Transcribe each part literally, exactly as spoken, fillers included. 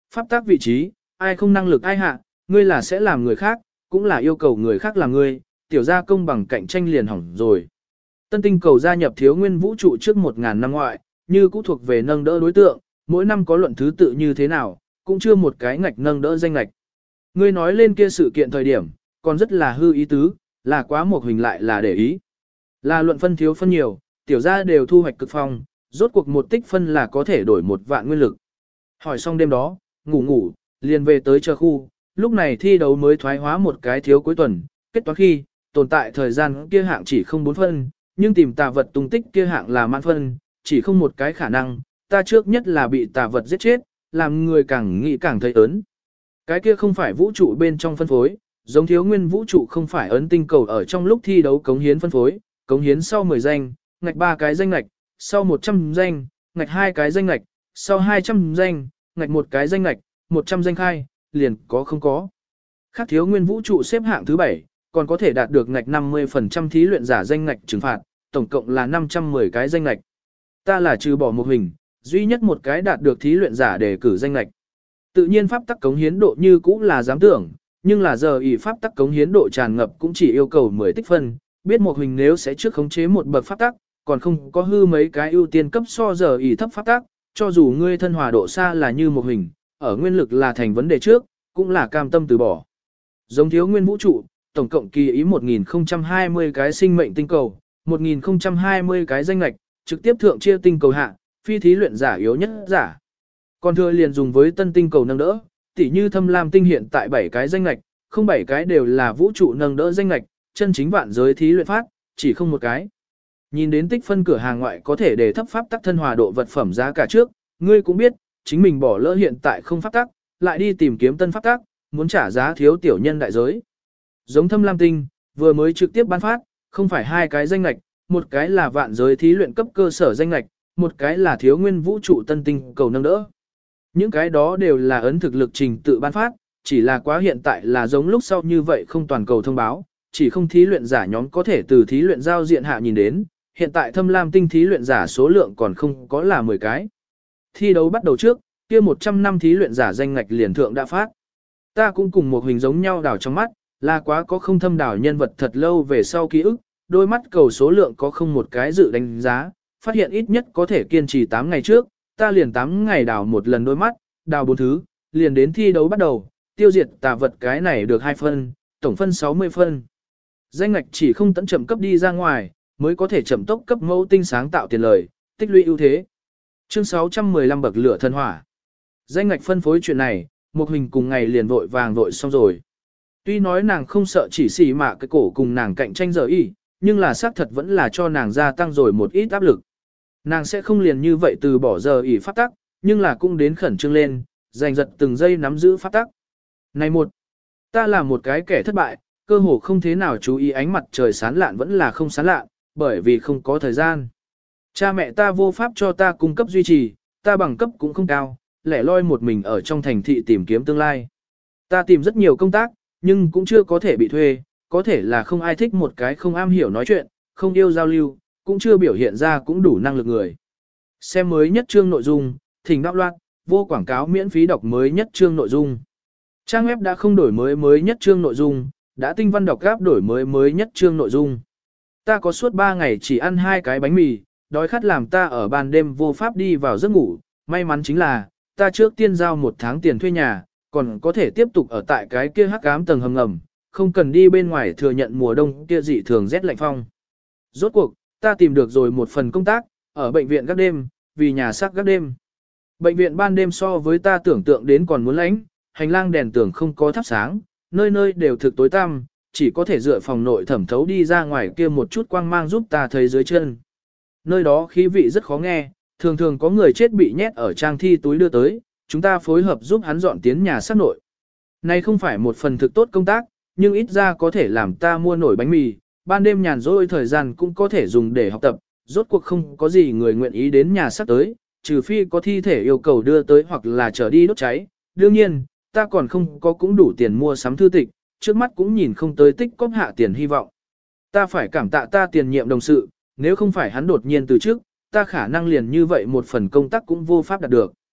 Pháp tác vị trí, ai không năng lực ai hạ, ngươi là sẽ làm người khác, cũng là yêu cầu người khác làm ngươi, tiểu gia công bằng cạnh tranh liền hỏng rồi. Tân tinh cầu gia nhập thiếu nguyên vũ trụ trước một ngàn năm ngoại, như cũ thuộc về nâng đỡ đối tượng, mỗi năm có luận thứ tự như thế nào, cũng chưa một cái ngạch nâng đỡ danh ngạch. Ngươi nói lên kia sự kiện thời điểm, còn rất là hư ý tứ, là quá một hình lại là để ý. Là luận phân thiếu phân nhiều, tiểu gia đều thu hoạch cực phong, rốt cuộc một tích phân là có thể đổi một vạn nguyên lực. Hỏi xong đêm đó, ngủ ngủ, liền về tới chờ khu, lúc này thi đấu mới thoái hóa một cái thiếu cuối tuần, kết toán khi, tồn tại thời gian kia hạng chỉ không bốn phân, nhưng tìm tà vật tung tích kia hạng là mãn phân, chỉ không một cái khả năng, ta trước nhất là bị tà vật giết chết, làm người càng nghĩ càng thấy ớn. Cái kia không phải vũ trụ bên trong phân phối, giống thiếu nguyên vũ trụ không phải ấn tinh cầu ở trong lúc thi đấu cống hiến phân phối, cống hiến sau mười danh, ngạch ba cái danh ngạch, sau một trăm danh, ngạch hai cái danh ngạch, sau hai trăm danh, ngạch một cái danh ngạch, một trăm danh khai, liền có không có. Khác thiếu nguyên vũ trụ xếp hạng thứ bảy, còn có thể đạt được ngạch năm mươi phần trăm thí luyện giả danh ngạch trừng phạt, tổng cộng là năm trăm mười cái danh ngạch. Ta là trừ bỏ một hình, duy nhất một cái đạt được thí luyện giả để cử danh ngạch. Tự nhiên pháp tắc cống hiến độ như cũ là dám tưởng, nhưng là giờ ỷ pháp tắc cống hiến độ tràn ngập cũng chỉ yêu cầu mười tích phân, biết một hình nếu sẽ trước khống chế một bậc pháp tắc, còn không có hư mấy cái ưu tiên cấp so giờ ỷ thấp pháp tắc, cho dù ngươi thân hòa độ xa là như một hình, ở nguyên lực là thành vấn đề trước, cũng là cam tâm từ bỏ. Giống thiếu nguyên vũ trụ, tổng cộng kỳ ý một nghìn không trăm hai mươi cái sinh mệnh tinh cầu, một nghìn không trăm hai mươi cái danh lạch, trực tiếp thượng chia tinh cầu hạ, phi thí luyện giả yếu nhất giả. Còn thừa liền dùng với tân tinh cầu nâng đỡ, tỉ như thâm lam tinh hiện tại bảy cái danh lạch, không bảy cái đều là vũ trụ nâng đỡ danh lạch, chân chính vạn giới thí luyện phát, chỉ không một cái. Nhìn đến tích phân cửa hàng ngoại có thể để thấp pháp tắc thân hòa độ vật phẩm giá cả trước, ngươi cũng biết, chính mình bỏ lỡ hiện tại không pháp tắc, lại đi tìm kiếm tân pháp tắc, muốn trả giá thiếu tiểu nhân đại giới. Giống thâm lam tinh, vừa mới trực tiếp ban phát, không phải hai cái danh lạch, một cái là vạn giới thí luyện cấp cơ sở danh lạch, một cái là thiếu nguyên vũ trụ tân tinh cầu nâng đỡ. Những cái đó đều là ấn thực lực trình tự ban phát, chỉ là quá hiện tại là giống lúc sau như vậy không toàn cầu thông báo, chỉ không thí luyện giả nhóm có thể từ thí luyện giao diện hạ nhìn đến, hiện tại thâm lam tinh thí luyện giả số lượng còn không có là mười cái. Thi đấu bắt đầu trước, kia một trăm năm thí luyện giả danh ngạch liền thượng đã phát. Ta cũng cùng một hình giống nhau đảo trong mắt, là quá có không thâm đảo nhân vật thật lâu về sau ký ức, đôi mắt cầu số lượng có không một cái dự đánh giá, phát hiện ít nhất có thể kiên trì tám ngày trước, ta liền tám ngày đào một lần đôi mắt, đào bốn thứ, liền đến thi đấu bắt đầu, tiêu diệt tà vật cái này được hai phân, tổng phân sáu mươi phân. Danh ngạch chỉ không tận chậm cấp đi ra ngoài, mới có thể chậm tốc cấp mẫu tinh sáng tạo tiền lời, tích lũy ưu thế. Chương sáu trăm mười lăm bậc lửa thân hỏa. Danh ngạch phân phối chuyện này, một hình cùng ngày liền vội vàng vội xong rồi. Tuy nói nàng không sợ chỉ xỉ mạ cái cổ cùng nàng cạnh tranh giờ y, nhưng là xác thật vẫn là cho nàng gia tăng rồi một ít áp lực. Nàng sẽ không liền như vậy từ bỏ giờ ỷ pháp tắc, nhưng là cũng đến khẩn trương lên, giành giật từng giây nắm giữ pháp tắc. Này một, ta là một cái kẻ thất bại, cơ hồ không thế nào chú ý ánh mặt trời sáng lạn vẫn là không sáng lạn, bởi vì không có thời gian. Cha mẹ ta vô pháp cho ta cung cấp duy trì, ta bằng cấp cũng không cao, lẻ loi một mình ở trong thành thị tìm kiếm tương lai. Ta tìm rất nhiều công tác, nhưng cũng chưa có thể bị thuê, có thể là không ai thích một cái không am hiểu nói chuyện, không yêu giao lưu, cũng chưa biểu hiện ra cũng đủ năng lực người. Xem mới nhất chương nội dung, thỉnh đạo loạn, vô quảng cáo miễn phí đọc mới nhất chương nội dung. Trang web đã không đổi mới mới nhất chương nội dung, đã tinh văn đọc gáp đổi mới mới nhất chương nội dung. Ta có suốt ba ngày chỉ ăn hai cái bánh mì, đói khát làm ta ở ban đêm vô pháp đi vào giấc ngủ, may mắn chính là, ta trước tiên giao một tháng tiền thuê nhà, còn có thể tiếp tục ở tại cái kia hắc ám tầng hầm ngầm, không cần đi bên ngoài thừa nhận mùa đông kia dị thường rét lạnh phong. Rốt cuộc, ta tìm được rồi một phần công tác, ở bệnh viện gác đêm, vì nhà xác gác đêm. Bệnh viện ban đêm so với ta tưởng tượng đến còn muốn lánh, hành lang đèn tường không có thắp sáng, nơi nơi đều thực tối tăm, chỉ có thể dựa phòng nội thẩm thấu đi ra ngoài kia một chút quang mang giúp ta thấy dưới chân. Nơi đó khí vị rất khó nghe, thường thường có người chết bị nhét ở trang thi túi đưa tới, chúng ta phối hợp giúp hắn dọn tiến nhà xác nội. Này không phải một phần thực tốt công tác, nhưng ít ra có thể làm ta mua nổi bánh mì, ban đêm nhàn rỗi thời gian cũng có thể dùng để học tập, rốt cuộc không có gì người nguyện ý đến nhà xác tới, trừ phi có thi thể yêu cầu đưa tới hoặc là trở đi đốt cháy. Đương nhiên, ta còn không có cũng đủ tiền mua sắm thư tịch, trước mắt cũng nhìn không tới tích cóp hạ tiền hy vọng. Ta phải cảm tạ ta tiền nhiệm đồng sự, nếu không phải hắn đột nhiên từ trước, ta khả năng liền như vậy một phần công tác cũng vô pháp đạt được.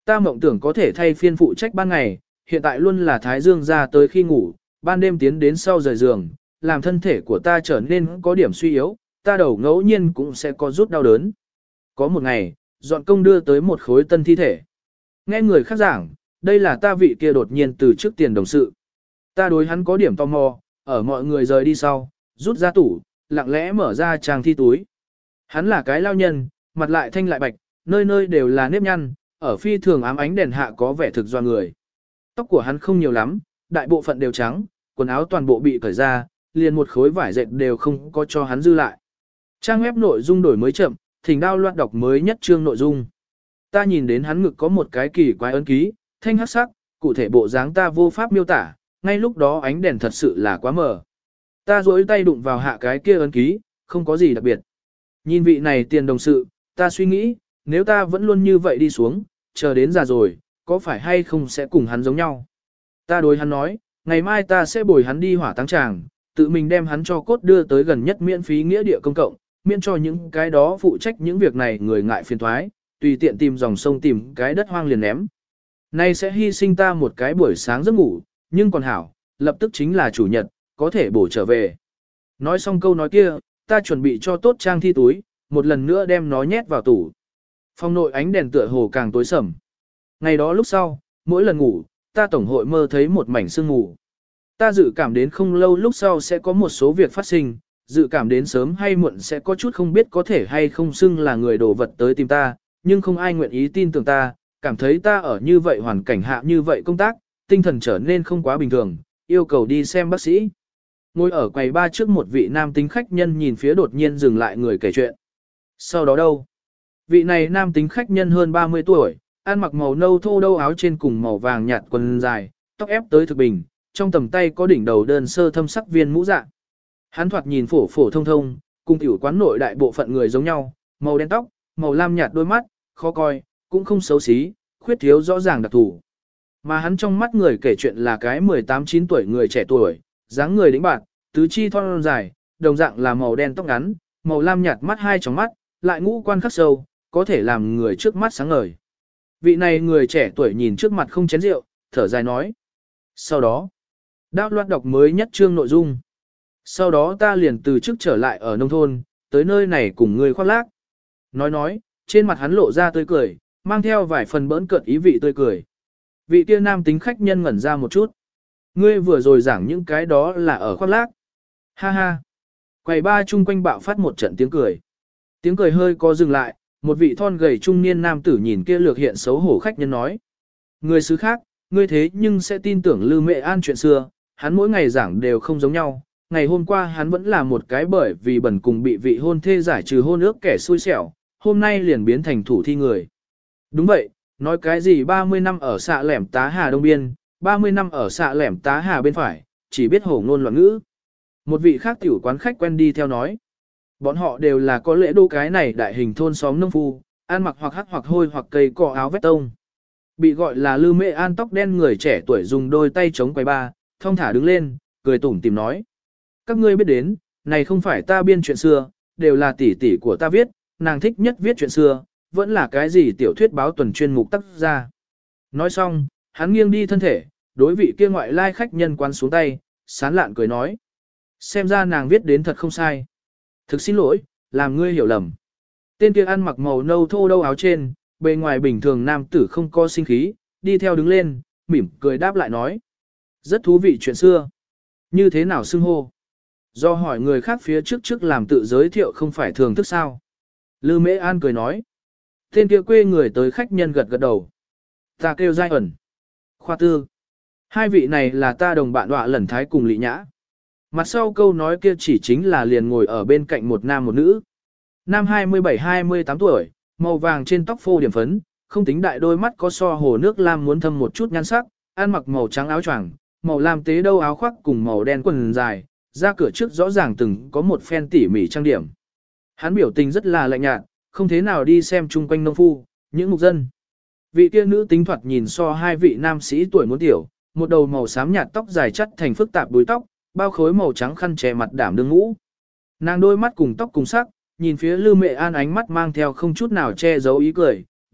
Ta mộng tưởng có thể thay phiên phụ trách ban ngày, hiện tại luôn là thái dương ra tới khi ngủ, ban đêm tiến đến sau rời giường, làm thân thể của ta trở nên có điểm suy yếu, ta đầu ngẫu nhiên cũng sẽ có rút đau đớn. Có một ngày, dọn công đưa tới một khối tân thi thể. Nghe người khác giảng, đây là ta vị kia đột nhiên từ trước tiền đồng sự. Ta đối hắn có điểm tò mò, ở mọi người rời đi sau, rút ra tủ, lặng lẽ mở ra trang thi túi. Hắn là cái lao nhân, mặt lại thanh lại bạch, nơi nơi đều là nếp nhăn, ở phi thường ám ánh đèn hạ có vẻ thực doa người. Tóc của hắn không nhiều lắm, đại bộ phận đều trắng, quần áo toàn bộ bị cởi ra, liền một khối vải dệt đều không có cho hắn dư lại. Trang web nội dung đổi mới chậm, thỉnh đao loạt đọc mới nhất chương nội dung. Ta nhìn đến hắn ngực có một cái kỳ quái ấn ký, thanh hắc sắc, cụ thể bộ dáng ta vô pháp miêu tả, ngay lúc đó ánh đèn thật sự là quá mờ. Ta duỗi tay đụng vào hạ cái kia ấn ký, không có gì đặc biệt. Nhìn vị này tiền đồng sự, ta suy nghĩ, nếu ta vẫn luôn như vậy đi xuống, chờ đến già rồi, có phải hay không sẽ cùng hắn giống nhau. Ta đối hắn nói, ngày mai ta sẽ bồi hắn đi hỏa táng tràng, tự mình đem hắn cho cốt đưa tới gần nhất miễn phí nghĩa địa công cộng, miễn cho những cái đó phụ trách những việc này người ngại phiền thoái, tùy tiện tìm dòng sông tìm cái đất hoang liền ném. Nay sẽ hy sinh ta một cái buổi sáng giấc ngủ, nhưng còn hảo, lập tức chính là chủ nhật, có thể bổ trở về. Nói xong câu nói kia, ta chuẩn bị cho tốt trang thi túi, một lần nữa đem nó nhét vào tủ. Phòng nội ánh đèn tựa hồ càng tối sầm. Ngày đó lúc sau, mỗi lần ngủ, ta tổng hội mơ thấy một mảnh sương mù. Ta dự cảm đến không lâu lúc sau sẽ có một số việc phát sinh, dự cảm đến sớm hay muộn sẽ có chút không biết có thể hay không xưng là người đồ vật tới tìm ta, nhưng không ai nguyện ý tin tưởng ta, cảm thấy ta ở như vậy hoàn cảnh hạ như vậy công tác, tinh thần trở nên không quá bình thường, yêu cầu đi xem bác sĩ. Ngồi ở quầy ba trước một vị nam tính khách nhân nhìn phía đột nhiên dừng lại người kể chuyện. Sau đó đâu? Vị này nam tính khách nhân hơn ba mươi tuổi, ăn mặc màu nâu thô đâu áo trên cùng màu vàng nhạt quần dài, tóc ép tới thực bình, trong tầm tay có đỉnh đầu đơn sơ thâm sắc viên mũ dạ. Hắn thoạt nhìn phổ phổ thông thông, cùng tiểu quán nội đại bộ phận người giống nhau, màu đen tóc, màu lam nhạt đôi mắt, khó coi, cũng không xấu xí, khuyết thiếu rõ ràng đặc thù. Mà hắn trong mắt người kể chuyện là cái mười tám chín tuổi người trẻ tuổi, dáng người đĩnh bạt, tứ chi thon dài, đồng dạng là màu đen tóc ngắn, màu lam nhạt mắt hai tròng mắt, lại ngũ quan khắc sâu, có thể làm người trước mắt sáng ngời. Vị này người trẻ tuổi nhìn trước mặt không chén rượu, thở dài nói. Sau đó, đao loạt đọc mới nhất chương nội dung. Sau đó ta liền từ chức trở lại ở nông thôn, tới nơi này cùng người khoác lác. Nói nói, trên mặt hắn lộ ra tươi cười, mang theo vài phần bỡn cợt ý vị tươi cười. Vị kia nam tính khách nhân ngẩn ra một chút. Ngươi vừa rồi giảng những cái đó là ở khoác lác. Ha ha. Quầy ba chung quanh bạo phát một trận tiếng cười. Tiếng cười hơi có dừng lại, một vị thon gầy trung niên nam tử nhìn kia lược hiện xấu hổ khách nhân nói. Người xứ khác, ngươi thế nhưng sẽ tin tưởng Lư Mệ An chuyện xưa, hắn mỗi ngày giảng đều không giống nhau. Ngày hôm qua hắn vẫn là một cái bởi vì bẩn cùng bị vị hôn thê giải trừ hôn ước kẻ xui xẻo, hôm nay liền biến thành thủ thi người. Đúng vậy, nói cái gì ba mươi năm ở xạ lẻm tá hà đông biên, ba mươi năm ở xạ lẻm tá hà bên phải, chỉ biết hổ ngôn loạn ngữ. Một vị khác tiểu quán khách quen đi theo nói. Bọn họ đều là có lễ đô cái này đại hình thôn xóm nông phu, ăn mặc hoặc hắc hoặc hôi hoặc cây cọ áo vét tông. Bị gọi là Lư Mệ An tóc đen người trẻ tuổi dùng đôi tay chống quầy ba, thong thả đứng lên, cười tủm tìm nói. Các ngươi biết đến, này không phải ta biên chuyện xưa, đều là tỷ tỷ của ta viết, nàng thích nhất viết chuyện xưa, vẫn là cái gì tiểu thuyết báo tuần chuyên mục tác ra. Nói xong, hắn nghiêng đi thân thể, đối vị kia ngoại lai khách nhân quan xuống tay, sán lạn cười nói. Xem ra nàng viết đến thật không sai. Thực xin lỗi, làm ngươi hiểu lầm. Tên kia ăn mặc màu nâu thô đâu áo trên, bề ngoài bình thường nam tử không có sinh khí, đi theo đứng lên, mỉm cười đáp lại nói. Rất thú vị chuyện xưa. Như thế nào xưng hô? Do hỏi người khác phía trước trước làm tự giới thiệu không phải thường thức sao. Lư Mễ An cười nói. Tên kia quê người tới khách nhân gật gật đầu. Ta kêu giai ẩn. Khoa tư. Hai vị này là ta đồng bạn đọa lẩn thái cùng Lị Nhã. Mặt sau câu nói kia chỉ chính là liền ngồi ở bên cạnh một nam một nữ. Nam hai mươi bảy hai mươi tám tuổi, màu vàng trên tóc phô điểm phấn, không tính đại đôi mắt có so hồ nước lam muốn thâm một chút nhan sắc, ăn mặc màu trắng áo choàng, màu lam tế đâu áo khoác cùng màu đen quần dài, ra cửa trước rõ ràng từng có một phen tỉ mỉ trang điểm. Hắn biểu tình rất là lạnh nhạt, không thế nào đi xem chung quanh nông phu, những mục dân. Vị kia nữ tính thoạt nhìn so hai vị nam sĩ tuổi muốn tiểu, một đầu màu xám nhạt tóc dài chất thành phức tạp búi tóc, bao khối màu trắng khăn che mặt đảm đương ngũ. Nàng đôi mắt cùng tóc cùng sắc, nhìn phía Lư Mệ An ánh mắt mang theo không chút nào che giấu ý cười,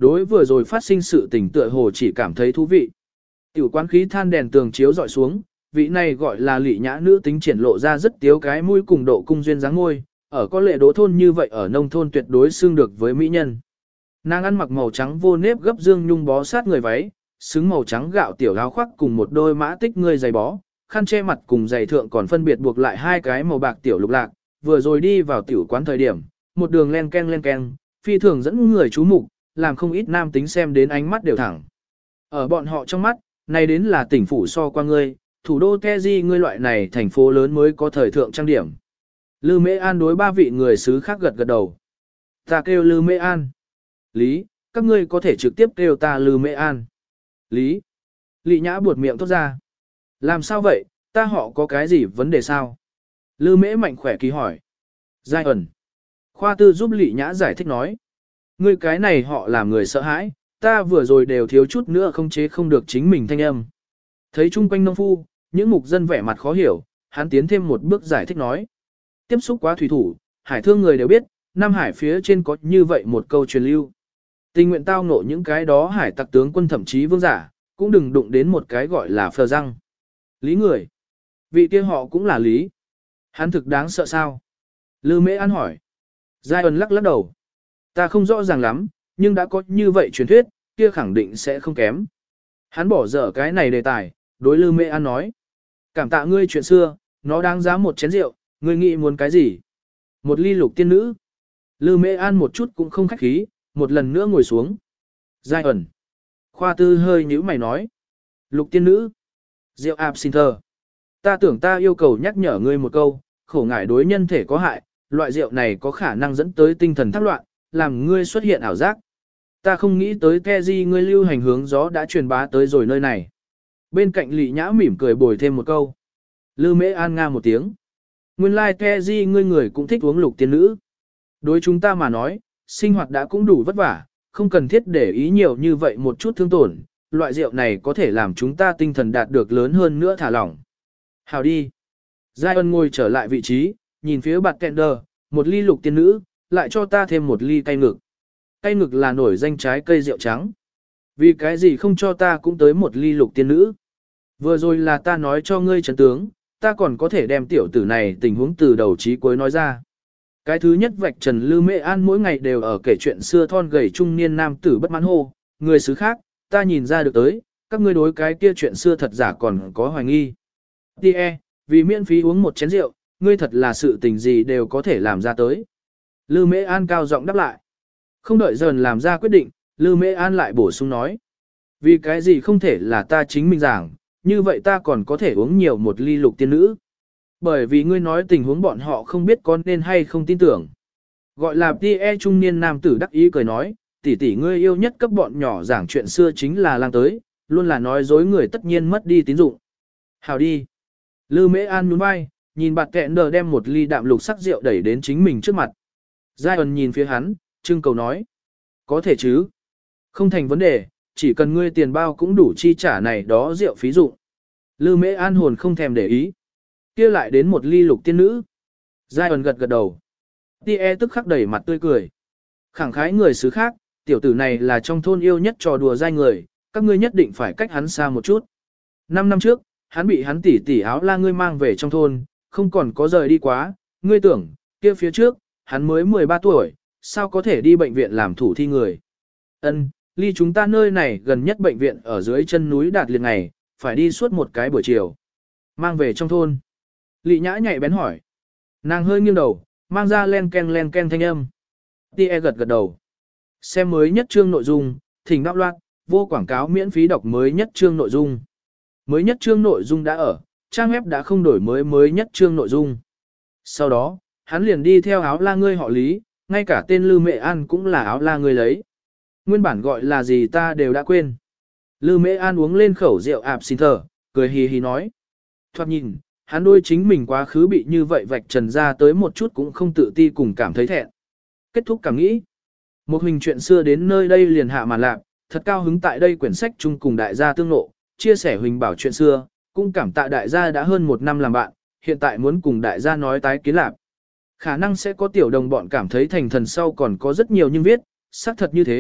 đối vừa rồi phát sinh sự tình tựa hồ chỉ cảm thấy thú vị. Tiểu quán khí than đèn tường chiếu dọi xuống, vị này gọi là lị nhã nữ tính triển lộ ra rất tiếu cái mũi cùng độ cung duyên dáng ngôi, ở có lệ đỗ thôn như vậy ở nông thôn tuyệt đối xương được với mỹ nhân. Nàng ăn mặc màu trắng vô nếp gấp dương nhung bó sát người váy, xứng màu trắng gạo tiểu áo khoác cùng một đôi mã tích người giày bó, khăn che mặt cùng giày thượng còn phân biệt buộc lại hai cái màu bạc tiểu lục lạc, vừa rồi đi vào tiểu quán thời điểm, một đường len ken len ken, phi thường dẫn người chú mục, làm không ít nam tính xem đến ánh mắt đều thẳng. Ở bọn họ trong mắt, này đến là tỉnh phủ so qua ngươi, thủ đô Teji ngươi loại này thành phố lớn mới có thời thượng trang điểm. Lư Mễ An đối ba vị người xứ khác gật gật đầu. Ta kêu Lư Mễ An. Lý, các ngươi có thể trực tiếp kêu ta Lư Mễ An. Lý. Lị Nhã buột miệng thốt ra. Làm sao vậy, ta họ có cái gì vấn đề sao? Lư Mễ mạnh khỏe kỳ hỏi. Giai ẩn. Khoa tư giúp Lị Nhã giải thích nói. Ngươi cái này họ làm người sợ hãi, ta vừa rồi đều thiếu chút nữa không chế không được chính mình thanh âm. Thấy chung quanh nông phu, những mục dân vẻ mặt khó hiểu, hắn tiến thêm một bước giải thích nói. Tiếp xúc quá thủy thủ, hải thương người đều biết, Nam Hải phía trên có như vậy một câu truyền lưu. Tình nguyện tao ngộ những cái đó hải tặc tướng quân thậm chí vương giả, cũng đừng đụng đến một cái gọi là phờ răng. Lý người. Vị kia họ cũng là lý. Hắn thực đáng sợ sao? Lư Mễ An hỏi. Giai ẩn lắc lắc đầu. Ta không rõ ràng lắm, nhưng đã có như vậy truyền thuyết, kia khẳng định sẽ không kém. Hắn bỏ dở cái này đề tài, đối Lư Mễ An nói. Cảm tạ ngươi chuyện xưa, nó đáng giá một chén rượu, ngươi nghĩ muốn cái gì? Một ly lục tiên nữ. Lư Mễ An một chút cũng không khách khí, một lần nữa ngồi xuống. Giai ẩn. Khoa tư hơi nhíu mày nói. Lục tiên nữ. Rượu absinthe. Ta tưởng ta yêu cầu nhắc nhở ngươi một câu, khổ ngải đối nhân thể có hại, loại rượu này có khả năng dẫn tới tinh thần thác loạn, làm ngươi xuất hiện ảo giác. Ta không nghĩ tới Keji ngươi lưu hành hướng gió đã truyền bá tới rồi nơi này. Bên cạnh Lị Nhã mỉm cười bồi thêm một câu. Lư Mễ An nga một tiếng. Nguyên lai like Keji ngươi người cũng thích uống lục tiên nữ. Đối chúng ta mà nói, sinh hoạt đã cũng đủ vất vả, không cần thiết để ý nhiều như vậy một chút thương tổn. Loại rượu này có thể làm chúng ta tinh thần đạt được lớn hơn nữa thả lỏng. Hào đi. Giai ân ngồi trở lại vị trí, nhìn phía bạt kẹnder, một ly lục tiên nữ, lại cho ta thêm một ly cay ngực. Cay ngực là nổi danh trái cây rượu trắng. Vì cái gì không cho ta cũng tới một ly lục tiên nữ. Vừa rồi là ta nói cho ngươi trấn tướng, ta còn có thể đem tiểu tử này tình huống từ đầu chí cuối nói ra. Cái thứ nhất vạch trần Lư Mễ An mỗi ngày đều ở kể chuyện xưa thon gầy trung niên nam tử bất mãn hô, người xứ khác, ta nhìn ra được tới, các ngươi đối cái kia chuyện xưa thật giả còn có hoài nghi. Tie, vì miễn phí uống một chén rượu, ngươi thật là sự tình gì đều có thể làm ra tới. Lư Mễ An cao giọng đáp lại. Không đợi dần làm ra quyết định, Lư Mễ An lại bổ sung nói. Vì cái gì không thể là ta chính mình giảng, như vậy ta còn có thể uống nhiều một ly lục tiên nữ. Bởi vì ngươi nói tình huống bọn họ không biết con nên hay không tin tưởng. Gọi là Tie trung niên nam tử đắc ý cười nói, tỷ tỷ ngươi yêu nhất cấp bọn nhỏ giảng chuyện xưa chính là lang tới, luôn là nói dối người tất nhiên mất đi tín dụng. Hào đi. Lư Mễ An nhún vai, nhìn bạt kẹn đờ đem một ly đạm lục sắc rượu đẩy đến chính mình trước mặt. Giai ẩn nhìn phía hắn, trưng cầu nói. Có thể chứ. Không thành vấn đề, chỉ cần ngươi tiền bao cũng đủ chi trả này đó rượu phí dụng. Lư Mễ An hồn không thèm để ý. Kia lại đến một ly lục tiên nữ. Giai ẩn gật gật đầu. Tie tức khắc đẩy mặt tươi cười. Khẳng khái người xứ khác, tiểu tử này là trong thôn yêu nhất trò đùa dai người, các ngươi nhất định phải cách hắn xa một chút. Năm năm trước, hắn bị hắn tỉ tỉ áo la ngươi mang về trong thôn, không còn có rời đi quá, ngươi tưởng, kia phía trước, hắn mới mười ba tuổi, sao có thể đi bệnh viện làm thủ thi người. Ân, ly chúng ta nơi này gần nhất bệnh viện ở dưới chân núi Đạt Liệt ngày, phải đi suốt một cái buổi chiều. Mang về trong thôn. Lị Nhã nhạy bén hỏi. Nàng hơi nghiêng đầu, mang ra len ken len ken thanh âm. Tie gật gật đầu. Xem mới nhất chương nội dung, thỉnh đạo loạt, vô quảng cáo miễn phí đọc mới nhất chương nội dung. Mới nhất chương nội dung đã ở, trang web đã không đổi mới mới nhất chương nội dung. Sau đó, hắn liền đi theo áo la ngươi họ Lý, ngay cả tên Lư Mễ An cũng là áo la ngươi lấy. Nguyên bản gọi là gì ta đều đã quên. Lư Mễ An uống lên khẩu rượu absinthe, cười hì hì nói. Thoạt nhìn, hắn đôi chính mình quá khứ bị như vậy vạch trần ra tới một chút cũng không tự ti cùng cảm thấy thẹn. Kết thúc cảm nghĩ. Một hình chuyện xưa đến nơi đây liền hạ màn lạc, thật cao hứng tại đây quyển sách chung cùng đại gia tương ngộ, chia sẻ huỳnh bảo chuyện xưa, cũng cảm tạ đại gia đã hơn một năm làm bạn, hiện tại muốn cùng đại gia nói tái kiến lạc. Khả năng sẽ có tiểu đồng bọn cảm thấy thành thần sau còn có rất nhiều nhưng viết, xác thật như thế,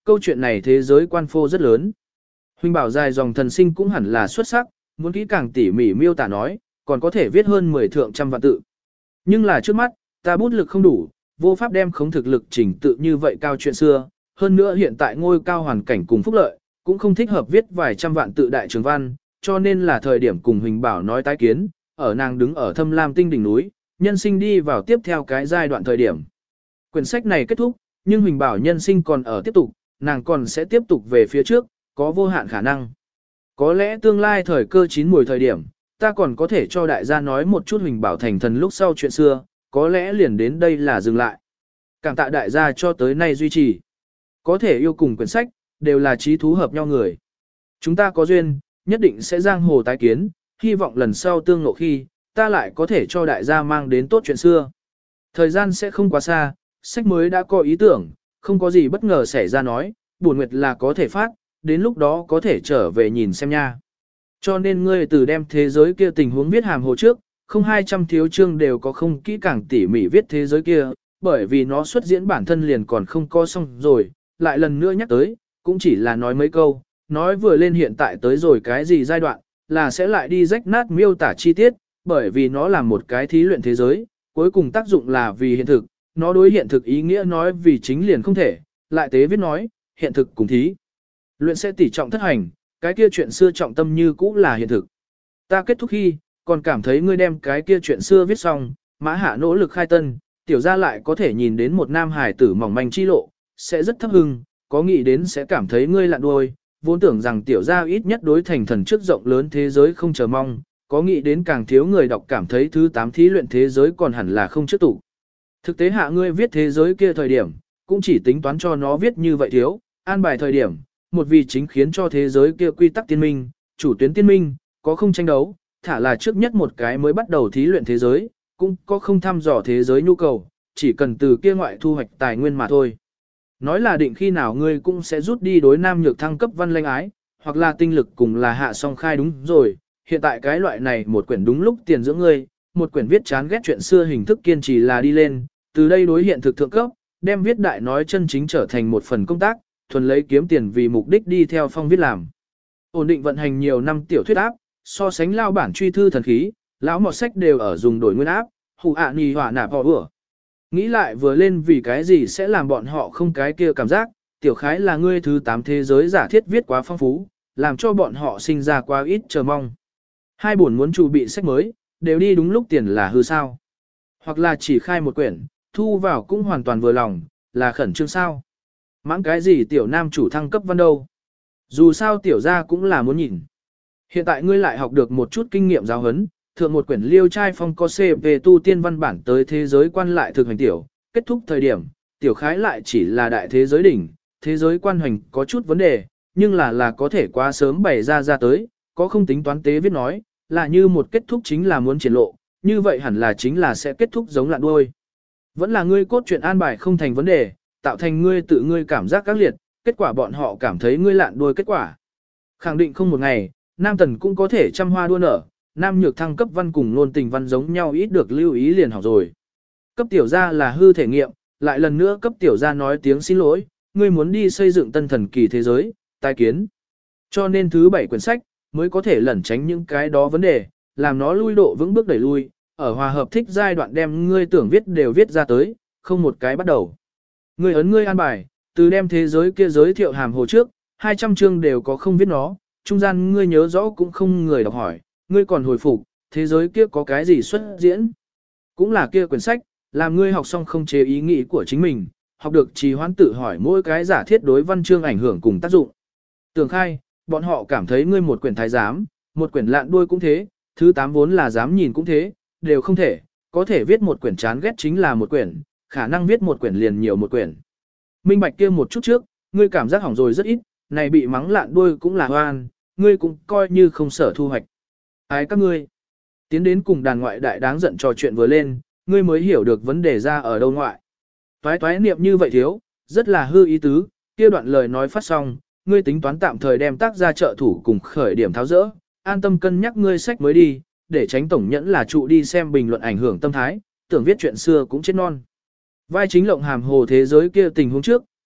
câu chuyện này thế giới quan phô rất lớn. Huỳnh Bảo dài dòng thần sinh cũng hẳn là xuất sắc, muốn kỹ càng tỉ mỉ miêu tả nói, còn có thể viết hơn mười thượng trăm vạn tự. Nhưng là trước mắt, ta bút lực không đủ, vô pháp đem khống thực lực chỉnh tự như vậy cao chuyện xưa, hơn nữa hiện tại ngôi cao hoàn cảnh cùng phúc lợi, cũng không thích hợp viết vài trăm vạn tự đại trường văn, cho nên là thời điểm cùng Huỳnh Bảo nói tái kiến, ở nàng đứng ở Thâm Lam Tinh đỉnh núi, nhân sinh đi vào tiếp theo cái giai đoạn thời điểm. Quyển sách này kết thúc, nhưng Huỳnh Bảo nhân sinh còn ở tiếp tục, nàng còn sẽ tiếp tục về phía trước, có vô hạn khả năng. Có lẽ tương lai thời cơ chín mùi thời điểm, ta còn có thể cho đại gia nói một chút Huỳnh Bảo thành thần lúc sau chuyện xưa, có lẽ liền đến đây là dừng lại. Cảm tạ đại gia cho tới nay duy trì. Có thể yêu cùng quyển sách, đều là trí thú hợp nhau người. Chúng ta có duyên, nhất định sẽ giang hồ tái kiến, hy vọng lần sau tương ngộ khi, ta lại có thể cho đại gia mang đến tốt chuyện xưa. Thời gian sẽ không quá xa, sách mới đã có ý tưởng, không có gì bất ngờ xảy ra nói, buồn nguyệt là có thể phát, đến lúc đó có thể trở về nhìn xem nha. Cho nên ngươi từ đem thế giới kia tình huống viết hàm hồ trước, không hai trăm thiếu chương đều có không kỹ càng tỉ mỉ viết thế giới kia, bởi vì nó xuất diễn bản thân liền còn không có xong rồi, lại lần nữa nhắc tới, cũng chỉ là nói mấy câu, nói vừa lên hiện tại tới rồi cái gì giai đoạn, là sẽ lại đi rách nát miêu tả chi tiết, bởi vì nó là một cái thí luyện thế giới, cuối cùng tác dụng là vì hiện thực, nó đối hiện thực ý nghĩa nói vì chính liền không thể, lại tế viết nói, hiện thực cùng thí. Luyện sẽ tỉ trọng thất hành, cái kia chuyện xưa trọng tâm như cũ là hiện thực. Ta kết thúc khi, còn cảm thấy ngươi đem cái kia chuyện xưa viết xong, mã hạ nỗ lực khai tân, tiểu ra lại có thể nhìn đến một nam hải tử mỏng manh chi lộ, sẽ rất thấp hưng, có nghĩ đến sẽ cảm thấy ngươi lặn đuôi, vốn tưởng rằng tiểu ra ít nhất đối thành thần trước rộng lớn thế giới không chờ mong, có nghĩ đến càng thiếu người đọc cảm thấy thứ tám thí luyện thế giới còn hẳn là không trước tủ. Thực tế hạ ngươi viết thế giới kia thời điểm, cũng chỉ tính toán cho nó viết như vậy thiếu, an bài thời điểm, một vì chính khiến cho thế giới kia quy tắc tiên minh, chủ tuyến tiên minh, có không tranh đấu, thả là trước nhất một cái mới bắt đầu thí luyện thế giới, cũng có không thăm dò thế giới nhu cầu, chỉ cần từ kia ngoại thu hoạch tài nguyên mà thôi. Nói là định khi nào ngươi cũng sẽ rút đi đối nam nhược thăng cấp văn lanh ái, hoặc là tinh lực cùng là hạ song khai đúng rồi, hiện tại cái loại này một quyển đúng lúc tiền dưỡng ngươi, một quyển viết chán ghét chuyện xưa hình thức kiên trì là đi lên, từ đây đối hiện thực thượng cấp, đem viết đại nói chân chính trở thành một phần công tác, thuần lấy kiếm tiền vì mục đích đi theo phong viết làm. Ổn định vận hành nhiều năm tiểu thuyết áp, so sánh lao bản truy thư thần khí, lão mọt sách đều ở dùng đổi nguyên áp, hù ạ nì hỏa nạp họ vừa. Nghĩ lại vừa lên vì cái gì sẽ làm bọn họ không cái kia cảm giác, tiểu khái là ngươi thứ tám thế giới giả thiết viết quá phong phú, làm cho bọn họ sinh ra quá ít chờ mong. Hai buồn muốn chuẩn bị sách mới, đều đi đúng lúc tiền là hư sao. Hoặc là chỉ khai một quyển, thu vào cũng hoàn toàn vừa lòng, là khẩn trương sao. Mãng cái gì tiểu nam chủ thăng cấp văn đâu. Dù sao tiểu gia cũng là muốn nhìn. Hiện tại ngươi lại học được một chút kinh nghiệm giáo huấn, thượng một quyển liêu trai phong có C về tu tiên văn bản tới thế giới quan lại thực hành tiểu, kết thúc thời điểm, tiểu khái lại chỉ là đại thế giới đỉnh, thế giới quan hành có chút vấn đề, nhưng là là có thể quá sớm bày ra ra tới, có không tính toán tế viết nói, là như một kết thúc chính là muốn triển lộ, như vậy hẳn là chính là sẽ kết thúc giống lạn đuôi. Vẫn là ngươi cốt truyện an bài không thành vấn đề, tạo thành ngươi tự ngươi cảm giác các liệt, kết quả bọn họ cảm thấy ngươi lạn đuôi kết quả. Khẳng định không một ngày, nam tần cũng có thể trăm hoa đua nở, nam nhược thăng cấp văn cùng nôn tình văn giống nhau ít được lưu ý liền học rồi. Cấp tiểu gia là hư thể nghiệm, lại lần nữa cấp tiểu gia nói tiếng xin lỗi, ngươi muốn đi xây dựng tân thần kỳ thế giới, tai kiến. Cho nên thứ bảy quyển sách, mới có thể lẩn tránh những cái đó vấn đề, làm nó lui độ vững bước đẩy lui, ở hòa hợp thích giai đoạn đem ngươi tưởng viết đều viết ra tới, không một cái bắt đầu. Ngươi ấn ngươi an bài, từ đem thế giới kia giới thiệu hàm hồ trước, hai trăm chương đều có không viết nó, trung gian ngươi nhớ rõ cũng không người đọc hỏi, ngươi còn hồi phục, thế giới kia có cái gì xuất diễn. Cũng là kia quyển sách, làm ngươi học xong không chế ý nghĩ của chính mình, học được trì hoãn tự hỏi mỗi cái giả thiết đối văn chương ảnh hưởng cùng tác dụng. Tường khai, bọn họ cảm thấy ngươi một quyển thái giám, một quyển lạn đuôi cũng thế, thứ tám vốn là dám nhìn cũng thế, đều không thể, có thể viết một quyển chán ghét chính là một quyển, khả năng viết một quyển liền nhiều một quyển. Minh bạch kia một chút trước, ngươi cảm giác hỏng rồi rất ít, này bị mắng lạn đuôi cũng là hoan, ngươi cũng coi như không sở thu hoạch. Ái các ngươi, tiến đến cùng đàn ngoại đại đáng giận trò chuyện vừa lên, ngươi mới hiểu được vấn đề ra ở đâu ngoại. Toái toái niệm như vậy thiếu, rất là hư ý tứ, kia đoạn lời nói phát xong, ngươi tính toán tạm thời đem tác ra trợ thủ cùng khởi điểm tháo rỡ, an tâm cân nhắc ngươi sách mới đi, để tránh tổng nhẫn là trụ đi xem bình luận ảnh hưởng tâm thái, tưởng viết chuyện xưa cũng chết non. Vai chính lộng hàm hồ thế giới kia tình huống trước,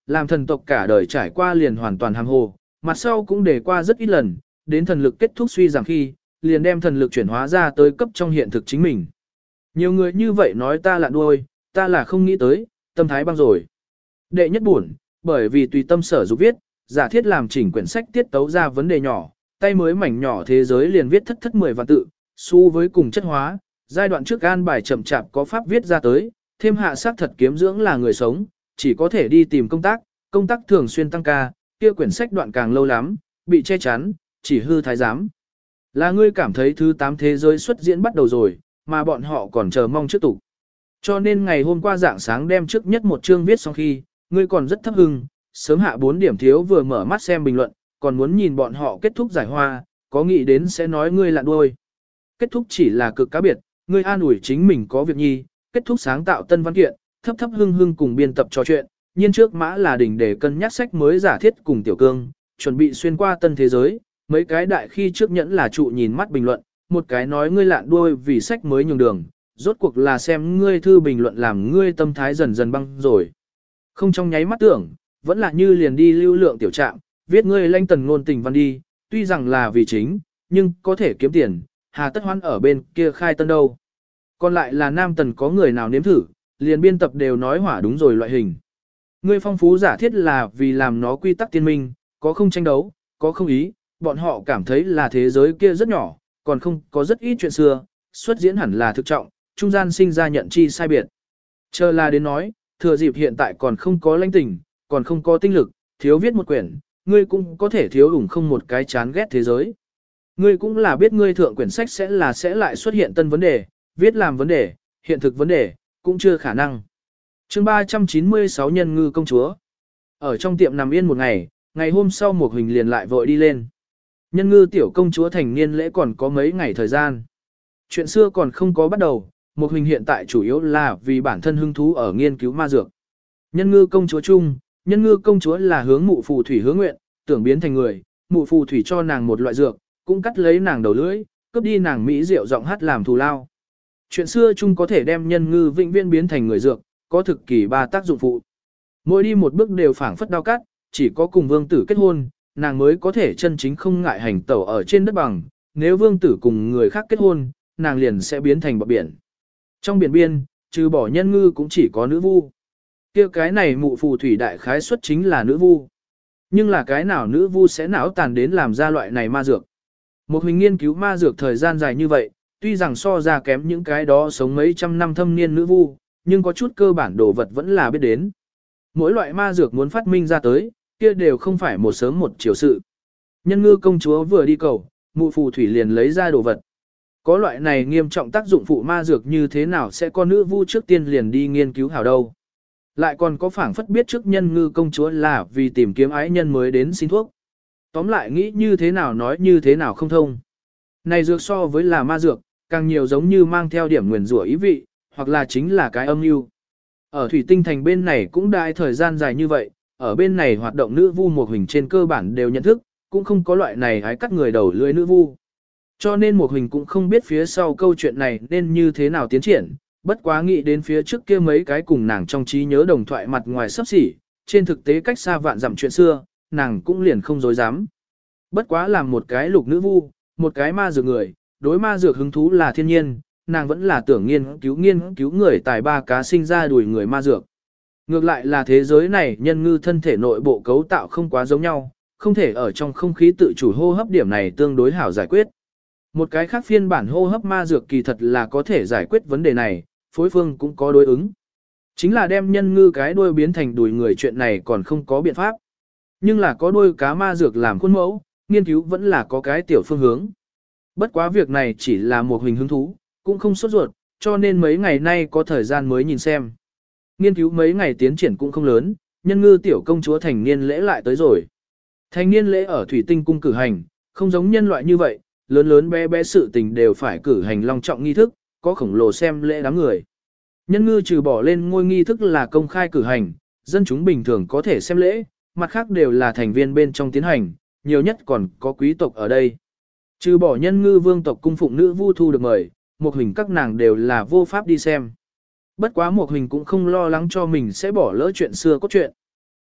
làm thần tộc cả đời trải qua liền hoàn toàn hàm hồ, mặt sau cũng để qua rất ít lần, đến thần lực kết thúc suy giảm khi, liền đem thần lực chuyển hóa ra tới cấp trong hiện thực chính mình. Nhiều người như vậy nói ta là đuôi, ta là không nghĩ tới, tâm thái băng rồi. Đệ nhất buồn, bởi vì tùy tâm sở dục viết, giả thiết làm chỉnh quyển sách tiết tấu ra vấn đề nhỏ, tay mới mảnh nhỏ thế giới liền viết thất thất mười vạn tự, xu với cùng chất hóa, giai đoạn trước an bài chậm chạp có pháp viết ra tới, thêm hạ sắc thật kiếm dưỡng là người sống, chỉ có thể đi tìm công tác, công tác thường xuyên tăng ca, kia quyển sách đoạn càng lâu lắm, bị che chắn, chỉ hư thái giám. Là ngươi cảm thấy thứ tám thế giới xuất diễn bắt đầu rồi, mà bọn họ còn chờ mong trước tục. Cho nên ngày hôm qua dạng sáng đem trước nhất một chương viết xong khi, ngươi còn rất thấp hưng, sớm hạ bốn điểm thiếu vừa mở mắt xem bình luận, còn muốn nhìn bọn họ kết thúc giải hoa, có nghĩ đến sẽ nói ngươi lạn đuôi. Kết thúc chỉ là cực cá biệt, ngươi an ủi chính mình có việc nhi, kết thúc sáng tạo tân văn kiện, thấp thấp hưng hưng cùng biên tập trò chuyện, nhiên trước mã là đỉnh để cân nhắc sách mới giả thiết cùng tiểu cương, chuẩn bị xuyên qua tân thế giới, mấy cái đại khi trước nhẫn là trụ nhìn mắt bình luận, một cái nói ngươi lạn đuôi vì sách mới nhường đường, rốt cuộc là xem ngươi thư bình luận làm ngươi tâm thái dần dần băng rồi. Không trong nháy mắt tưởng, vẫn là như liền đi lưu lượng tiểu trạm, viết ngươi lanh tần ngôn tình văn đi, tuy rằng là vì chính, nhưng có thể kiếm tiền, hà tất hoan ở bên kia khai tân đâu. Còn lại là nam tần có người nào nếm thử, liền biên tập đều nói hỏa đúng rồi loại hình. Ngươi phong phú giả thiết là vì làm nó quy tắc tiên minh, có không tranh đấu, có không ý, bọn họ cảm thấy là thế giới kia rất nhỏ, còn không có rất ít chuyện xưa, xuất diễn hẳn là thực trọng, trung gian sinh ra nhận chi sai biệt. Chờ là đến nói, thừa dịp hiện tại còn không có lãnh tình, còn không có tinh lực, thiếu viết một quyển, ngươi cũng có thể thiếu ủng không một cái chán ghét thế giới. Ngươi cũng là biết ngươi thượng quyển sách sẽ là sẽ lại xuất hiện tân vấn đề, viết làm vấn đề, hiện thực vấn đề, cũng chưa khả năng. chương ba trăm chín mươi sáu Nhân ngư công chúa. Ở trong tiệm nằm yên một ngày, ngày hôm sau một huỳnh liền lại vội đi lên. Nhân ngư tiểu công chúa thành niên lễ còn có mấy ngày thời gian. Chuyện xưa còn không có bắt đầu, một huỳnh hiện tại chủ yếu là vì bản thân hứng thú ở nghiên cứu ma dược. Nhân ngư công chúa chung, nhân ngư công chúa là hướng mụ phù thủy hướng nguyện, tưởng biến thành người, mụ phù thủy cho nàng một loại dược, cũng cắt lấy nàng đầu lưỡi, cướp đi nàng mỹ rượu giọng hát làm thù lao. Chuyện xưa chung có thể đem nhân ngư vĩnh viễn biến thành người dược, có thực kỳ ba tác dụng phụ. Mỗi đi một bước đều phảng phất đao cắt, chỉ có cùng vương tử kết hôn, nàng mới có thể chân chính không ngại hành tẩu ở trên đất bằng, nếu vương tử cùng người khác kết hôn, nàng liền sẽ biến thành bọt biển. Trong biển biên, trừ bỏ nhân ngư cũng chỉ có nữ vu. Kia cái này mụ phù thủy đại khái xuất chính là nữ vu. Nhưng là cái nào nữ vu sẽ não tàn đến làm ra loại này ma dược. Một hình nghiên cứu ma dược thời gian dài như vậy, tuy rằng so ra kém những cái đó sống mấy trăm năm thâm niên nữ vu, nhưng có chút cơ bản đồ vật vẫn là biết đến. Mỗi loại ma dược muốn phát minh ra tới, kia đều không phải một sớm một chiều sự. Nhân ngư công chúa vừa đi cầu, mụ phù thủy liền lấy ra đồ vật. Có loại này nghiêm trọng tác dụng phụ ma dược như thế nào sẽ có nữ vu trước tiên liền đi nghiên cứu hảo đâu. Lại còn có phảng phất biết trước nhân ngư công chúa là vì tìm kiếm ái nhân mới đến xin thuốc. Tóm lại nghĩ như thế nào nói như thế nào không thông. Này dược so với là ma dược, càng nhiều giống như mang theo điểm nguyền rủa ý vị, hoặc là chính là cái âm mưu. Ở thủy tinh thành bên này cũng đại thời gian dài như vậy, ở bên này hoạt động nữ vu một hình trên cơ bản đều nhận thức, cũng không có loại này hái cắt người đầu lưỡi nữ vu. Cho nên một hình cũng không biết phía sau câu chuyện này nên như thế nào tiến triển, bất quá nghĩ đến phía trước kia mấy cái cùng nàng trong trí nhớ đồng thoại mặt ngoài sắp xỉ, trên thực tế cách xa vạn dặm chuyện xưa, nàng cũng liền không dối dám. Bất quá làm một cái lục nữ vu, một cái ma dược người, đối ma dược hứng thú là thiên nhiên, nàng vẫn là tưởng nghiên cứu nghiên cứu người tài ba cá sinh ra đùi người ma dược. Ngược lại là thế giới này nhân ngư thân thể nội bộ cấu tạo không quá giống nhau, không thể ở trong không khí tự chủ hô hấp điểm này tương đối hảo giải quyết. Một cái khác phiên bản hô hấp ma dược kỳ thật là có thể giải quyết vấn đề này, phối phương cũng có đối ứng. Chính là đem nhân ngư cái đuôi biến thành đùi người chuyện này còn không có biện pháp. Nhưng là có đuôi cá ma dược làm khuôn mẫu, nghiên cứu vẫn là có cái tiểu phương hướng. Bất quá việc này chỉ là một hình hứng thú, cũng không sốt ruột, cho nên mấy ngày nay có thời gian mới nhìn xem. Nghiên cứu mấy ngày tiến triển cũng không lớn, nhân ngư tiểu công chúa thành niên lễ lại tới rồi. Thành niên lễ ở thủy tinh cung cử hành, không giống nhân loại như vậy, lớn lớn bé bé sự tình đều phải cử hành long trọng nghi thức, có khổng lồ xem lễ đám người. Nhân ngư trừ bỏ lên ngôi nghi thức là công khai cử hành, dân chúng bình thường có thể xem lễ, mặt khác đều là thành viên bên trong tiến hành, nhiều nhất còn có quý tộc ở đây. Trừ bỏ nhân ngư vương tộc cung phụng nữ vu thu được mời, một hình các nàng đều là vô pháp đi xem. Bất quá một hình cũng không lo lắng cho mình sẽ bỏ lỡ chuyện xưa cốt truyện.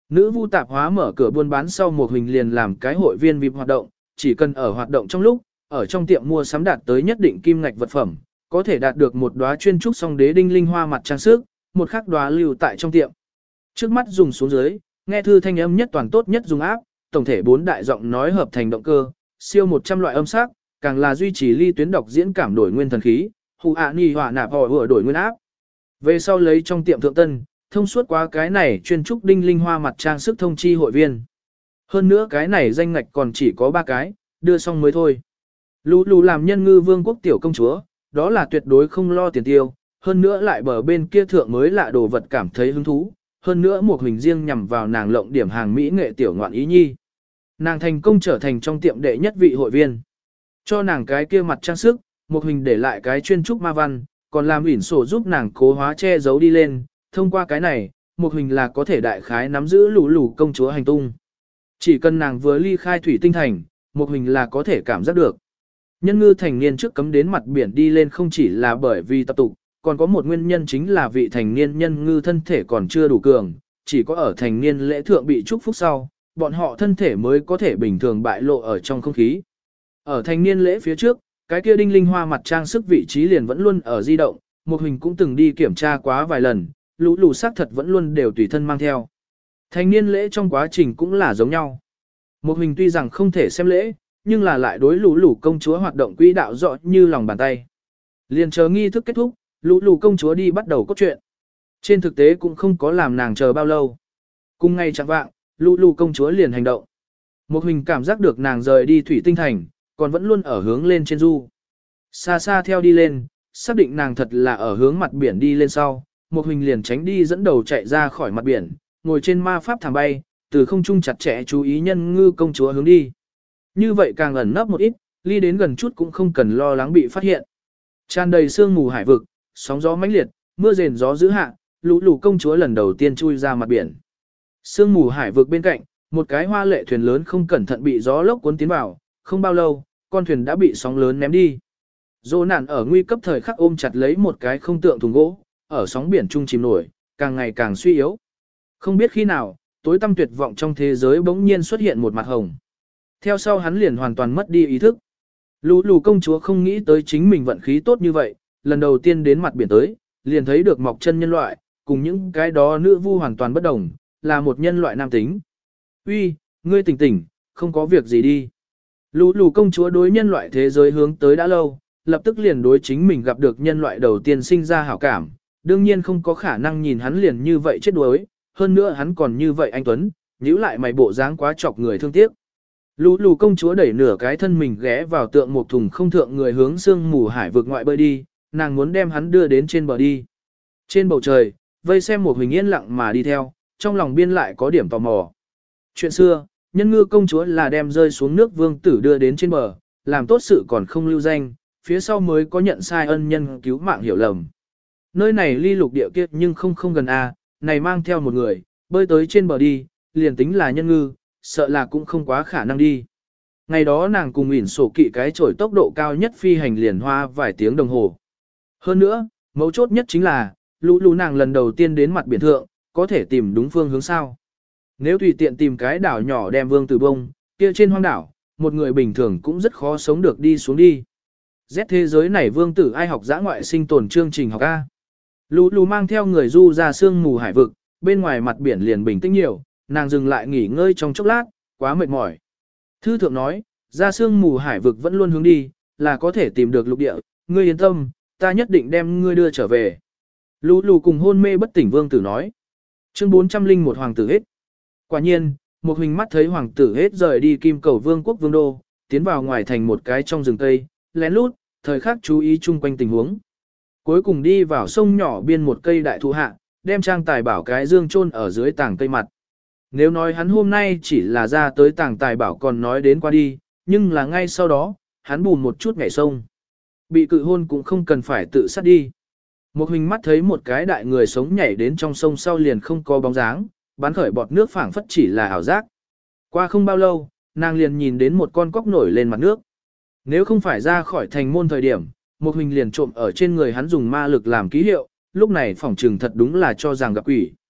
Nữ vu tạp hóa mở cửa buôn bán sau một hình liền làm cái hội viên vi ai pi hoạt động, chỉ cần ở hoạt động trong lúc, ở trong tiệm mua sắm đạt tới nhất định kim ngạch vật phẩm, có thể đạt được một đóa chuyên trúc song đế đinh linh hoa mặt trang sức, một khắc đóa lưu tại trong tiệm. Trước mắt dùng xuống dưới, nghe thư thanh âm nhất toàn tốt nhất dùng áp, tổng thể bốn đại giọng nói hợp thành động cơ, siêu một trăm loại âm sắc, càng là duy trì ly tuyến đọc diễn cảm đổi nguyên thần khí, hù ạ ni hỏa nạp họ vừa đổi nguyên áp. Về sau lấy trong tiệm thượng tân, thông suốt quá cái này chuyên trúc đinh linh hoa mặt trang sức thông chi hội viên. Hơn nữa cái này danh ngạch còn chỉ có ba cái, đưa xong mới thôi. Lù lù làm nhân ngư vương quốc tiểu công chúa, đó là tuyệt đối không lo tiền tiêu, hơn nữa lại bờ bên kia thượng mới lạ đồ vật cảm thấy hứng thú, hơn nữa một hình riêng nhằm vào nàng lộng điểm hàng mỹ nghệ tiểu ngoạn ý nhi. Nàng thành công trở thành trong tiệm đệ nhất vị hội viên. Cho nàng cái kia mặt trang sức, một hình để lại cái chuyên trúc ma văn, còn làm ỉn sổ giúp nàng cố hóa che giấu đi lên, thông qua cái này, một hình là có thể đại khái nắm giữ lũ lũ công chúa hành tung. Chỉ cần nàng vừa ly khai thủy tinh thành, một hình là có thể cảm giác được. Nhân ngư thành niên trước cấm đến mặt biển đi lên không chỉ là bởi vì tập tục, còn có một nguyên nhân chính là vị thành niên nhân ngư thân thể còn chưa đủ cường, chỉ có ở thành niên lễ thượng bị chúc phúc sau, bọn họ thân thể mới có thể bình thường bại lộ ở trong không khí. Ở thành niên lễ phía trước, cái kia đinh linh hoa mặt trang sức vị trí liền vẫn luôn ở di động, một hình cũng từng đi kiểm tra quá vài lần, lũ lù xác thật vẫn luôn đều tùy thân mang theo. Thành niên lễ trong quá trình cũng là giống nhau. Một hình tuy rằng không thể xem lễ, nhưng là lại đối lũ lù công chúa hoạt động quỹ đạo rõ như lòng bàn tay. Liền chờ nghi thức kết thúc, lũ lù công chúa đi bắt đầu cốt truyện. Trên thực tế cũng không có làm nàng chờ bao lâu. Cùng ngày chẳng vạng, lũ lù công chúa liền hành động. Một hình cảm giác được nàng rời đi thủy tinh thành, còn vẫn luôn ở hướng lên trên du. Xa xa theo đi lên, xác định nàng thật là ở hướng mặt biển đi lên sau, một hình liền tránh đi dẫn đầu chạy ra khỏi mặt biển, ngồi trên ma pháp thảm bay, từ không trung chặt chẽ chú ý nhân ngư công chúa hướng đi. Như vậy càng ẩn nấp một ít, ly đến gần chút cũng không cần lo lắng bị phát hiện. Tràn đầy sương mù hải vực, sóng gió mãnh liệt, mưa rền gió dữ hạ, lũ lũ công chúa lần đầu tiên chui ra mặt biển. Sương mù hải vực bên cạnh, một cái hoa lệ thuyền lớn không cẩn thận bị gió lốc cuốn tiến vào, không bao lâu, con thuyền đã bị sóng lớn ném đi. Dô nạn ở nguy cấp thời khắc ôm chặt lấy một cái không tượng thùng gỗ, ở sóng biển trung chìm nổi, càng ngày càng suy yếu. Không biết khi nào, tối tăm tuyệt vọng trong thế giới bỗng nhiên xuất hiện một mặt hồng. Theo sau hắn liền hoàn toàn mất đi ý thức. Lũ lù công chúa không nghĩ tới chính mình vận khí tốt như vậy, lần đầu tiên đến mặt biển tới, liền thấy được mọc chân nhân loại, cùng những cái đó nữ vu hoàn toàn bất đồng, là một nhân loại nam tính. Uy, ngươi tỉnh tỉnh, không có việc gì đi. Lũ lù công chúa đối nhân loại thế giới hướng tới đã lâu, lập tức liền đối chính mình gặp được nhân loại đầu tiên sinh ra hảo cảm, đương nhiên không có khả năng nhìn hắn liền như vậy chết đuối, hơn nữa hắn còn như vậy anh Tuấn, nhíu lại mày bộ dáng quá chọc người thương tiếc. Lũ lù công chúa đẩy nửa cái thân mình ghé vào tượng một thùng không thượng người hướng sương mù hải vực ngoại bơi đi, nàng muốn đem hắn đưa đến trên bờ đi. Trên bầu trời, vây xem một hình yên lặng mà đi theo, trong lòng biên lại có điểm tò mò. Chuyện xưa, nhân ngư công chúa là đem rơi xuống nước vương tử đưa đến trên bờ, làm tốt sự còn không lưu danh, phía sau mới có nhận sai ân nhân cứu mạng hiểu lầm. Nơi này ly lục địa kia nhưng không không gần a, này mang theo một người, bơi tới trên bờ đi, liền tính là nhân ngư, sợ là cũng không quá khả năng đi. Ngày đó nàng cùng ỉn sổ kỵ cái chổi tốc độ cao nhất phi hành liền hoa vài tiếng đồng hồ. Hơn nữa, mấu chốt nhất chính là, lũ lũ nàng lần đầu tiên đến mặt biển thượng, có thể tìm đúng phương hướng sao. Nếu tùy tiện tìm cái đảo nhỏ đem vương tử bông, kia trên hoang đảo, một người bình thường cũng rất khó sống được đi xuống đi. Z thế giới này vương tử ai học dã ngoại sinh tồn chương trình học A. Lũ lũ mang theo người du ra sương mù hải vực, bên ngoài mặt biển liền bình tĩnh nhiều, nàng dừng lại nghỉ ngơi trong chốc lát, quá mệt mỏi. Thư thượng nói, ra sương mù hải vực vẫn luôn hướng đi, là có thể tìm được lục địa, ngươi yên tâm, ta nhất định đem ngươi đưa trở về. Lũ lũ cùng hôn mê bất tỉnh vương tử nói. Chương bốn trăm linh một hoàng tử hết. Quả nhiên, một hình mắt thấy hoàng tử hết rời đi kim cầu vương quốc vương đô, tiến vào ngoài thành một cái trong rừng cây, lén lút, thời khắc chú ý chung quanh tình huống. Cuối cùng đi vào sông nhỏ biên một cây đại thụ hạ, đem trang tài bảo cái dương chôn ở dưới tảng cây mặt. Nếu nói hắn hôm nay chỉ là ra tới tàng tài bảo còn nói đến qua đi, nhưng là ngay sau đó, hắn bùn một chút nhảy sông. Bị cự hôn cũng không cần phải tự sát đi. Một hình mắt thấy một cái đại người sống nhảy đến trong sông sau liền không có bóng dáng, bắn khởi bọt nước phảng phất chỉ là ảo giác. Qua không bao lâu, nàng liền nhìn đến một con cóc nổi lên mặt nước. Nếu không phải ra khỏi thành môn thời điểm, một hình liền trộm ở trên người hắn dùng ma lực làm ký hiệu, lúc này phỏng trừng thật đúng là cho rằng gặp quỷ.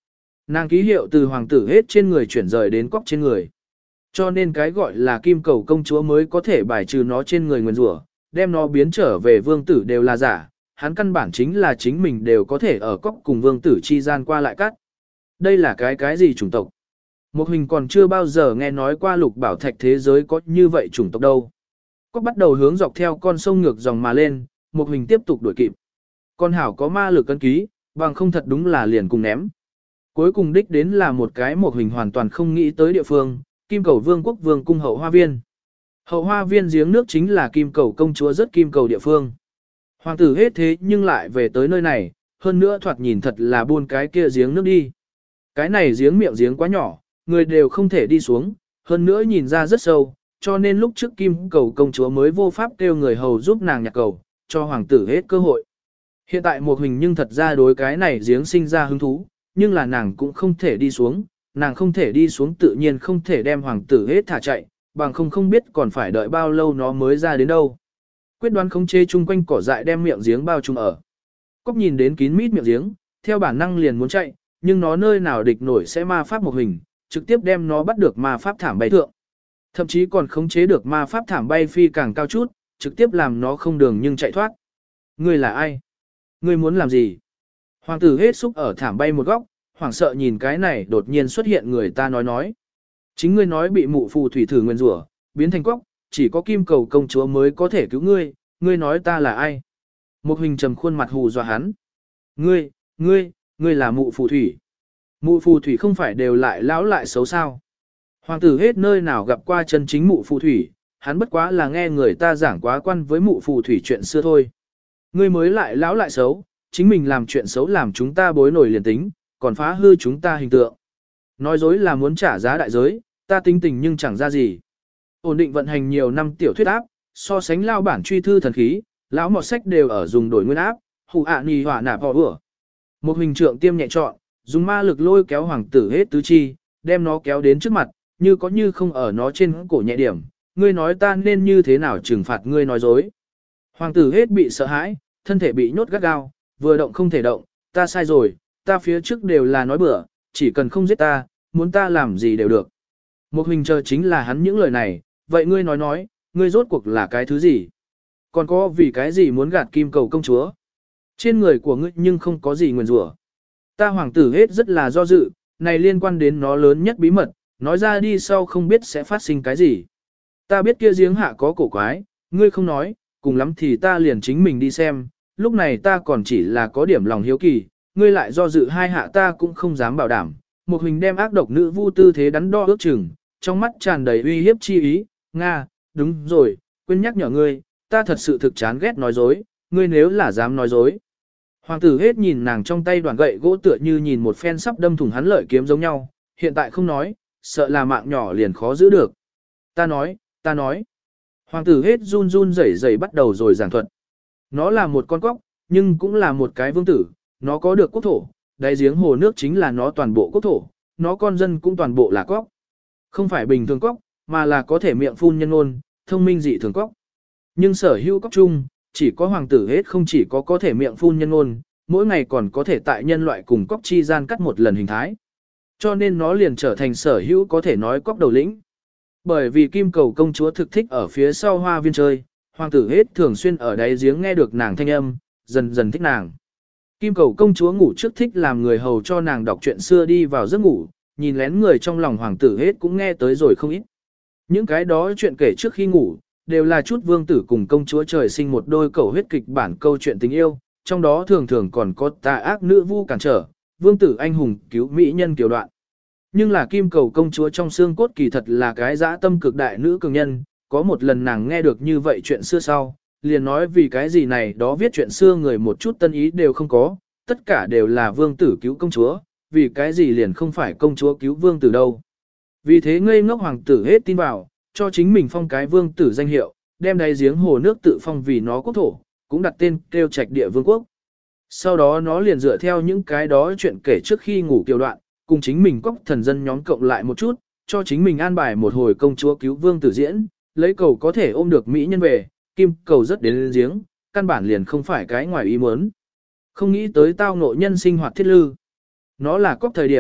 Nàng ký hiệu từ hoàng tử hết trên người chuyển rời đến cóc trên người. Cho nên cái gọi là kim cầu công chúa mới có thể bài trừ nó trên người nguyền rủa, đem nó biến trở về vương tử đều là giả, hắn căn bản chính là chính mình đều có thể ở cóc cùng vương tử chi gian qua lại cắt. Đây là cái cái gì chủng tộc? Một hình còn chưa bao giờ nghe nói qua lục bảo thạch thế giới có như vậy chủng tộc đâu. Cóc bắt đầu hướng dọc theo con sông ngược dòng mà lên, một hình tiếp tục đuổi kịp. Con hảo có ma lực cân ký, bằng không thật đúng là liền cùng ném. Cuối cùng đích đến là một cái một hình hoàn toàn không nghĩ tới địa phương, kim cầu vương quốc vương cung hậu hoa viên. Hậu hoa viên giếng nước chính là kim cầu công chúa rất kim cầu địa phương. Hoàng tử hết thế nhưng lại về tới nơi này, hơn nữa thoạt nhìn thật là buôn cái kia giếng nước đi. Cái này giếng miệng giếng quá nhỏ, người đều không thể đi xuống, hơn nữa nhìn ra rất sâu, cho nên lúc trước kim cầu công chúa mới vô pháp kêu người hầu giúp nàng nhặt cầu, cho hoàng tử hết cơ hội. Hiện tại một hình nhưng thật ra đối cái này giếng sinh ra hứng thú, nhưng là nàng cũng không thể đi xuống, nàng không thể đi xuống tự nhiên không thể đem hoàng tử hết thả chạy, bằng không không biết còn phải đợi bao lâu nó mới ra đến đâu. Quyết đoán khống chế chung quanh cỏ dại đem miệng giếng bao trùm ở. Cóc nhìn đến kín mít miệng giếng, theo bản năng liền muốn chạy, nhưng nó nơi nào địch nổi sẽ ma pháp một hình, trực tiếp đem nó bắt được ma pháp thảm bay thượng. Thậm chí còn khống chế được ma pháp thảm bay phi càng cao chút, trực tiếp làm nó không đường nhưng chạy thoát. Ngươi là ai? Ngươi muốn làm gì? Hoàng tử hết xúc ở thảm bay một góc, hoảng sợ nhìn cái này đột nhiên xuất hiện người ta nói nói. Chính ngươi nói bị mụ phù thủy thử nguyên rủa, biến thành cóc, chỉ có kim cầu công chúa mới có thể cứu ngươi, ngươi nói ta là ai? Một hình trầm khuôn mặt hù dọa hắn. Ngươi, ngươi, ngươi là mụ phù thủy. Mụ phù thủy không phải đều lại lão lại xấu sao? Hoàng tử hết nơi nào gặp qua chân chính mụ phù thủy, hắn bất quá là nghe người ta giảng quá quan với mụ phù thủy chuyện xưa thôi. Ngươi mới lại lão lại xấu, chính mình làm chuyện xấu làm chúng ta bối nổi liền tính, còn phá hư chúng ta hình tượng. Nói dối là muốn trả giá đại giới, ta tính tình nhưng chẳng ra gì. Ổn định vận hành nhiều năm tiểu thuyết áp, so sánh lao bản truy thư thần khí, lão mọt sách đều ở dùng đổi nguyên áp, hù ạ nì hỏa nạp họ ửa. Một hình trượng tiêm nhẹ trọn, dùng ma lực lôi kéo hoàng tử hết tứ chi, đem nó kéo đến trước mặt, như có như không ở nó trên cổ nhẹ điểm. Ngươi nói ta nên như thế nào trừng phạt ngươi nói dối. Hoàng tử hết bị sợ hãi, thân thể bị nhốt gắt gao, vừa động không thể động, ta sai rồi, ta phía trước đều là nói bừa, chỉ cần không giết ta, muốn ta làm gì đều được. Một hình chờ chính là hắn những lời này, vậy ngươi nói nói, ngươi rốt cuộc là cái thứ gì? Còn có vì cái gì muốn gạt kim cầu công chúa? Trên người của ngươi nhưng không có gì nguyền rủa. Ta hoàng tử hết rất là do dự, này liên quan đến nó lớn nhất bí mật, nói ra đi sau không biết sẽ phát sinh cái gì. Ta biết kia giếng hạ có cổ quái, ngươi không nói, cùng lắm thì ta liền chính mình đi xem, lúc này ta còn chỉ là có điểm lòng hiếu kỳ, ngươi lại do dự hai hạ ta cũng không dám bảo đảm. Một hình đem ác độc nữ vu tư thế đắn đo ước chừng, trong mắt tràn đầy uy hiếp chi ý, Nga, đúng rồi, quên nhắc nhở ngươi, ta thật sự thực chán ghét nói dối, ngươi nếu là dám nói dối. Hoàng tử hết nhìn nàng trong tay đoàn gậy gỗ tựa như nhìn một phen sắp đâm thủng hắn lợi kiếm giống nhau, hiện tại không nói, sợ là mạng nhỏ liền khó giữ được. Ta nói, ta nói. Hoàng tử hết run run rẩy rẩy bắt đầu rồi giảng thuật. Nó là một con cóc, nhưng cũng là một cái vương tử, nó có được quốc thổ, đáy giếng hồ nước chính là nó toàn bộ quốc thổ, nó con dân cũng toàn bộ là cóc. Không phải bình thường cóc, mà là có thể miệng phun nhân ngôn, thông minh dị thường cóc. Nhưng sở hữu cóc chung, chỉ có hoàng tử hết không chỉ có có thể miệng phun nhân ngôn, mỗi ngày còn có thể tại nhân loại cùng cóc chi gian cắt một lần hình thái. Cho nên nó liền trở thành sở hữu có thể nói cóc đầu lĩnh. Bởi vì kim cầu công chúa thực thích ở phía sau hoa viên chơi, hoàng tử hết thường xuyên ở đáy giếng nghe được nàng thanh âm, dần dần thích nàng. Kim cầu công chúa ngủ trước thích làm người hầu cho nàng đọc chuyện xưa đi vào giấc ngủ, nhìn lén người trong lòng hoàng tử hết cũng nghe tới rồi không ít. Những cái đó chuyện kể trước khi ngủ, đều là chút vương tử cùng công chúa trời sinh một đôi cầu huyết kịch bản câu chuyện tình yêu, trong đó thường thường còn có tà ác nữ vu cản trở, vương tử anh hùng cứu mỹ nhân kiều đoạn. Nhưng là kim cầu công chúa trong xương cốt kỳ thật là cái dã tâm cực đại nữ cường nhân, có một lần nàng nghe được như vậy chuyện xưa sau, liền nói vì cái gì này đó viết chuyện xưa người một chút tân ý đều không có, tất cả đều là vương tử cứu công chúa, vì cái gì liền không phải công chúa cứu vương tử đâu. Vì thế ngây ngốc hoàng tử hết tin vào, cho chính mình phong cái vương tử danh hiệu, đem đáy giếng hồ nước tự phong vì nó quốc thổ, cũng đặt tên kêu trạch địa vương quốc. Sau đó nó liền dựa theo những cái đó chuyện kể trước khi ngủ kiều đoạn, cùng chính mình cóc thần dân nhóm cộng lại một chút, cho chính mình an bài một hồi công chúa cứu vương tử diễn, lấy cầu có thể ôm được mỹ nhân về, kim cầu rất đến giếng, căn bản liền không phải cái ngoài ý muốn. Không nghĩ tới tao ngộ nhân sinh hoạt thiết lư. Nó là cóc thời điểm,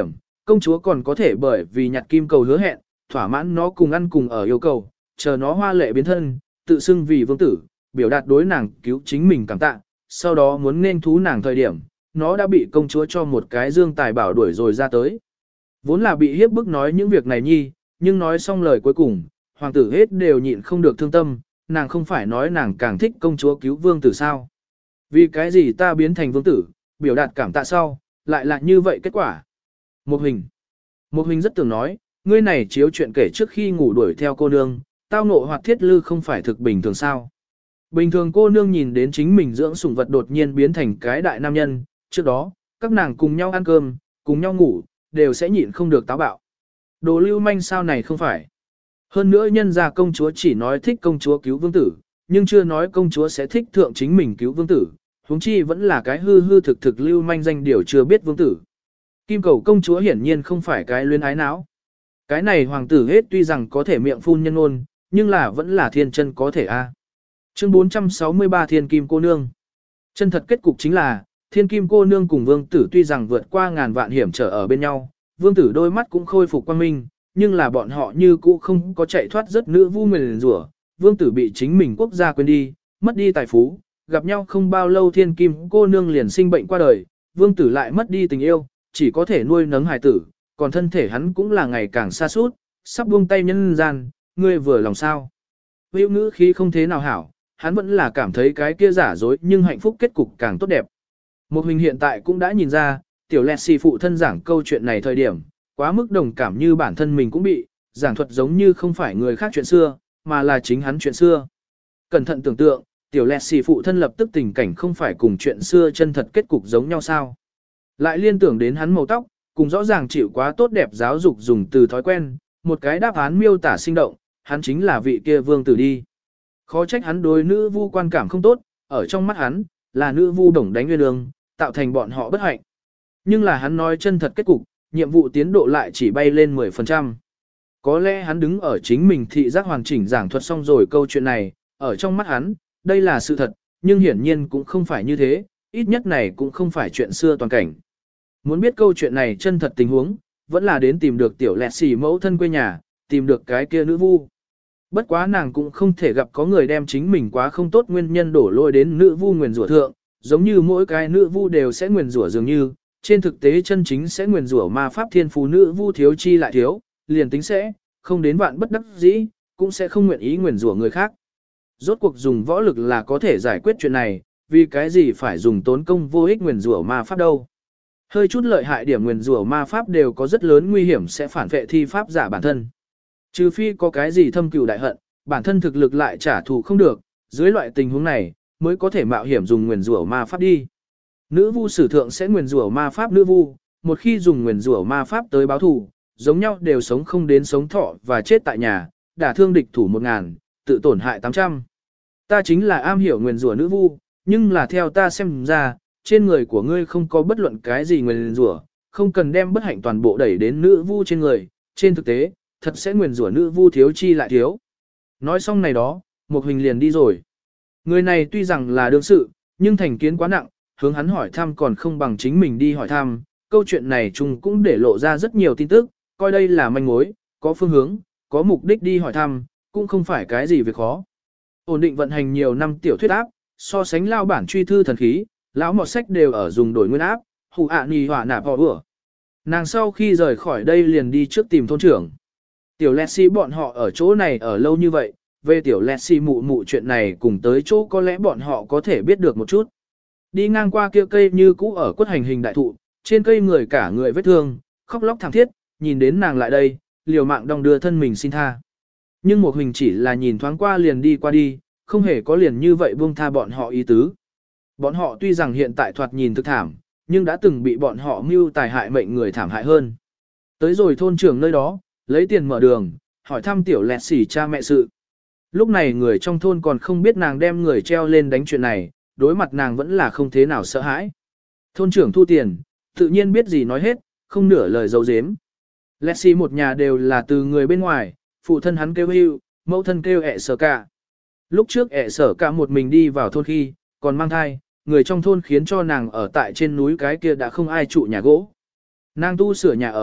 công chúa còn có thể bởi vì nhặt kim cầu hứa hẹn, thỏa mãn nó cùng ăn cùng ở yêu cầu, chờ nó hoa lệ biến thân, tự xưng vì vương tử, biểu đạt đối nàng cứu chính mình cảm tạ, sau đó muốn nên thú nàng thời điểm, nó đã bị công chúa cho một cái dương tài bảo đuổi rồi ra tới. Vốn là bị hiếp bức nói những việc này nhi, nhưng nói xong lời cuối cùng, hoàng tử hết đều nhịn không được thương tâm, nàng không phải nói nàng càng thích công chúa cứu vương tử sao. Vì cái gì ta biến thành vương tử, biểu đạt cảm tạ sau, lại là như vậy kết quả. Một hình. Một hình rất tưởng nói, ngươi này chiếu chuyện kể trước khi ngủ đuổi theo cô nương, tao ngộ hoặc thiết lư không phải thực bình thường sao. Bình thường cô nương nhìn đến chính mình dưỡng sủng vật đột nhiên biến thành cái đại nam nhân, trước đó, các nàng cùng nhau ăn cơm, cùng nhau ngủ, đều sẽ nhịn không được táo bạo. Đồ lưu manh sao này không phải. Hơn nữa nhân gia công chúa chỉ nói thích công chúa cứu vương tử, nhưng chưa nói công chúa sẽ thích thượng chính mình cứu vương tử, huống chi vẫn là cái hư hư thực thực lưu manh danh điều chưa biết vương tử. Kim cầu công chúa hiển nhiên không phải cái luyến ái não. Cái này hoàng tử hết tuy rằng có thể miệng phun nhân ôn, nhưng là vẫn là thiên chân có thể a. Chương bốn trăm sáu mươi ba Thiên Kim cô nương. Chân thật kết cục chính là, Thiên Kim cô nương cùng vương tử tuy rằng vượt qua ngàn vạn hiểm trở ở bên nhau, vương tử đôi mắt cũng khôi phục quang minh, nhưng là bọn họ như cũ không có chạy thoát rất nữ vu nguyền rủa. Vương tử bị chính mình quốc gia quên đi, mất đi tài phú, gặp nhau không bao lâu Thiên Kim cô nương liền sinh bệnh qua đời, vương tử lại mất đi tình yêu, chỉ có thể nuôi nấng hài tử, còn thân thể hắn cũng là ngày càng xa suốt, sắp buông tay nhân gian, ngươi vừa lòng sao. Hữu ngữ khí không thế nào hảo, hắn vẫn là cảm thấy cái kia giả dối nhưng hạnh phúc kết cục càng tốt đẹp. Một hình hiện tại cũng đã nhìn ra, tiểu lẹt xì phụ thân giảng câu chuyện này thời điểm, quá mức đồng cảm như bản thân mình cũng bị, giảng thuật giống như không phải người khác chuyện xưa, mà là chính hắn chuyện xưa. Cẩn thận tưởng tượng, tiểu lẹt xì phụ thân lập tức tình cảnh không phải cùng chuyện xưa chân thật kết cục giống nhau sao. Lại liên tưởng đến hắn màu tóc, cùng rõ ràng chịu quá tốt đẹp giáo dục dùng từ thói quen, một cái đáp án miêu tả sinh động, hắn chính là vị kia vương tử đi. Khó trách hắn đối nữ vu quan cảm không tốt, ở trong mắt hắn, là nữ vu đồng đánh nguyên lương, tạo thành bọn họ bất hạnh. Nhưng là hắn nói chân thật kết cục, nhiệm vụ tiến độ lại chỉ bay lên mười phần trăm. Có lẽ hắn đứng ở chính mình thị giác hoàn chỉnh giảng thuật xong rồi câu chuyện này, ở trong mắt hắn, đây là sự thật, nhưng hiển nhiên cũng không phải như thế, ít nhất này cũng không phải chuyện xưa toàn cảnh. Muốn biết câu chuyện này chân thật tình huống, vẫn là đến tìm được tiểu lẹt xì mẫu thân quê nhà, tìm được cái kia nữ vu. Bất quá nàng cũng không thể gặp có người đem chính mình quá không tốt nguyên nhân đổ lôi đến nữ vu nguyền rủa thượng, giống như mỗi cái nữ vu đều sẽ nguyền rủa dường như, trên thực tế chân chính sẽ nguyền rủa ma pháp thiên phú nữ vu thiếu chi lại thiếu, liền tính sẽ, không đến vạn bất đắc dĩ, cũng sẽ không nguyện ý nguyền rủa người khác. Rốt cuộc dùng võ lực là có thể giải quyết chuyện này, vì cái gì phải dùng tốn công vô ích nguyền rủa ma pháp đâu. Hơi chút lợi hại điểm nguyền rủa ma pháp đều có rất lớn nguy hiểm sẽ phản vệ thi pháp giả bản thân. Trừ phi có cái gì thâm cừu đại hận, bản thân thực lực lại trả thù không được, dưới loại tình huống này, mới có thể mạo hiểm dùng nguyền rủa ma pháp đi. Nữ vu sử thượng sẽ nguyền rủa ma pháp nữ vu, một khi dùng nguyền rủa ma pháp tới báo thù, giống nhau đều sống không đến sống thọ và chết tại nhà, đả thương địch thủ một ngàn, tự tổn hại tám trăm. Ta chính là am hiểu nguyền rủa nữ vu, nhưng là theo ta xem ra, trên người của ngươi không có bất luận cái gì nguyền rủa, không cần đem bất hạnh toàn bộ đẩy đến nữ vu trên người, trên thực tế, thật sẽ nguyền rủa nữ vu thiếu chi lại thiếu. Nói xong này đó, một hình liền đi rồi. Người này tuy rằng là đương sự, nhưng thành kiến quá nặng, hướng hắn hỏi thăm còn không bằng chính mình đi hỏi thăm, câu chuyện này chung cũng để lộ ra rất nhiều tin tức, coi đây là manh mối, có phương hướng, có mục đích đi hỏi thăm, cũng không phải cái gì việc khó. Ổn định vận hành nhiều năm tiểu thuyết áp, so sánh lao bản truy thư thần khí, lão mọt sách đều ở dùng đổi nguyên áp, hù ạ nì hỏa nạp họ vừa. Nàng sau khi rời khỏi đây liền đi trước tìm thôn trưởng. Tiểu lẹt xì bọn họ ở chỗ này ở lâu như vậy, về tiểu lẹt xì mụ mụ chuyện này cùng tới chỗ có lẽ bọn họ có thể biết được một chút. Đi ngang qua kia cây như cũ ở quất hành hình đại thụ, trên cây người cả người vết thương, khóc lóc thảm thiết, nhìn đến nàng lại đây, liều mạng đong đưa thân mình xin tha. Nhưng một hình chỉ là nhìn thoáng qua liền đi qua đi, không hề có liền như vậy buông tha bọn họ ý tứ. Bọn họ tuy rằng hiện tại thoạt nhìn thực thảm, nhưng đã từng bị bọn họ mưu tài hại mệnh người thảm hại hơn. Tới rồi thôn trưởng nơi đó, lấy tiền mở đường, hỏi thăm tiểu lẹt xỉ cha mẹ sự. Lúc này người trong thôn còn không biết nàng đem người treo lên đánh chuyện này, đối mặt nàng vẫn là không thế nào sợ hãi. Thôn trưởng thu tiền, tự nhiên biết gì nói hết, không nửa lời dấu dếm. Lẹt xỉ một nhà đều là từ người bên ngoài, phụ thân hắn kêu hưu, mẫu thân kêu ẹ sở cả. Lúc trước ẹ sở cả một mình đi vào thôn khi, còn mang thai, người trong thôn khiến cho nàng ở tại trên núi cái kia đã không ai trụ nhà gỗ. Nàng tu sửa nhà ở,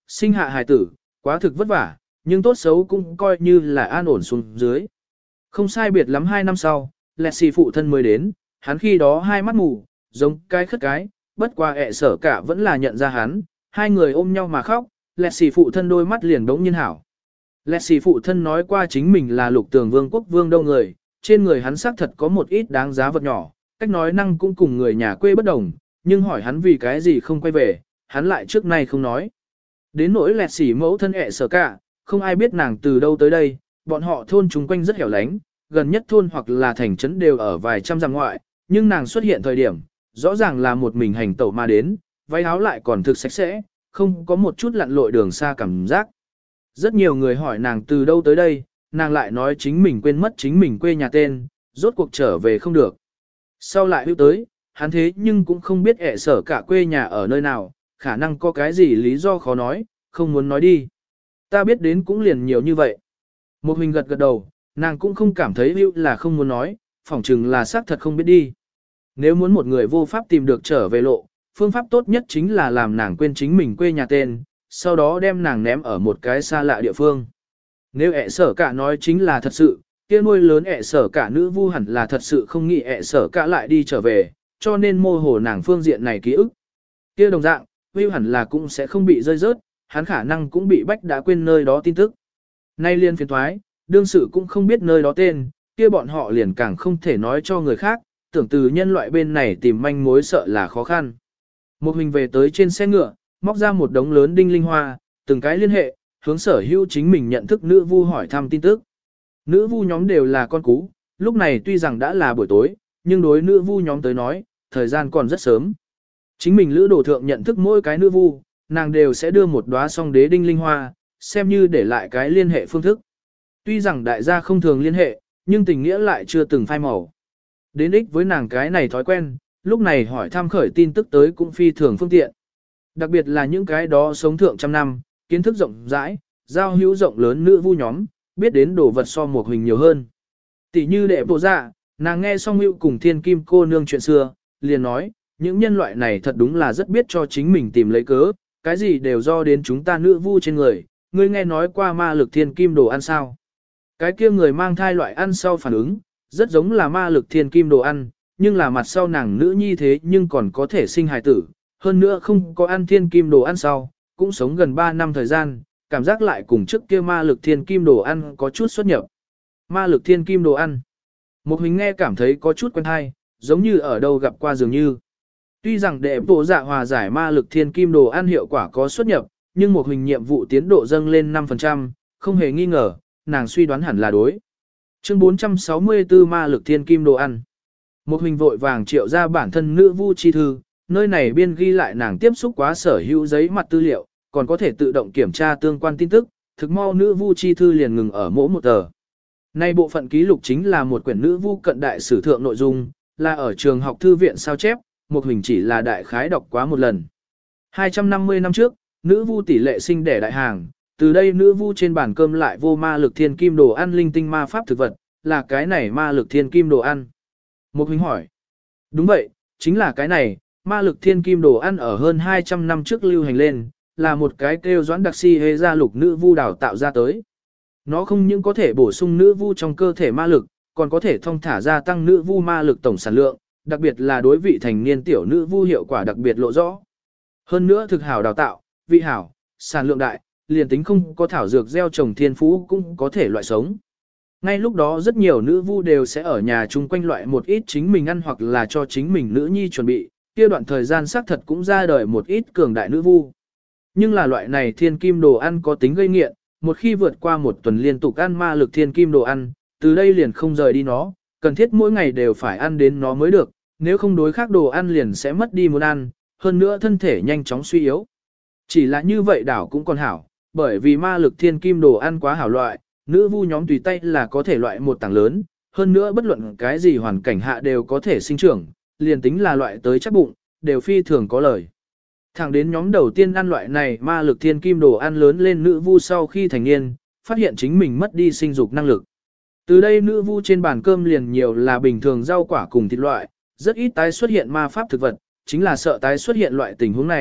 sinh hạ hài tử, quá thực vất vả, nhưng tốt xấu cũng coi như là an ổn xuống dưới. Không sai biệt lắm hai năm sau, lẹ xì phụ thân mới đến, hắn khi đó hai mắt mù, giống cái khất cái, bất qua ẹ sở cả vẫn là nhận ra hắn, hai người ôm nhau mà khóc, lẹ xì phụ thân đôi mắt liền đống nhiên hảo. Lẹ xì phụ thân nói qua chính mình là lục tường vương quốc vương đâu người, trên người hắn xác thật có một ít đáng giá vật nhỏ, cách nói năng cũng cùng người nhà quê bất đồng, nhưng hỏi hắn vì cái gì không quay về, hắn lại trước nay không nói. Đến nỗi lẹ xì mẫu thân ẹ sở cả, không ai biết nàng từ đâu tới đây, bọn họ thôn chúng quanh rất hẻo lánh, gần nhất thôn hoặc là thành trấn đều ở vài trăm dặm ngoại, nhưng nàng xuất hiện thời điểm, rõ ràng là một mình hành tẩu mà đến, váy áo lại còn thực sạch sẽ, không có một chút lặn lội đường xa cảm giác. Rất nhiều người hỏi nàng từ đâu tới đây, nàng lại nói chính mình quên mất chính mình quê nhà tên, rốt cuộc trở về không được. Sau lại hữu tới, hắn thế nhưng cũng không biết ẹ sở cả quê nhà ở nơi nào, khả năng có cái gì lý do khó nói, không muốn nói đi. Ta biết đến cũng liền nhiều như vậy. Một mình gật gật đầu, nàng cũng không cảm thấy hữu là không muốn nói, phỏng chừng là xác thật không biết đi. Nếu muốn một người vô pháp tìm được trở về lộ, phương pháp tốt nhất chính là làm nàng quên chính mình quê nhà tên, sau đó đem nàng ném ở một cái xa lạ địa phương. Nếu ẹ sở cả nói chính là thật sự, kia nuôi lớn ẹ sở cả nữ vu hẳn là thật sự không nghĩ ẹ sở cả lại đi trở về, cho nên mô hồ nàng phương diện này ký ức. Kia đồng dạng, Will hẳn là cũng sẽ không bị rơi rớt, hắn khả năng cũng bị bách đã quên nơi đó tin tức. Nay liên phiền thoái, đương sự cũng không biết nơi đó tên, kia bọn họ liền càng không thể nói cho người khác, tưởng từ nhân loại bên này tìm manh mối sợ là khó khăn. Một mình về tới trên xe ngựa, móc ra một đống lớn đinh linh hoa, từng cái liên hệ, hướng sở hữu chính mình nhận thức nữ vu hỏi thăm tin tức. Nữ vu nhóm đều là con cú, lúc này tuy rằng đã là buổi tối, nhưng đối nữ vu nhóm tới nói, thời gian còn rất sớm. Chính mình lữ đồ thượng nhận thức mỗi cái nữ vu, nàng đều sẽ đưa một đóa song đế đinh linh hoa, xem như để lại cái liên hệ phương thức. Tuy rằng đại gia không thường liên hệ, nhưng tình nghĩa lại chưa từng phai màu. Đến ích với nàng cái này thói quen, lúc này hỏi thăm khởi tin tức tới cũng phi thường phương tiện. Đặc biệt là những cái đó sống thượng trăm năm, kiến thức rộng rãi, giao hữu rộng lớn nữ vu nhóm, biết đến đồ vật so một hình nhiều hơn. Tỷ như đệ bộ dạ, nàng nghe xong hữu cùng thiên kim cô nương chuyện xưa, liền nói, những nhân loại này thật đúng là rất biết cho chính mình tìm lấy cớ, cái gì đều do đến chúng ta nữ vu trên người, ngươi nghe nói qua ma lực thiên kim đồ ăn sao. Cái kia người mang thai loại ăn sau phản ứng, rất giống là ma lực thiên kim đồ ăn, nhưng là mặt sau nàng nữ nhi thế nhưng còn có thể sinh hài tử, hơn nữa không có ăn thiên kim đồ ăn sau, cũng sống gần ba năm thời gian, cảm giác lại cùng trước kia ma lực thiên kim đồ ăn có chút xuất nhập. Ma lực thiên kim đồ ăn. Một hình nghe cảm thấy có chút quen hay, giống như ở đâu gặp qua dường như. Tuy rằng đệ bộ dạ hòa giải ma lực thiên kim đồ ăn hiệu quả có xuất nhập, nhưng một hình nhiệm vụ tiến độ dâng lên năm phần trăm, không hề nghi ngờ, nàng suy đoán hẳn là đối. Chương bốn trăm sáu mươi tư ma lực thiên kim đồ ăn. Một hình vội vàng triệu ra bản thân nữ vu chi thư, nơi này biên ghi lại nàng tiếp xúc quá sở hữu giấy mặt tư liệu, còn có thể tự động kiểm tra tương quan tin tức, thực mau nữ vu chi thư liền ngừng ở mỗi một tờ. Nay bộ phận ký lục chính là một quyển nữ vu cận đại sử thượng nội dung, là ở trường học thư viện sao chép, một hình chỉ là đại khái đọc quá một lần. hai trăm năm mươi năm trước, nữ vu tỷ lệ sinh đẻ đại hàng, từ đây nữ vu trên bàn cơm lại vô ma lực thiên kim đồ ăn linh tinh ma pháp thực vật, là cái này ma lực thiên kim đồ ăn. Một hình hỏi. Đúng vậy, chính là cái này, ma lực thiên kim đồ ăn ở hơn hai trăm năm trước lưu hành lên, là một cái kêu doãn đặc si hê gia lục nữ vu đào tạo ra tới. Nó không những có thể bổ sung nữ vu trong cơ thể ma lực, còn có thể thông thả gia tăng nữ vu ma lực tổng sản lượng, đặc biệt là đối vị thành niên tiểu nữ vu hiệu quả đặc biệt lộ rõ. Hơn nữa thực hảo đào tạo, vị hảo, sản lượng đại, liền tính không có thảo dược gieo trồng thiên phú cũng có thể loại sống. Ngay lúc đó rất nhiều nữ vu đều sẽ ở nhà chung quanh loại một ít chính mình ăn hoặc là cho chính mình nữ nhi chuẩn bị, kia đoạn thời gian xác thật cũng ra đời một ít cường đại nữ vu. Nhưng là loại này thiên kim đồ ăn có tính gây nghiện, một khi vượt qua một tuần liên tục ăn ma lực thiên kim đồ ăn, từ đây liền không rời đi nó, cần thiết mỗi ngày đều phải ăn đến nó mới được, nếu không đối khác đồ ăn liền sẽ mất đi muốn ăn, hơn nữa thân thể nhanh chóng suy yếu. Chỉ là như vậy đảo cũng còn hảo, bởi vì ma lực thiên kim đồ ăn quá hảo loại, nữ vu nhóm tùy tay là có thể loại một tảng lớn, hơn nữa bất luận cái gì hoàn cảnh hạ đều có thể sinh trưởng, liền tính là loại tới chắc bụng, đều phi thường có lời. Thẳng đến nhóm đầu tiên ăn loại này ma lực thiên kim đồ ăn lớn lên nữ vu sau khi thành niên, phát hiện chính mình mất đi sinh dục năng lực. Từ đây nữ vu trên bàn cơm liền nhiều là bình thường rau quả cùng thịt loại, rất ít tái xuất hiện ma pháp thực vật, chính là sợ tái xuất hiện loại tình huống này,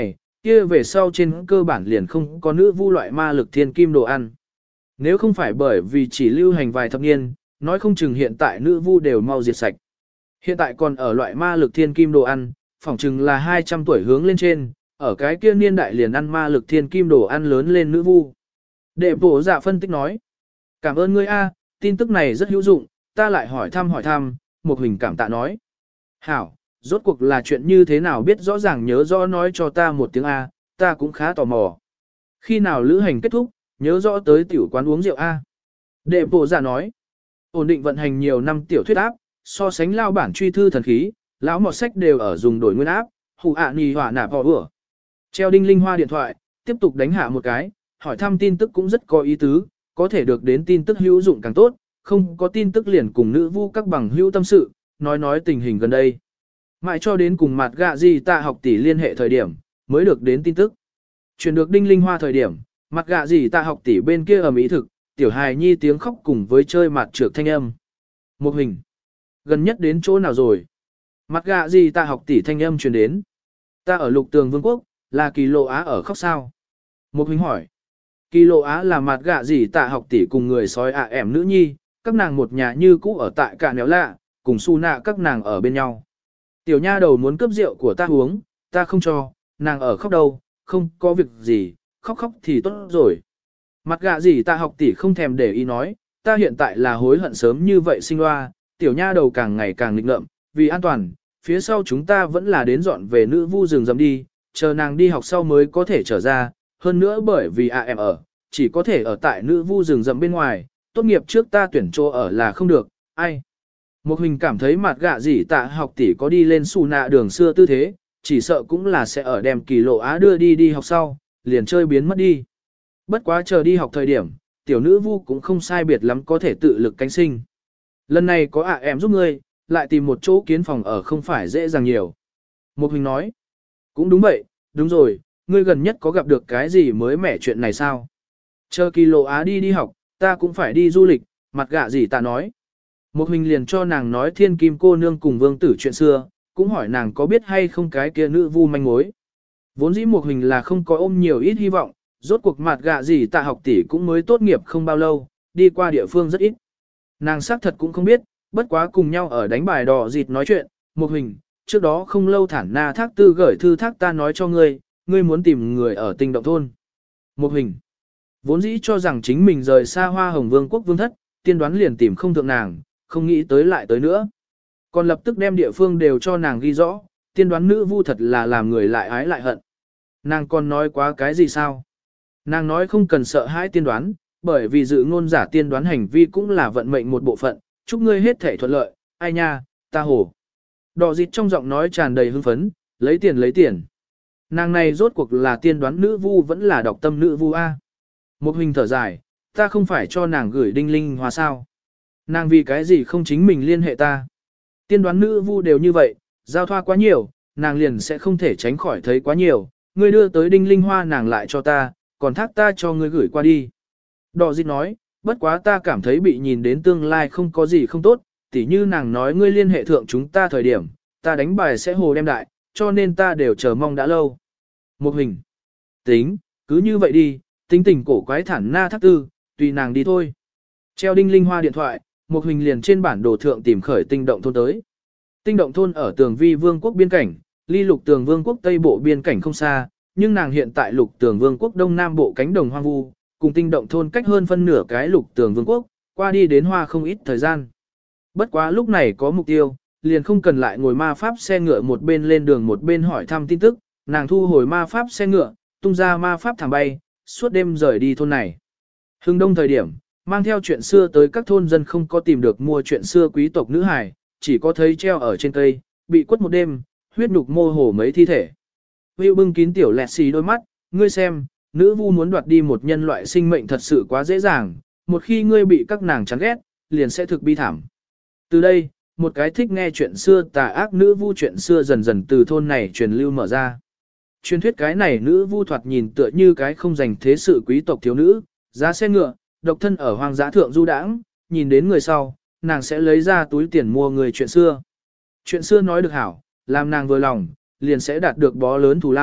kia về sau trên cơ bản liền không có nữ vu loại ma lực thiên kim đồ ăn. Nếu không phải bởi vì chỉ lưu hành vài thập niên, nói không chừng hiện tại nữ vu đều mau diệt sạch. Hiện tại còn ở loại ma lực thiên kim đồ ăn, phỏng chừng là hai trăm tuổi hướng lên trên, ở cái kia niên đại liền ăn ma lực thiên kim đồ ăn lớn lên nữ vu. Đệ bổ dạ phân tích nói, cảm ơn ngươi A, tin tức này rất hữu dụng, ta lại hỏi thăm hỏi thăm, một hình cảm tạ nói. Hảo, rốt cuộc là chuyện như thế nào biết rõ ràng nhớ rõ nói cho ta một tiếng A, ta cũng khá tò mò. Khi nào lữ hành kết thúc, nhớ rõ tới tiểu quán uống rượu A. Đệ bổ dạ nói, ổn định vận hành nhiều năm tiểu thuyết áp, so sánh lao bản truy thư thần khí, lão mọt sách đều ở dùng đổi nguyên áp, hù ạ nì hỏa nạp họ vừa. Treo đinh linh hoa điện thoại, tiếp tục đánh hạ một cái, hỏi thăm tin tức cũng rất có ý tứ, có thể được đến tin tức hữu dụng càng tốt, không có tin tức liền cùng nữ vu các bằng hữu tâm sự, nói nói tình hình gần đây. Mãi cho đến cùng mặt gạ gì tạ học tỷ liên hệ thời điểm, mới được đến tin tức. Chuyển được đinh linh hoa thời điểm, mặt gạ gì tạ học tỷ bên kia ầm ĩ thực, tiểu hài nhi tiếng khóc cùng với chơi mặt trược thanh âm. Một hình. Gần nhất đến chỗ nào rồi? Mặt gạ gì tạ học tỷ thanh âm truyền đến. Ta ở lục tường vương quốc, là kỳ lộ á ở khóc sao? Một hình hỏi. Kỳ lộ á là mặt gạ gì tạ học tỷ cùng người sói ạ ẻm nữ nhi, các nàng một nhà như cũ ở tại cả néo lạ, cùng su nạ các nàng ở bên nhau. Tiểu nha đầu muốn cướp rượu của ta uống, ta không cho, nàng ở khóc đâu, không có việc gì, khóc khóc thì tốt rồi. Mặt gạ gì tạ học tỷ không thèm để ý nói, ta hiện tại là hối hận sớm như vậy sinh loa, tiểu nha đầu càng ngày càng nghịch ngợm, vì an toàn, phía sau chúng ta vẫn là đến dọn về nữ vu rừng rậm đi, chờ nàng đi học sau mới có thể trở ra, hơn nữa bởi vì à em ở, chỉ có thể ở tại nữ vu rừng rậm bên ngoài, tốt nghiệp trước ta tuyển chỗ ở là không được, ai. Một hình cảm thấy mặt gạ gì tạ học tỷ có đi lên xù nạ đường xưa tư thế, chỉ sợ cũng là sẽ ở đem kỳ lộ á đưa đi đi học sau, liền chơi biến mất đi. Bất quá chờ đi học thời điểm, tiểu nữ vu cũng không sai biệt lắm có thể tự lực cánh sinh. Lần này có ạ em giúp ngươi, lại tìm một chỗ kiến phòng ở không phải dễ dàng nhiều. Một hình nói, cũng đúng vậy, đúng rồi, ngươi gần nhất có gặp được cái gì mới mẻ chuyện này sao? Chờ kỳ lộ á đi đi học, ta cũng phải đi du lịch, mặt gạ gì ta nói. Một hình liền cho nàng nói thiên kim cô nương cùng vương tử chuyện xưa, cũng hỏi nàng có biết hay không cái kia nữ vu manh mối. Vốn dĩ một hình là không có ôm nhiều ít hy vọng, rốt cuộc mặt gạ gì tạ học tỷ cũng mới tốt nghiệp không bao lâu, đi qua địa phương rất ít. Nàng xác thật cũng không biết, bất quá cùng nhau ở đánh bài đỏ dịt nói chuyện, một hình, trước đó không lâu thản na thác tư gửi thư thác ta nói cho ngươi, ngươi muốn tìm người ở tinh động thôn. Một hình, vốn dĩ cho rằng chính mình rời xa hoa hồng vương quốc vương thất, tiên đoán liền tìm không thượng nàng, không nghĩ tới lại tới nữa. Còn lập tức đem địa phương đều cho nàng ghi rõ, tiên đoán nữ vu thật là làm người lại ái lại hận. Nàng còn nói quá cái gì sao? Nàng nói không cần sợ hãi tiên đoán, bởi vì dự ngôn giả tiên đoán hành vi cũng là vận mệnh một bộ phận, chúc ngươi hết thể thuận lợi, ai nha, ta hổ. Đỏ dịt trong giọng nói tràn đầy hưng phấn, lấy tiền lấy tiền. Nàng này rốt cuộc là tiên đoán nữ vu vẫn là độc tâm nữ vu A. Một hình thở dài, ta không phải cho nàng gửi đinh linh hoa sao. Nàng vì cái gì không chính mình liên hệ ta. Tiên đoán nữ vu đều như vậy, giao thoa quá nhiều, nàng liền sẽ không thể tránh khỏi thấy quá nhiều. Ngươi đưa tới đinh linh hoa nàng lại cho ta, còn thác ta cho ngươi gửi qua đi. Đỏ dịt nói, bất quá ta cảm thấy bị nhìn đến tương lai không có gì không tốt, tỉ như nàng nói ngươi liên hệ thượng chúng ta thời điểm, ta đánh bài sẽ hồ đem đại, cho nên ta đều chờ mong đã lâu. Một hình. Tính, cứ như vậy đi, tính tình cổ quái thản na thác tư, tùy nàng đi thôi. Treo đinh linh hoa điện thoại, một hình liền trên bản đồ thượng tìm khởi tinh động thôn tới. Tinh động thôn ở tường vi vương quốc biên cảnh, ly lục tường vương quốc tây bộ biên cảnh không xa, nhưng nàng hiện tại lục tường vương quốc đông nam bộ cánh đồng hoang vu, cùng tinh động thôn cách hơn phân nửa cái lục tường vương quốc, qua đi đến hoa không ít thời gian. Bất quá lúc này có mục tiêu, liền không cần lại ngồi ma pháp xe ngựa một bên lên đường một bên hỏi thăm tin tức, nàng thu hồi ma pháp xe ngựa, tung ra ma pháp thảm bay, suốt đêm rời đi thôn này. Hưng đông thời điểm, mang theo chuyện xưa tới các thôn dân không có tìm được mua chuyện xưa quý tộc nữ hài, chỉ có thấy treo ở trên cây, bị quất một đêm, huyết nhục mô hồ mấy thi thể. Hữu bưng kín tiểu lẹt xì đôi mắt, ngươi xem, nữ vu muốn đoạt đi một nhân loại sinh mệnh thật sự quá dễ dàng, một khi ngươi bị các nàng chán ghét, liền sẽ thực bi thảm. Từ đây, một cái thích nghe chuyện xưa tà ác nữ vu chuyện xưa dần dần từ thôn này truyền lưu mở ra. Truyền thuyết cái này nữ vu thoạt nhìn tựa như cái không dành thế sự quý tộc thiếu nữ, giá xe ngựa, độc thân ở hoang dã thượng du đãng, nhìn đến người sau, nàng sẽ lấy ra túi tiền mua người chuyện xưa. Chuyện xưa nói được hảo, làm nàng vừa lòng, liền sẽ đạt được bó lớn thù lao,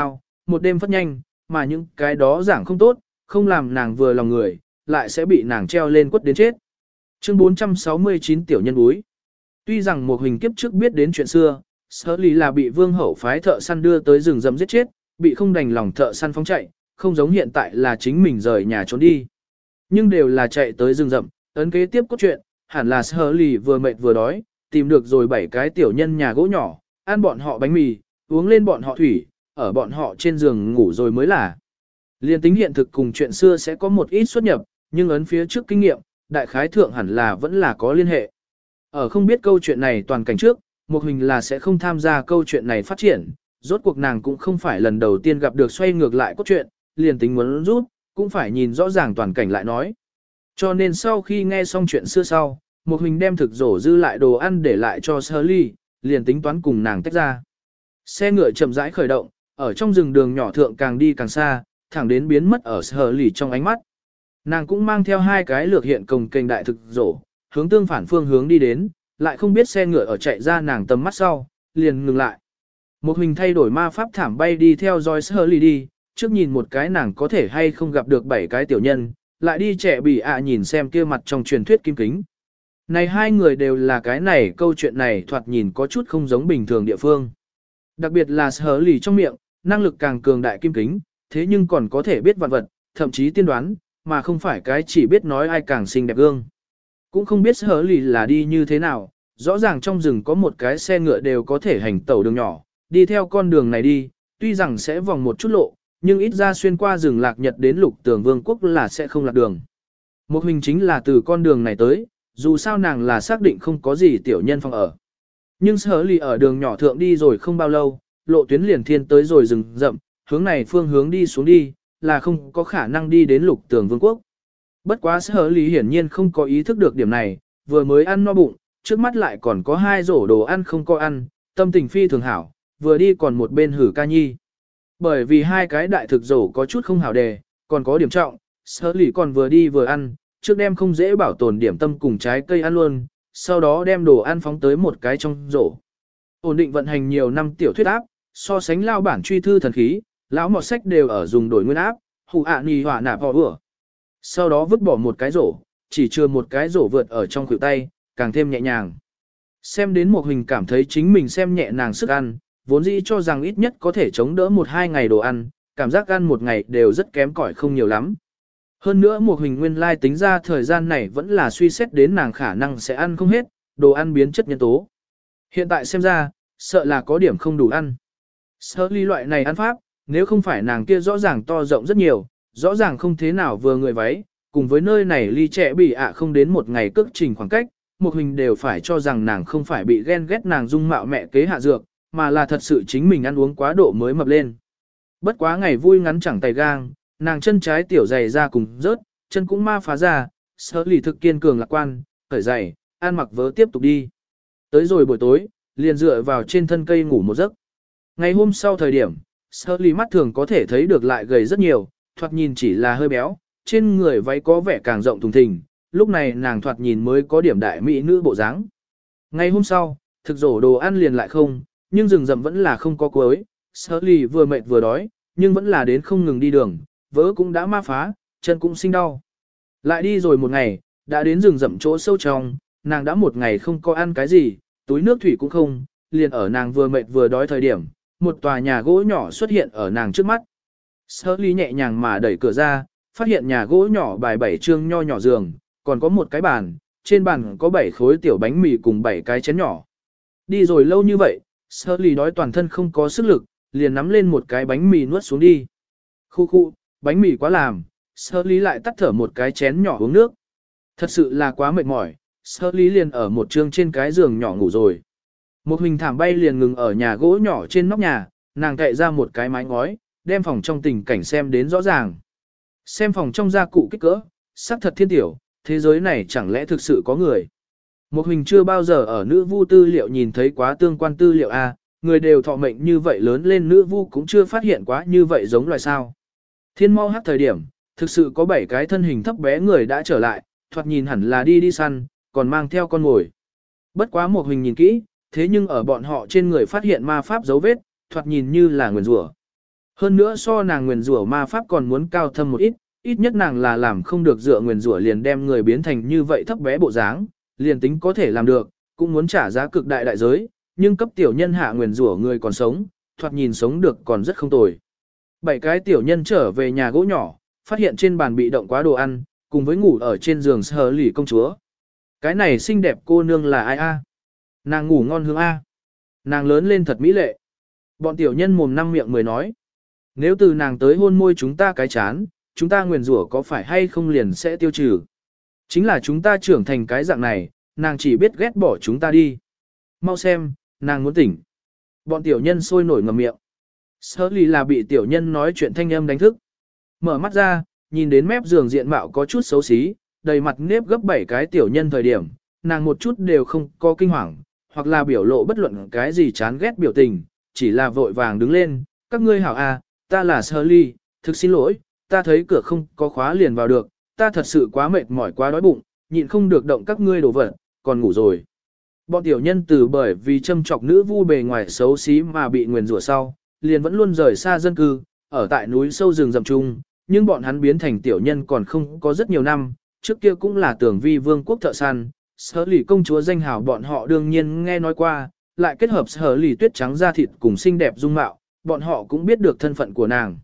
một đêm phất nhanh, mà những cái đó giảng không tốt, không làm nàng vừa lòng người, lại sẽ bị nàng treo lên quất đến chết. Chương bốn trăm sáu mươi chín Tiểu nhân úi. Tuy rằng một hình kiếp trước biết đến chuyện xưa, Sở Lý là bị vương hậu phái thợ săn đưa tới rừng rậm giết chết, bị không đành lòng thợ săn phóng chạy, không giống hiện tại là chính mình rời nhà trốn đi. Nhưng đều là chạy tới rừng rậm, ấn kế tiếp cốt truyện, hẳn là Sở Lý vừa mệt vừa đói, tìm được rồi bảy cái tiểu nhân nhà gỗ nhỏ, ăn bọn họ bánh mì, uống lên bọn họ thủy, ở bọn họ trên giường ngủ rồi mới là. Liên tính hiện thực cùng chuyện xưa sẽ có một ít xuất nhập, nhưng ấn phía trước kinh nghiệm, đại khái thượng hẳn là vẫn là có liên hệ. Ở không biết câu chuyện này toàn cảnh trước, một hình là sẽ không tham gia câu chuyện này phát triển, rốt cuộc nàng cũng không phải lần đầu tiên gặp được xoay ngược lại cốt truyện, liền tính muốn rút, cũng phải nhìn rõ ràng toàn cảnh lại nói. Cho nên sau khi nghe xong chuyện xưa sau, một hình đem thực rổ dư lại đồ ăn để lại cho Shirley, liền tính toán cùng nàng tách ra. Xe ngựa chậm rãi khởi động, ở trong rừng đường nhỏ thượng càng đi càng xa, thẳng đến biến mất ở Shirley trong ánh mắt. Nàng cũng mang theo hai cái lược hiện cồng kềnh đại thực rổ, hướng tương phản phương hướng đi đến, lại không biết xe ngựa ở chạy ra nàng tầm mắt sau, liền ngừng lại. Một hình thay đổi ma pháp thảm bay đi theo dõi Shirley đi, trước nhìn một cái nàng có thể hay không gặp được bảy cái tiểu nhân, lại đi trẻ bị ạ nhìn xem kia mặt trong truyền thuyết kim kính. Này hai người đều là cái này câu chuyện này thoạt nhìn có chút không giống bình thường địa phương. Đặc biệt là Shirley trong miệng, năng lực càng cường đại kim kính, thế nhưng còn có thể biết vạn vật, thậm chí tiên đoán, mà không phải cái chỉ biết nói ai càng xinh đẹp gương. Cũng không biết Shirley là đi như thế nào, rõ ràng trong rừng có một cái xe ngựa đều có thể hành tẩu đường nhỏ, đi theo con đường này đi, tuy rằng sẽ vòng một chút lộ, nhưng ít ra xuyên qua rừng lạc nhật đến lục tường vương quốc là sẽ không lạc đường. Một hình chính là từ con đường này tới, dù sao nàng là xác định không có gì tiểu nhân phòng ở. Nhưng Shirley ở đường nhỏ thượng đi rồi không bao lâu, lộ tuyến liền thiên tới rồi rừng rậm, hướng này phương hướng đi xuống đi, là không có khả năng đi đến lục tường vương quốc. Bất quá Shirley hiển nhiên không có ý thức được điểm này, vừa mới ăn no bụng, trước mắt lại còn có hai rổ đồ ăn không có ăn, tâm tình phi thường hảo, vừa đi còn một bên hử ca nhi. Bởi vì hai cái đại thực rổ có chút không hảo đề, còn có điểm trọng, Shirley còn vừa đi vừa ăn, trước đem không dễ bảo tồn điểm tâm cùng trái cây ăn luôn, sau đó đem đồ ăn phóng tới một cái trong rổ. Ổn định vận hành nhiều năm tiểu thuyết áp, so sánh lao bản truy thư thần khí, lão mọt sách đều ở dùng đổi nguyên áp, hù ạ nì hỏa nạp họ vừa. Sau đó vứt bỏ một cái rổ, chỉ chừa một cái rổ vượt ở trong khuỷu tay, càng thêm nhẹ nhàng. Xem đến một hình cảm thấy chính mình xem nhẹ nàng sức ăn, vốn dĩ cho rằng ít nhất có thể chống đỡ một hai ngày đồ ăn, cảm giác ăn một ngày đều rất kém cỏi không nhiều lắm. Hơn nữa một hình nguyên lai tính ra thời gian này vẫn là suy xét đến nàng khả năng sẽ ăn không hết, đồ ăn biến chất nhân tố. Hiện tại xem ra, sợ là có điểm không đủ ăn. Sợ ly loại này ăn pháp, nếu không phải nàng kia rõ ràng to rộng rất nhiều, rõ ràng không thế nào vừa người váy, cùng với nơi này ly trẻ bị ạ không đến một ngày cước trình khoảng cách, một hình đều phải cho rằng nàng không phải bị ghen ghét nàng dung mạo mẹ kế hạ dược, mà là thật sự chính mình ăn uống quá độ mới mập lên. Bất quá ngày vui ngắn chẳng tay gang, nàng chân trái tiểu dày ra cùng rớt, chân cũng ma phá ra, Sở lì thực kiên cường lạc quan, khởi giày, ăn mặc vớ tiếp tục đi. Tới rồi buổi tối, liền dựa vào trên thân cây ngủ một giấc. Ngày hôm sau thời điểm, Sở lì mắt thường có thể thấy được lại gầy rất nhiều, thoạt nhìn chỉ là hơi béo, trên người váy có vẻ càng rộng thùng thình, lúc này nàng thoạt nhìn mới có điểm đại mỹ nữ bộ dáng. Ngày hôm sau, thực rổ đồ ăn liền lại không, nhưng rừng rậm vẫn là không có cuối, Sở lì vừa mệt vừa đói, nhưng vẫn là đến không ngừng đi đường, vớ cũng đã ma phá, chân cũng sinh đau. Lại đi rồi một ngày, đã đến rừng rậm chỗ sâu trong, nàng đã một ngày không có ăn cái gì, túi nước thủy cũng không, liền ở nàng vừa mệt vừa đói thời điểm, một tòa nhà gỗ nhỏ xuất hiện ở nàng trước mắt. Sở lì nhẹ nhàng mà đẩy cửa ra, phát hiện nhà gỗ nhỏ bài bảy trương nho nhỏ giường, còn có một cái bàn, trên bàn có bảy khối tiểu bánh mì cùng bảy cái chén nhỏ. Đi rồi lâu như vậy, Sở lì đói toàn thân không có sức lực, liền nắm lên một cái bánh mì nuốt xuống đi. Khu khu, bánh mì quá làm, Sở lý lại tắt thở một cái chén nhỏ uống nước. Thật sự là quá mệt mỏi, Sở lý liền ở một trương trên cái giường nhỏ ngủ rồi. Một hình thảm bay liền ngừng ở nhà gỗ nhỏ trên nóc nhà, nàng cậy ra một cái mái ngói, đem phòng trong tình cảnh xem đến rõ ràng. Xem phòng trong gia cụ kích cỡ, sắc thật thiên tiểu, thế giới này chẳng lẽ thực sự có người. Một hình chưa bao giờ ở nữ vu tư liệu nhìn thấy quá tương quan tư liệu A, người đều thọ mệnh như vậy lớn lên nữ vu cũng chưa phát hiện quá như vậy giống loài sao. Thiên mau hát thời điểm, thực sự có bảy cái thân hình thấp bé người đã trở lại, thoạt nhìn hẳn là đi đi săn, còn mang theo con ngồi. Bất quá một hình nhìn kỹ, thế nhưng ở bọn họ trên người phát hiện ma pháp dấu vết, thoạt nhìn như là nguyền rủa. Hơn nữa so nàng nguyền rủa ma pháp còn muốn cao thâm một ít, ít nhất nàng là làm không được dựa nguyền rủa liền đem người biến thành như vậy thấp bé bộ dáng, liền tính có thể làm được, cũng muốn trả giá cực đại đại giới, nhưng cấp tiểu nhân hạ nguyền rủa người còn sống, thoạt nhìn sống được còn rất không tồi. Bảy cái tiểu nhân trở về nhà gỗ nhỏ, phát hiện trên bàn bị động quá đồ ăn, cùng với ngủ ở trên giường Sở Lì công chúa. Cái này xinh đẹp cô nương là ai a? Nàng ngủ ngon hương a. Nàng lớn lên thật mỹ lệ. Bọn tiểu nhân mồm năm miệng mười nói. Nếu từ nàng tới hôn môi chúng ta cái chán, chúng ta nguyền rủa có phải hay không liền sẽ tiêu trừ. Chính là chúng ta trưởng thành cái dạng này, nàng chỉ biết ghét bỏ chúng ta đi. Mau xem, nàng muốn tỉnh. Bọn tiểu nhân sôi nổi ngầm miệng. Sở Lì là bị tiểu nhân nói chuyện thanh âm đánh thức. Mở mắt ra, nhìn đến mép giường diện mạo có chút xấu xí, đầy mặt nếp gấp bảy cái tiểu nhân thời điểm, nàng một chút đều không có kinh hoàng, hoặc là biểu lộ bất luận cái gì chán ghét biểu tình, chỉ là vội vàng đứng lên, các ngươi hảo à, ta là Shirley, thực xin lỗi, ta thấy cửa không có khóa liền vào được, ta thật sự quá mệt mỏi quá đói bụng, nhịn không được động các ngươi đồ vật, còn ngủ rồi. Bọn tiểu nhân từ bởi vì châm chọc nữ vu bề ngoài xấu xí mà bị nguyền rủa sau, liền vẫn luôn rời xa dân cư, ở tại núi sâu rừng rậm chung, nhưng bọn hắn biến thành tiểu nhân còn không có rất nhiều năm, trước kia cũng là tưởng vi vương quốc thợ săn, Sở Lì công chúa danh hào bọn họ đương nhiên nghe nói qua, lại kết hợp Sở Lì tuyết trắng da thịt cùng xinh đẹp dung mạo, bọn họ cũng biết được thân phận của nàng.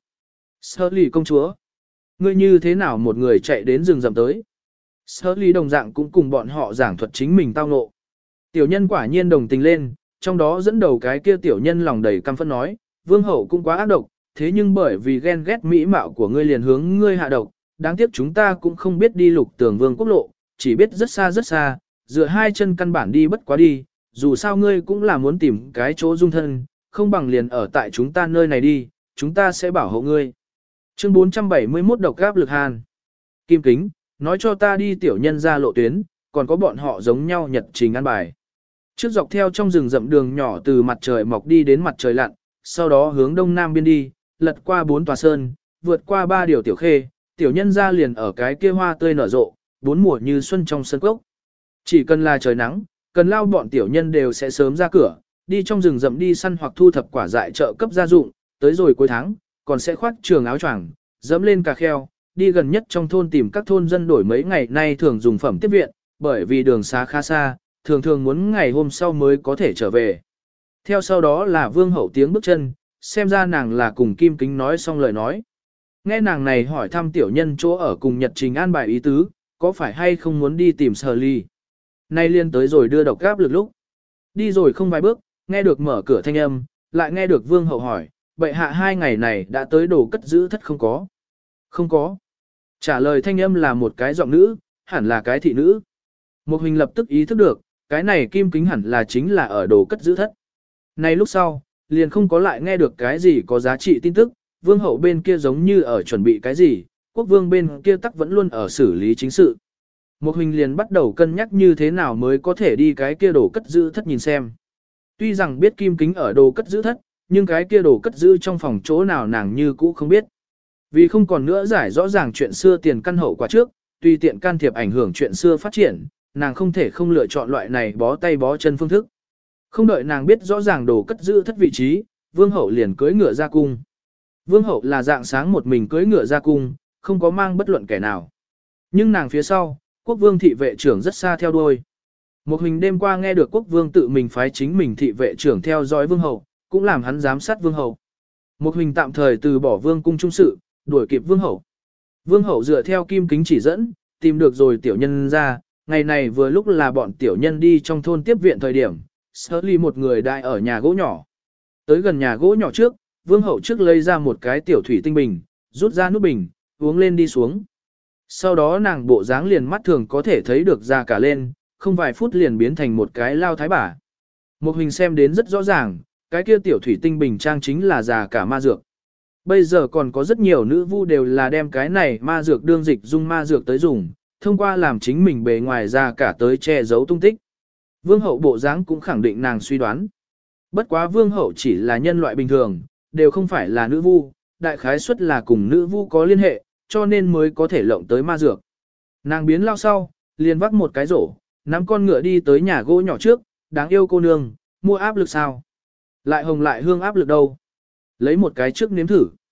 Sở Lì công chúa, ngươi như thế nào một người chạy đến rừng rậm tới? Sở Lì đồng dạng cũng cùng bọn họ giảng thuật chính mình tao ngộ. Tiểu nhân quả nhiên đồng tình lên, trong đó dẫn đầu cái kia tiểu nhân lòng đầy căm phẫn nói, vương hậu cũng quá ác độc, thế nhưng bởi vì ghen ghét mỹ mạo của ngươi liền hướng ngươi hạ độc, đáng tiếc chúng ta cũng không biết đi lục tường vương quốc lộ, chỉ biết rất xa rất xa, dựa hai chân căn bản đi bất quá đi, dù sao ngươi cũng là muốn tìm cái chỗ dung thân, không bằng liền ở tại chúng ta nơi này đi, chúng ta sẽ bảo hộ ngươi. Chương bốn trăm bảy mươi mốt độc gáp lực hàn. Kim Kính, nói cho ta đi tiểu nhân ra lộ tuyến, còn có bọn họ giống nhau nhật trình ăn bài. Trước dọc theo trong rừng rậm đường nhỏ từ mặt trời mọc đi đến mặt trời lặn, sau đó hướng đông nam biên đi, lật qua bốn tòa sơn, vượt qua ba điều tiểu khê, tiểu nhân ra liền ở cái kia hoa tươi nở rộ, bốn mùa như xuân trong sân cốc. Chỉ cần là trời nắng, cần lao bọn tiểu nhân đều sẽ sớm ra cửa, đi trong rừng rậm đi săn hoặc thu thập quả dại trợ cấp gia dụng, tới rồi cuối tháng, còn sẽ khoác trường áo choàng, dẫm lên cà kheo, đi gần nhất trong thôn tìm các thôn dân đổi mấy ngày nay thường dùng phẩm tiếp viện, bởi vì đường xá khá xa, thường thường muốn ngày hôm sau mới có thể trở về. Theo sau đó là vương hậu tiếng bước chân, xem ra nàng là cùng Kim Kính nói xong lời nói. Nghe nàng này hỏi thăm tiểu nhân chỗ ở cùng nhật trình an bài ý tứ, có phải hay không muốn đi tìm Sở Ly. Nay liên tới rồi đưa độc gáp lực lúc. Đi rồi không vài bước, nghe được mở cửa thanh âm, lại nghe được vương hậu hỏi, bệ hạ hai ngày này đã tới đồ cất giữ thất không có. Không có. Trả lời thanh âm là một cái giọng nữ, hẳn là cái thị nữ. Một hình lập tức ý thức được, cái này Kim Kính hẳn là chính là ở đồ cất giữ thất. Này lúc sau, liền không có lại nghe được cái gì có giá trị tin tức, vương hậu bên kia giống như ở chuẩn bị cái gì, quốc vương bên kia tắc vẫn luôn ở xử lý chính sự. Một hình liền bắt đầu cân nhắc như thế nào mới có thể đi cái kia đồ cất giữ thất nhìn xem. Tuy rằng biết Kim Kính ở đồ cất giữ thất, nhưng cái kia đồ cất giữ trong phòng chỗ nào nàng như cũ không biết. Vì không còn nữa giải rõ ràng chuyện xưa tiền căn hậu quả trước, tùy tiện can thiệp ảnh hưởng chuyện xưa phát triển, nàng không thể không lựa chọn loại này bó tay bó chân phương thức. Không đợi nàng biết rõ ràng đồ cất giữ thất vị trí, vương hậu liền cưỡi ngựa ra cung. Vương hậu là dạng sáng một mình cưỡi ngựa ra cung, không có mang bất luận kẻ nào. Nhưng nàng phía sau, quốc vương thị vệ trưởng rất xa theo đuôi. Một hình đêm qua nghe được quốc vương tự mình phái chính mình thị vệ trưởng theo dõi vương hậu, cũng làm hắn giám sát vương hậu. Một hình tạm thời từ bỏ vương cung trung sự, đuổi kịp vương hậu. Vương hậu dựa theo Kim Kính chỉ dẫn, tìm được rồi tiểu nhân ra, ngày này vừa lúc là bọn tiểu nhân đi trong thôn tiếp viện thời điểm, Shirley một người đại ở nhà gỗ nhỏ. Tới gần nhà gỗ nhỏ trước, vương hậu trước lấy ra một cái tiểu thủy tinh bình, rút ra nút bình, uống lên đi xuống. Sau đó nàng bộ dáng liền mắt thường có thể thấy được ra cả lên, không vài phút liền biến thành một cái lao thái bà. Một hình xem đến rất rõ ràng, cái kia tiểu thủy tinh bình trang chính là già cả ma dược. Bây giờ còn có rất nhiều nữ vu đều là đem cái này ma dược đương dịch dung ma dược tới dùng, thông qua làm chính mình bề ngoài ra cả tới che giấu tung tích. Vương hậu bộ dáng cũng khẳng định nàng suy đoán. Bất quá vương hậu chỉ là nhân loại bình thường, đều không phải là nữ vu, đại khái suất là cùng nữ vu có liên hệ, cho nên mới có thể lộng tới ma dược. Nàng biến lao sau, liền vác một cái rổ, nắm con ngựa đi tới nhà gỗ nhỏ trước, đáng yêu cô nương, mua áp lực sao? Lại hồng lại hương áp lực đâu? Lấy một cái trước nếm thử.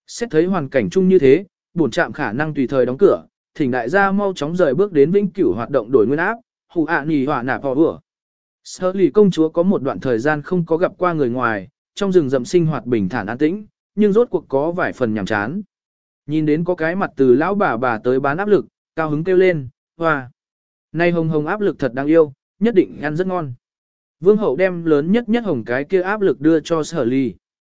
Xét thấy hoàn cảnh chung như thế, bổn trạm khả năng tùy thời đóng cửa, thỉnh đại gia mau chóng rời bước đến vĩnh cửu hoạt động đổi nguyên áp, hù ạ nì hỏa nạp vào vừa. Sở lì công chúa có một đoạn thời gian không có gặp qua người ngoài, trong rừng rậm sinh hoạt bình thản an tĩnh, nhưng rốt cuộc có vài phần nhàm chán. Nhìn đến có cái mặt từ lão bà bà tới bán áp lực, cao hứng kêu lên, hoa. Nay hồng hồng áp lực thật đáng yêu, nhất định ăn rất ngon. Vương hậu đem lớn nhất nhất hồng cái kia áp lực đưa cho sở lì.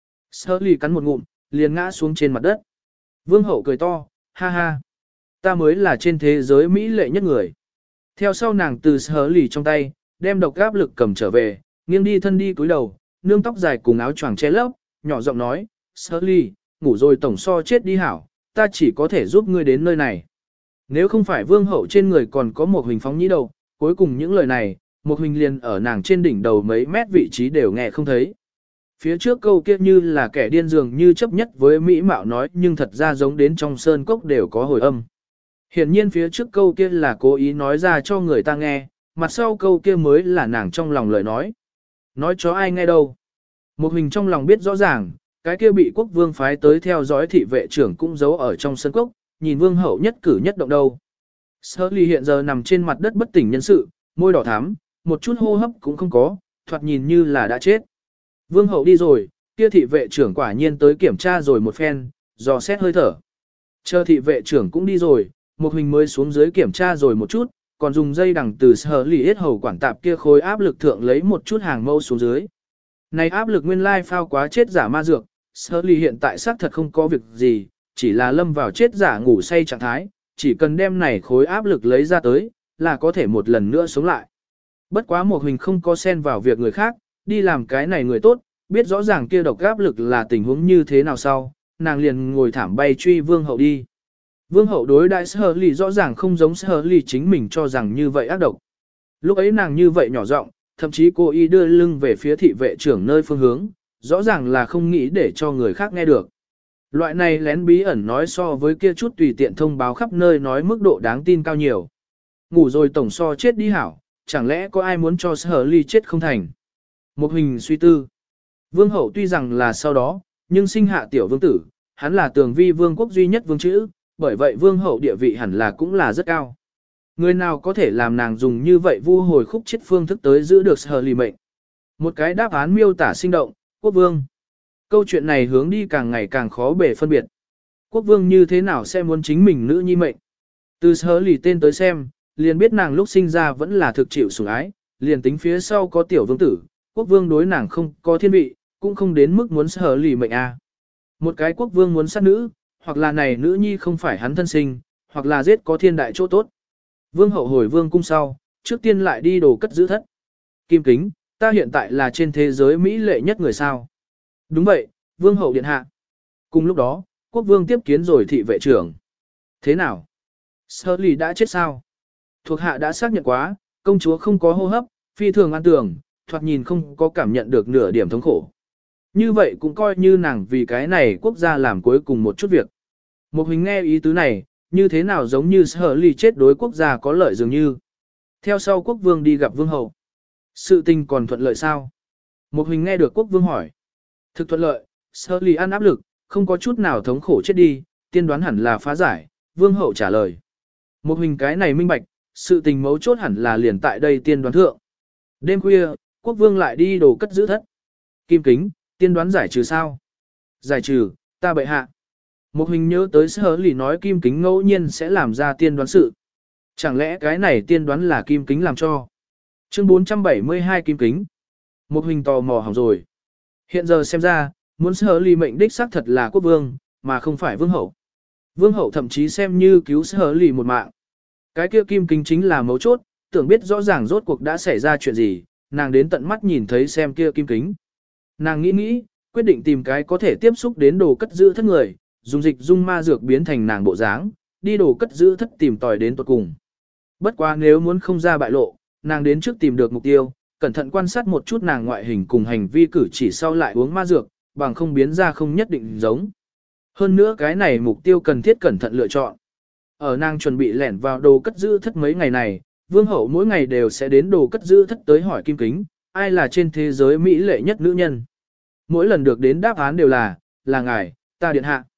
Sở lì cắn một ngụm, liền ngã xuống trên mặt đất. Vương hậu cười to, ha ha. Ta mới là trên thế giới mỹ lệ nhất người. Theo sau nàng từ sở lì trong tay, đem độc áp lực cầm trở về, nghiêng đi thân đi cúi đầu, nương tóc dài cùng áo choàng che lấp, nhỏ giọng nói, sở lì, ngủ rồi tổng so chết đi hảo, ta chỉ có thể giúp ngươi đến nơi này. Nếu không phải vương hậu trên người còn có một hình phóng nhĩ đầu, cuối cùng những lời này, một hình liền ở nàng trên đỉnh đầu mấy mét vị trí đều nghe không thấy. Phía trước câu kia như là kẻ điên dường như chấp nhất với mỹ mạo nói nhưng thật ra giống đến trong sơn cốc đều có hồi âm. Hiển nhiên phía trước câu kia là cố ý nói ra cho người ta nghe, mặt sau câu kia mới là nàng trong lòng lời nói. Nói cho ai nghe đâu. Một hình trong lòng biết rõ ràng, cái kia bị quốc vương phái tới theo dõi thị vệ trưởng cũng giấu ở trong sân cốc, nhìn vương hậu nhất cử nhất động đâu. Sở Ly hiện giờ nằm trên mặt đất bất tỉnh nhân sự, môi đỏ thắm, một chút hô hấp cũng không có, thoạt nhìn như là đã chết. Vương hậu đi rồi, kia thị vệ trưởng quả nhiên tới kiểm tra rồi một phen, dò xét hơi thở. Chờ thị vệ trưởng cũng đi rồi, một hình mới xuống dưới kiểm tra rồi một chút, còn dùng dây đằng từ Sở Ly yết hầu quản tạp kia khối áp lực thượng lấy một chút hàng mâu xuống dưới. Này áp lực nguyên lai phao quá chết giả ma dược, Sở Ly hiện tại xác thật không có việc gì, chỉ là lâm vào chết giả ngủ say trạng thái, chỉ cần đem này khối áp lực lấy ra tới, là có thể một lần nữa sống lại. Bất quá một hình không có xen vào việc người khác, đi làm cái này người tốt, biết rõ ràng kia độc áp lực là tình huống như thế nào sau, nàng liền ngồi thảm bay truy vương hậu đi. Vương hậu đối đại Sở Ly rõ ràng không giống Sở Ly chính mình cho rằng như vậy ác độc. Lúc ấy nàng như vậy nhỏ giọng, thậm chí cô y đưa lưng về phía thị vệ trưởng nơi phương hướng, rõ ràng là không nghĩ để cho người khác nghe được. Loại này lén bí ẩn nói so với kia chút tùy tiện thông báo khắp nơi nói mức độ đáng tin cao nhiều. Ngủ rồi tổng so chết đi hảo, chẳng lẽ có ai muốn cho Sở Ly chết không thành. Một hình suy tư. Vương hậu tuy rằng là sau đó, nhưng sinh hạ tiểu vương tử, hắn là tường vi vương quốc duy nhất vương chữ, bởi vậy vương hậu địa vị hẳn là cũng là rất cao. Người nào có thể làm nàng dùng như vậy vu hồi khúc chết phương thức tới giữ được Sở Ly mệnh. Một cái đáp án miêu tả sinh động, quốc vương. Câu chuyện này hướng đi càng ngày càng khó bề phân biệt. Quốc vương như thế nào sẽ muốn chính mình nữ nhi mệnh? Từ Sở Ly tên tới xem, liền biết nàng lúc sinh ra vẫn là thực chịu sủng ái, liền tính phía sau có tiểu vương tử, quốc vương đối nàng không có thiên vị, cũng không đến mức muốn Sở Ly mệnh a. Một cái quốc vương muốn sát nữ, hoặc là này nữ nhi không phải hắn thân sinh, hoặc là giết có thiên đại chỗ tốt. Vương hậu hồi vương cung sau, trước tiên lại đi đồ cất giữ thất. Kim Kính, ta hiện tại là trên thế giới mỹ lệ nhất người sao? Đúng vậy, vương hậu điện hạ. Cùng lúc đó, quốc vương tiếp kiến rồi thị vệ trưởng. Thế nào? Sở Ly đã chết sao? Thuộc hạ đã xác nhận quá, công chúa không có hô hấp, phi thường an tường, thoạt nhìn không có cảm nhận được nửa điểm thống khổ. Như vậy cũng coi như nàng vì cái này quốc gia làm cuối cùng một chút việc. Một hình nghe ý tứ này, như thế nào giống như Sở Ly chết đối quốc gia có lợi dường như. Theo sau quốc vương đi gặp vương hậu. Sự tình còn thuận lợi sao? Một hình nghe được quốc vương hỏi. Thực thuận lợi, Sở Ly ăn áp lực, không có chút nào thống khổ chết đi, tiên đoán hẳn là phá giải, vương hậu trả lời. Một hình cái này minh bạch, sự tình mấu chốt hẳn là liền tại đây tiên đoán thượng. Đêm khuya, quốc vương lại đi đồ cất giữ thất. Kim Kính, tiên đoán giải trừ sao? Giải trừ, ta bệ hạ. Một hình nhớ tới Sở Ly nói Kim Kính ngẫu nhiên sẽ làm ra tiên đoán sự. Chẳng lẽ cái này tiên đoán là Kim Kính làm cho? Chương bốn trăm bảy mươi hai Kim Kính. Một hình tò mò hỏng rồi. Hiện giờ xem ra, muốn Sở Ly mệnh đích xác thật là quốc vương, mà không phải vương hậu. Vương hậu thậm chí xem như cứu Sở Ly một mạng. Cái kia Kim Kính chính là mấu chốt, tưởng biết rõ ràng rốt cuộc đã xảy ra chuyện gì, nàng đến tận mắt nhìn thấy xem kia Kim Kính. Nàng nghĩ nghĩ, quyết định tìm cái có thể tiếp xúc đến đồ cất giữ thất người, dùng dịch dung ma dược biến thành nàng bộ dáng, đi đồ cất giữ thất tìm tòi đến tuột cùng. Bất quá nếu muốn không ra bại lộ, nàng đến trước tìm được mục tiêu, cẩn thận quan sát một chút nàng ngoại hình cùng hành vi cử chỉ sau lại uống ma dược, bằng không biến ra không nhất định giống. Hơn nữa cái này mục tiêu cần thiết cẩn thận lựa chọn. Ở nàng chuẩn bị lẻn vào đồ cất giữ thất mấy ngày này, vương hậu mỗi ngày đều sẽ đến đồ cất giữ thất tới hỏi Kim Kính, ai là trên thế giới mỹ lệ nhất nữ nhân. Mỗi lần được đến đáp án đều là, là ngài, ta điện hạ.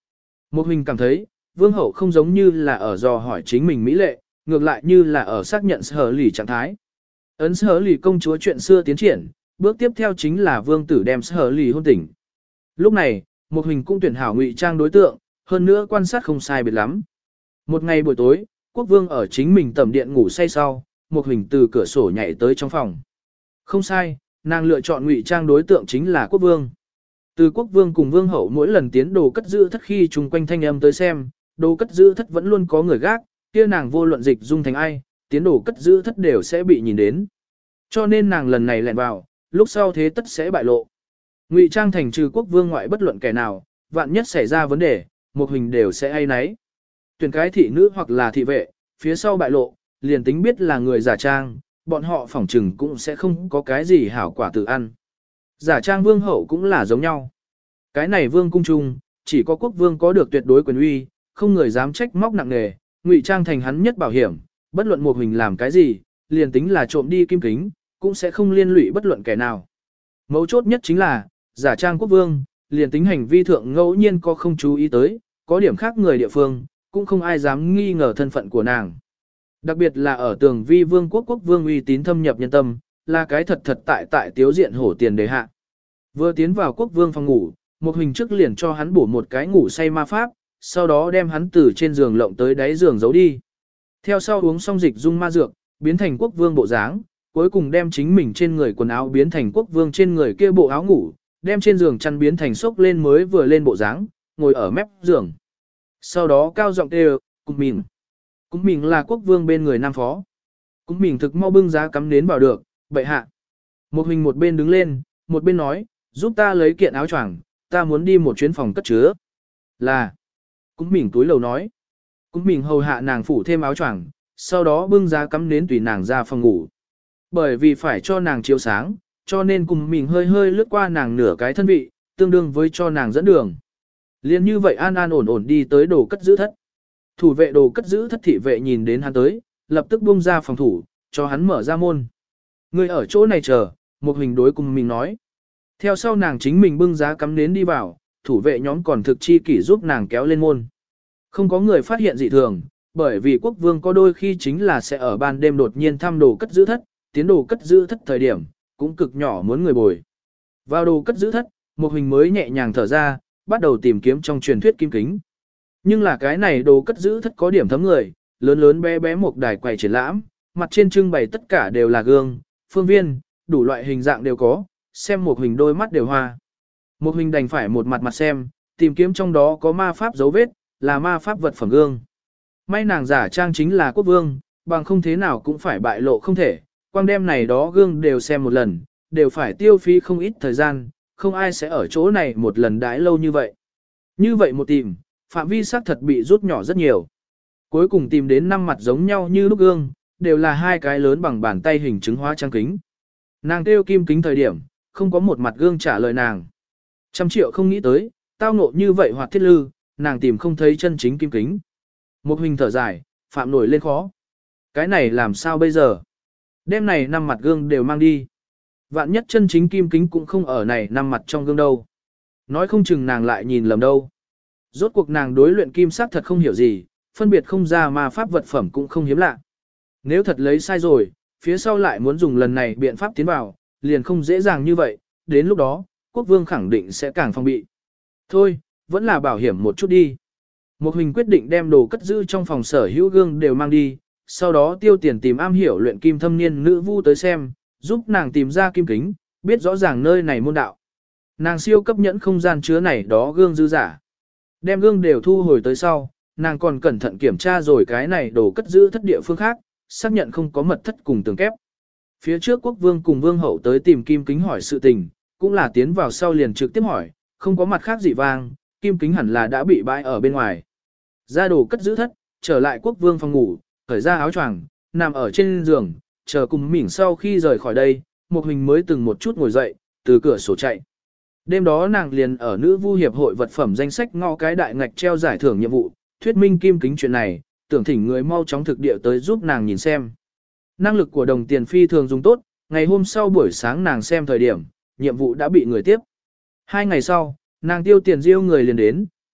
Một hình cảm thấy, vương hậu không giống như là ở dò hỏi chính mình mỹ lệ, ngược lại như là ở xác nhận sở lì trạng thái. Ấn sở lì công chúa chuyện xưa tiến triển, bước tiếp theo chính là vương tử đem sở lì hôn tỉnh. Lúc này, một hình cũng tuyển hảo ngụy trang đối tượng, hơn nữa quan sát không sai biệt lắm. Một ngày buổi tối, quốc vương ở chính mình tẩm điện ngủ say sau, một hình từ cửa sổ nhảy tới trong phòng. Không sai, nàng lựa chọn ngụy trang đối tượng chính là quốc vương. Từ quốc vương cùng vương hậu mỗi lần tiến đồ cất giữ thất khi chung quanh thanh âm tới xem, đồ cất giữ thất vẫn luôn có người gác, kia nàng vô luận dịch dung thành ai, tiến đồ cất giữ thất đều sẽ bị nhìn đến. Cho nên nàng lần này lẹn vào, lúc sau thế tất sẽ bại lộ. Ngụy trang thành trừ quốc vương ngoại bất luận kẻ nào, vạn nhất xảy ra vấn đề, một hình đều sẽ ai nấy. Tuyển cái thị nữ hoặc là thị vệ, phía sau bại lộ, liền tính biết là người giả trang, bọn họ phỏng trừng cũng sẽ không có cái gì hảo quả tự ăn. Giả trang vương hậu cũng là giống nhau. Cái này vương cung trung, chỉ có quốc vương có được tuyệt đối quyền uy, không người dám trách móc nặng nề, ngụy trang thành hắn nhất bảo hiểm, bất luận một hình làm cái gì, liền tính là trộm đi kim kính, cũng sẽ không liên lụy bất luận kẻ nào. Mấu chốt nhất chính là, giả trang quốc vương, liền tính hành vi thượng ngẫu nhiên có không chú ý tới, có điểm khác người địa phương, cũng không ai dám nghi ngờ thân phận của nàng. Đặc biệt là ở tường vi vương quốc quốc vương uy tín thâm nhập nhân tâm, là cái thật thật tại tại tiếu diện hổ tiền đề hạ. Vừa tiến vào quốc vương phòng ngủ, một hình trước liền cho hắn bổ một cái ngủ say ma pháp, sau đó đem hắn từ trên giường lộng tới đáy giường giấu đi. Theo sau uống xong dịch dung ma dược, biến thành quốc vương bộ dáng, cuối cùng đem chính mình trên người quần áo biến thành quốc vương trên người kia bộ áo ngủ, đem trên giường chăn biến thành xốc lên mới vừa lên bộ dáng, ngồi ở mép giường. Sau đó cao giọng kêu, "Cung mình." Cung mình là quốc vương bên người nam phó. Cung mình thực mau bưng giá cắm nến vào được, bệ hạ. Một hình một bên đứng lên, một bên nói, "Giúp ta lấy kiện áo choàng, ta muốn đi một chuyến phòng cất chứa." Là. Cung mình túi lầu nói. Cung mình hầu hạ nàng phủ thêm áo choàng, sau đó bưng giá cắm nến tùy nàng ra phòng ngủ. Bởi vì phải cho nàng chiếu sáng, cho nên cùng mình hơi hơi lướt qua nàng nửa cái thân vị, tương đương với cho nàng dẫn đường. Liên như vậy an an ổn ổn đi tới đồ cất giữ thất. Thủ vệ đồ cất giữ thất thị vệ nhìn đến hắn tới, lập tức buông ra phòng thủ, cho hắn mở ra môn. Người ở chỗ này chờ, một hình đối cùng mình nói. Theo sau nàng chính mình bưng giá cắm nến đi vào, thủ vệ nhóm còn thực chi kỷ giúp nàng kéo lên môn. Không có người phát hiện dị thường, bởi vì quốc vương có đôi khi chính là sẽ ở ban đêm đột nhiên thăm đồ cất giữ thất, tiến đồ cất giữ thất thời điểm, cũng cực nhỏ muốn người bồi. Vào đồ cất giữ thất, một hình mới nhẹ nhàng thở ra, bắt đầu tìm kiếm trong truyền thuyết kim kính. Nhưng là cái này đồ cất giữ thất có điểm thấm người, lớn lớn bé bé một đài quầy triển lãm, mặt trên trưng bày tất cả đều là gương, phương viên, đủ loại hình dạng đều có, xem một hình đôi mắt đều hoa. Một hình đành phải một mặt mặt xem, tìm kiếm trong đó có ma pháp dấu vết, là ma pháp vật phẩm gương. May nàng giả trang chính là quốc vương, bằng không thế nào cũng phải bại lộ không thể, quang đem này đó gương đều xem một lần, đều phải tiêu phí không ít thời gian, không ai sẽ ở chỗ này một lần đãi lâu như vậy. Như vậy một tìm, phạm vi xác thật bị rút nhỏ rất nhiều. Cuối cùng tìm đến năm mặt giống nhau như lúc gương, đều là hai cái lớn bằng bàn tay hình chứng hóa trang kính. Nàng kêu kim kính thời điểm, không có một mặt gương trả lời nàng. Trăm triệu không nghĩ tới, tao ngộ như vậy hoặc thiết lư, nàng tìm không thấy chân chính kim kính. Một hình thở dài, phạm nổi lên khó. Cái này làm sao bây giờ? Đêm này năm mặt gương đều mang đi. Vạn nhất chân chính kim kính cũng không ở này năm mặt trong gương đâu. Nói không chừng nàng lại nhìn lầm đâu. Rốt cuộc nàng đối luyện kim sắc thật không hiểu gì, phân biệt không ra ma pháp vật phẩm cũng không hiếm lạ. Nếu thật lấy sai rồi, phía sau lại muốn dùng lần này biện pháp tiến vào, liền không dễ dàng như vậy, đến lúc đó, quốc vương khẳng định sẽ càng phòng bị. Thôi, vẫn là bảo hiểm một chút đi. Một hình quyết định đem đồ cất giữ trong phòng sở hữu gương đều mang đi, sau đó tiêu tiền tìm am hiểu luyện kim thâm niên nữ vu tới xem, giúp nàng tìm ra kim kính, biết rõ ràng nơi này môn đạo. Nàng siêu cấp nhẫn không gian chứa này đó gương dư giả. Đem gương đều thu hồi tới sau, nàng còn cẩn thận kiểm tra rồi cái này đồ cất giữ thất địa phương khác, xác nhận không có mật thất cùng tường kép. Phía trước quốc vương cùng vương hậu tới tìm kim kính hỏi sự tình, cũng là tiến vào sau liền trực tiếp hỏi, không có mặt khác gì vang, kim kính hẳn là đã bị bãi ở bên ngoài. Ra đồ cất giữ thất, trở lại quốc vương phòng ngủ, khởi ra áo choàng, nằm ở trên giường, chờ cùng mỉn sau khi rời khỏi đây, một hình mới từng một chút ngồi dậy, từ cửa sổ chạy. Đêm đó nàng liền ở nữ vu hiệp hội vật phẩm danh sách ngõ cái đại ngạch treo giải thưởng nhiệm vụ, thuyết minh kim kính chuyện này, tưởng thỉnh người mau chóng thực địa tới giúp nàng nhìn xem. Năng lực của đồng tiền phi thường dùng tốt, ngày hôm sau buổi sáng nàng xem thời điểm, nhiệm vụ đã bị người tiếp. Hai ngày sau, nàng tiêu tiền riêu người liền đến,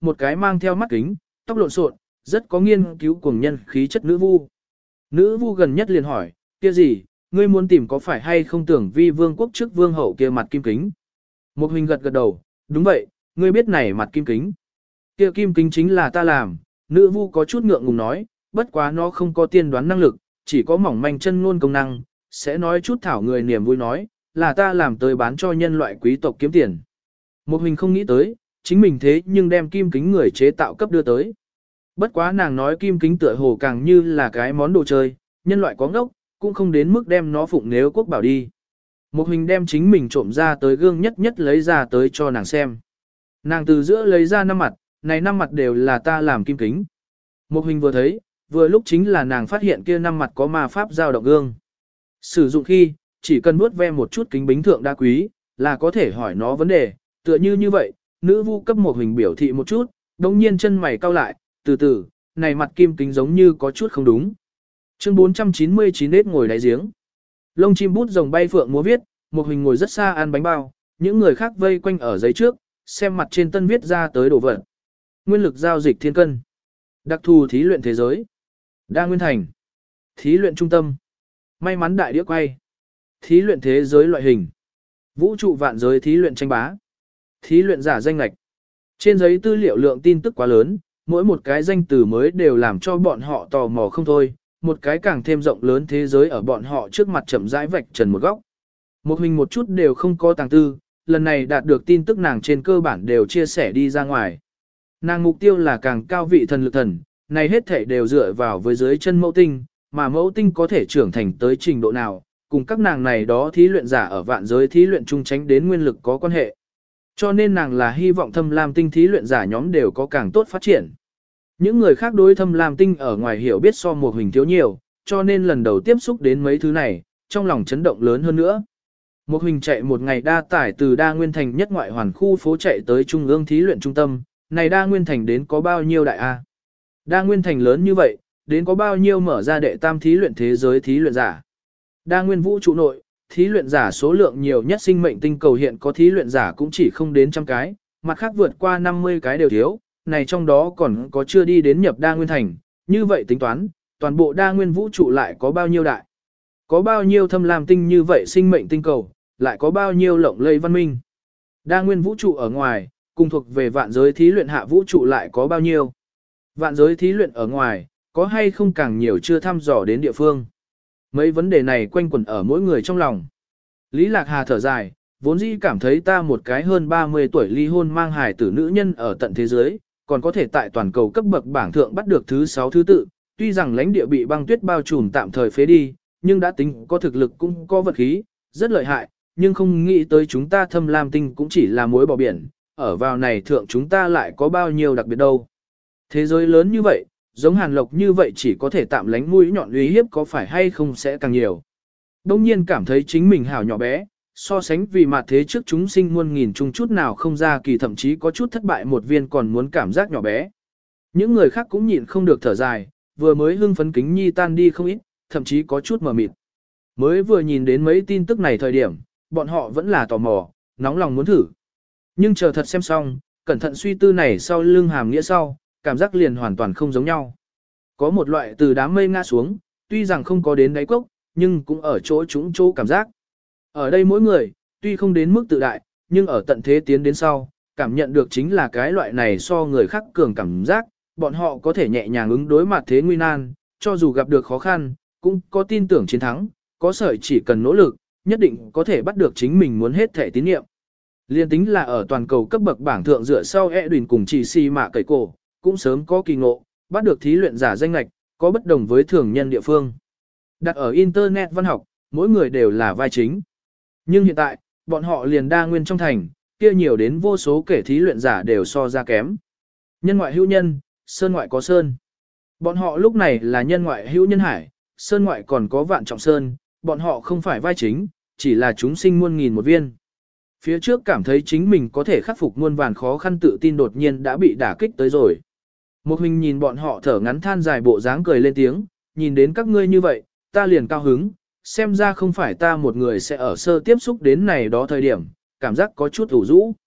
một cái mang theo mắt kính, tóc lộn xộn, rất có nghiên cứu cuồng nhân khí chất nữ vu. Nữ vu gần nhất liền hỏi, kia gì, ngươi muốn tìm có phải hay không tưởng vi vương quốc trước vương hậu kia mặt kim kính. Một huynh gật gật đầu, đúng vậy, ngươi biết này mặt kim kính. Kia kim kính chính là ta làm, nữ vu có chút ngượng ngùng nói, bất quá nó không có tiên đoán năng lực, chỉ có mỏng manh chân ngôn công năng, sẽ nói chút thảo người niềm vui nói, là ta làm tới bán cho nhân loại quý tộc kiếm tiền. Một huynh không nghĩ tới, chính mình thế nhưng đem kim kính người chế tạo cấp đưa tới. Bất quá nàng nói kim kính tựa hồ càng như là cái món đồ chơi, nhân loại có ngốc, cũng không đến mức đem nó phụng nếu quốc bảo đi. Một huynh đem chính mình trộm ra tới gương nhất nhất lấy ra tới cho nàng xem. Nàng từ giữa lấy ra năm mặt, này năm mặt đều là ta làm kim kính. Một huynh vừa thấy, vừa lúc chính là nàng phát hiện kia năm mặt có ma pháp dao động gương. Sử dụng khi, chỉ cần nuốt ve một chút kính bính thượng đa quý, là có thể hỏi nó vấn đề, tựa như như vậy, nữ vu cấp một huynh biểu thị một chút, đồng nhiên chân mày cau lại, từ từ, này mặt kim kính giống như có chút không đúng. Chương bốn trăm chín mươi chín nết ngồi đáy giếng. Lông chim bút rồng bay phượng múa viết, một huynh ngồi rất xa ăn bánh bao, những người khác vây quanh ở giấy trước, xem mặt trên tân viết ra tới đồ vật. Nguyên lực giao dịch thiên cân. Đặc thù thí luyện thế giới. Đa nguyên thành. Thí luyện trung tâm. May mắn đại đĩa quay. Thí luyện thế giới loại hình. Vũ trụ vạn giới thí luyện tranh bá. Thí luyện giả danh lạch. Trên giấy tư liệu lượng tin tức quá lớn, mỗi một cái danh từ mới đều làm cho bọn họ tò mò không thôi, một cái càng thêm rộng lớn thế giới ở bọn họ trước mặt chậm rãi vạch trần một góc. Một hình một chút đều không có tàng tư, lần này đạt được tin tức nàng trên cơ bản đều chia sẻ đi ra ngoài. Nàng mục tiêu là càng cao vị thần lực thần, này hết thể đều dựa vào với dưới chân mẫu tinh, mà mẫu tinh có thể trưởng thành tới trình độ nào, cùng các nàng này đó thí luyện giả ở vạn giới thí luyện chung tránh đến nguyên lực có quan hệ. Cho nên nàng là hy vọng thâm lam tinh thí luyện giả nhóm đều có càng tốt phát triển. Những người khác đối thâm lam tinh ở ngoài hiểu biết so một hình thiếu nhiều, cho nên lần đầu tiếp xúc đến mấy thứ này, trong lòng chấn động lớn hơn nữa. Một hình chạy một ngày đa tải từ đa nguyên thành nhất ngoại hoàn khu phố chạy tới trung ương thí luyện trung tâm, này đa nguyên thành đến có bao nhiêu đại A. Đa nguyên thành lớn như vậy, đến có bao nhiêu mở ra đệ tam thí luyện thế giới thí luyện giả. Đa nguyên vũ trụ nội, thí luyện giả số lượng nhiều nhất sinh mệnh tinh cầu hiện có thí luyện giả cũng chỉ không đến trăm cái, mặt khác vượt qua năm mươi cái đều thiếu, này trong đó còn có chưa đi đến nhập đa nguyên thành, như vậy tính toán, toàn bộ đa nguyên vũ trụ lại có bao nhiêu đại. Có bao nhiêu thâm lam tinh như vậy sinh mệnh tinh cầu, lại có bao nhiêu lộng lẫy văn minh. Đa nguyên vũ trụ ở ngoài, cùng thuộc về vạn giới thí luyện hạ vũ trụ lại có bao nhiêu. Vạn giới thí luyện ở ngoài, có hay không càng nhiều chưa thăm dò đến địa phương. Mấy vấn đề này quanh quẩn ở mỗi người trong lòng. Lý Lạc Hà thở dài, vốn dĩ cảm thấy ta một cái hơn ba mươi tuổi ly hôn mang hài tử nữ nhân ở tận thế giới, còn có thể tại toàn cầu cấp bậc bảng thượng bắt được thứ sáu thứ tự, tuy rằng lãnh địa bị băng tuyết bao trùm tạm thời phế đi, nhưng đã tính có thực lực cũng có vật khí, rất lợi hại, nhưng không nghĩ tới chúng ta thâm lam tinh cũng chỉ là muối bỏ biển, ở vào này thượng chúng ta lại có bao nhiêu đặc biệt đâu. Thế giới lớn như vậy, giống Hàn Lộc như vậy chỉ có thể tạm lánh mũi nhọn uy hiếp có phải hay không sẽ càng nhiều. Đông nhiên cảm thấy chính mình hảo nhỏ bé, so sánh vì mặt thế trước chúng sinh muôn nghìn chung chút nào không ra kỳ thậm chí có chút thất bại một viên còn muốn cảm giác nhỏ bé. Những người khác cũng nhịn không được thở dài, vừa mới hưng phấn kính nhi tan đi không ít, thậm chí có chút mờ mịt. Mới vừa nhìn đến mấy tin tức này thời điểm, bọn họ vẫn là tò mò, nóng lòng muốn thử. Nhưng chờ thật xem xong, cẩn thận suy tư này sau lưng hàm nghĩa sau, cảm giác liền hoàn toàn không giống nhau. Có một loại từ đám mây ngã xuống, tuy rằng không có đến đáy cốc, nhưng cũng ở chỗ chúng chỗ cảm giác. Ở đây mỗi người, tuy không đến mức tự đại, nhưng ở tận thế tiến đến sau, cảm nhận được chính là cái loại này so người khác cường cảm giác, bọn họ có thể nhẹ nhàng ứng đối mặt thế nguy nan, cho dù gặp được khó khăn, cũng có tin tưởng chiến thắng, có sợi chỉ cần nỗ lực, nhất định có thể bắt được chính mình muốn hết thể tín nhiệm. Liên tính là ở toàn cầu cấp bậc bảng thượng dựa sau Edwin cùng chỉ si mạ cậy cổ, cũng sớm có kỳ ngộ, bắt được thí luyện giả danh lạch, có bất đồng với thường nhân địa phương. Đặt ở Internet văn học, mỗi người đều là vai chính. Nhưng hiện tại, bọn họ liền đa nguyên trong thành, kia nhiều đến vô số kể thí luyện giả đều so ra kém. Nhân ngoại hữu nhân, sơn ngoại có sơn. Bọn họ lúc này là nhân ngoại hữu nhân hải, sơn ngoại còn có vạn trọng sơn, bọn họ không phải vai chính, chỉ là chúng sinh muôn nghìn một viên. Phía trước cảm thấy chính mình có thể khắc phục muôn vàn khó khăn tự tin đột nhiên đã bị đả kích tới rồi. Một mình nhìn bọn họ thở ngắn than dài bộ dáng cười lên tiếng, nhìn đến các ngươi như vậy, ta liền cao hứng, xem ra không phải ta một người sẽ ở sơ tiếp xúc đến này đó thời điểm, cảm giác có chút ủ rũ.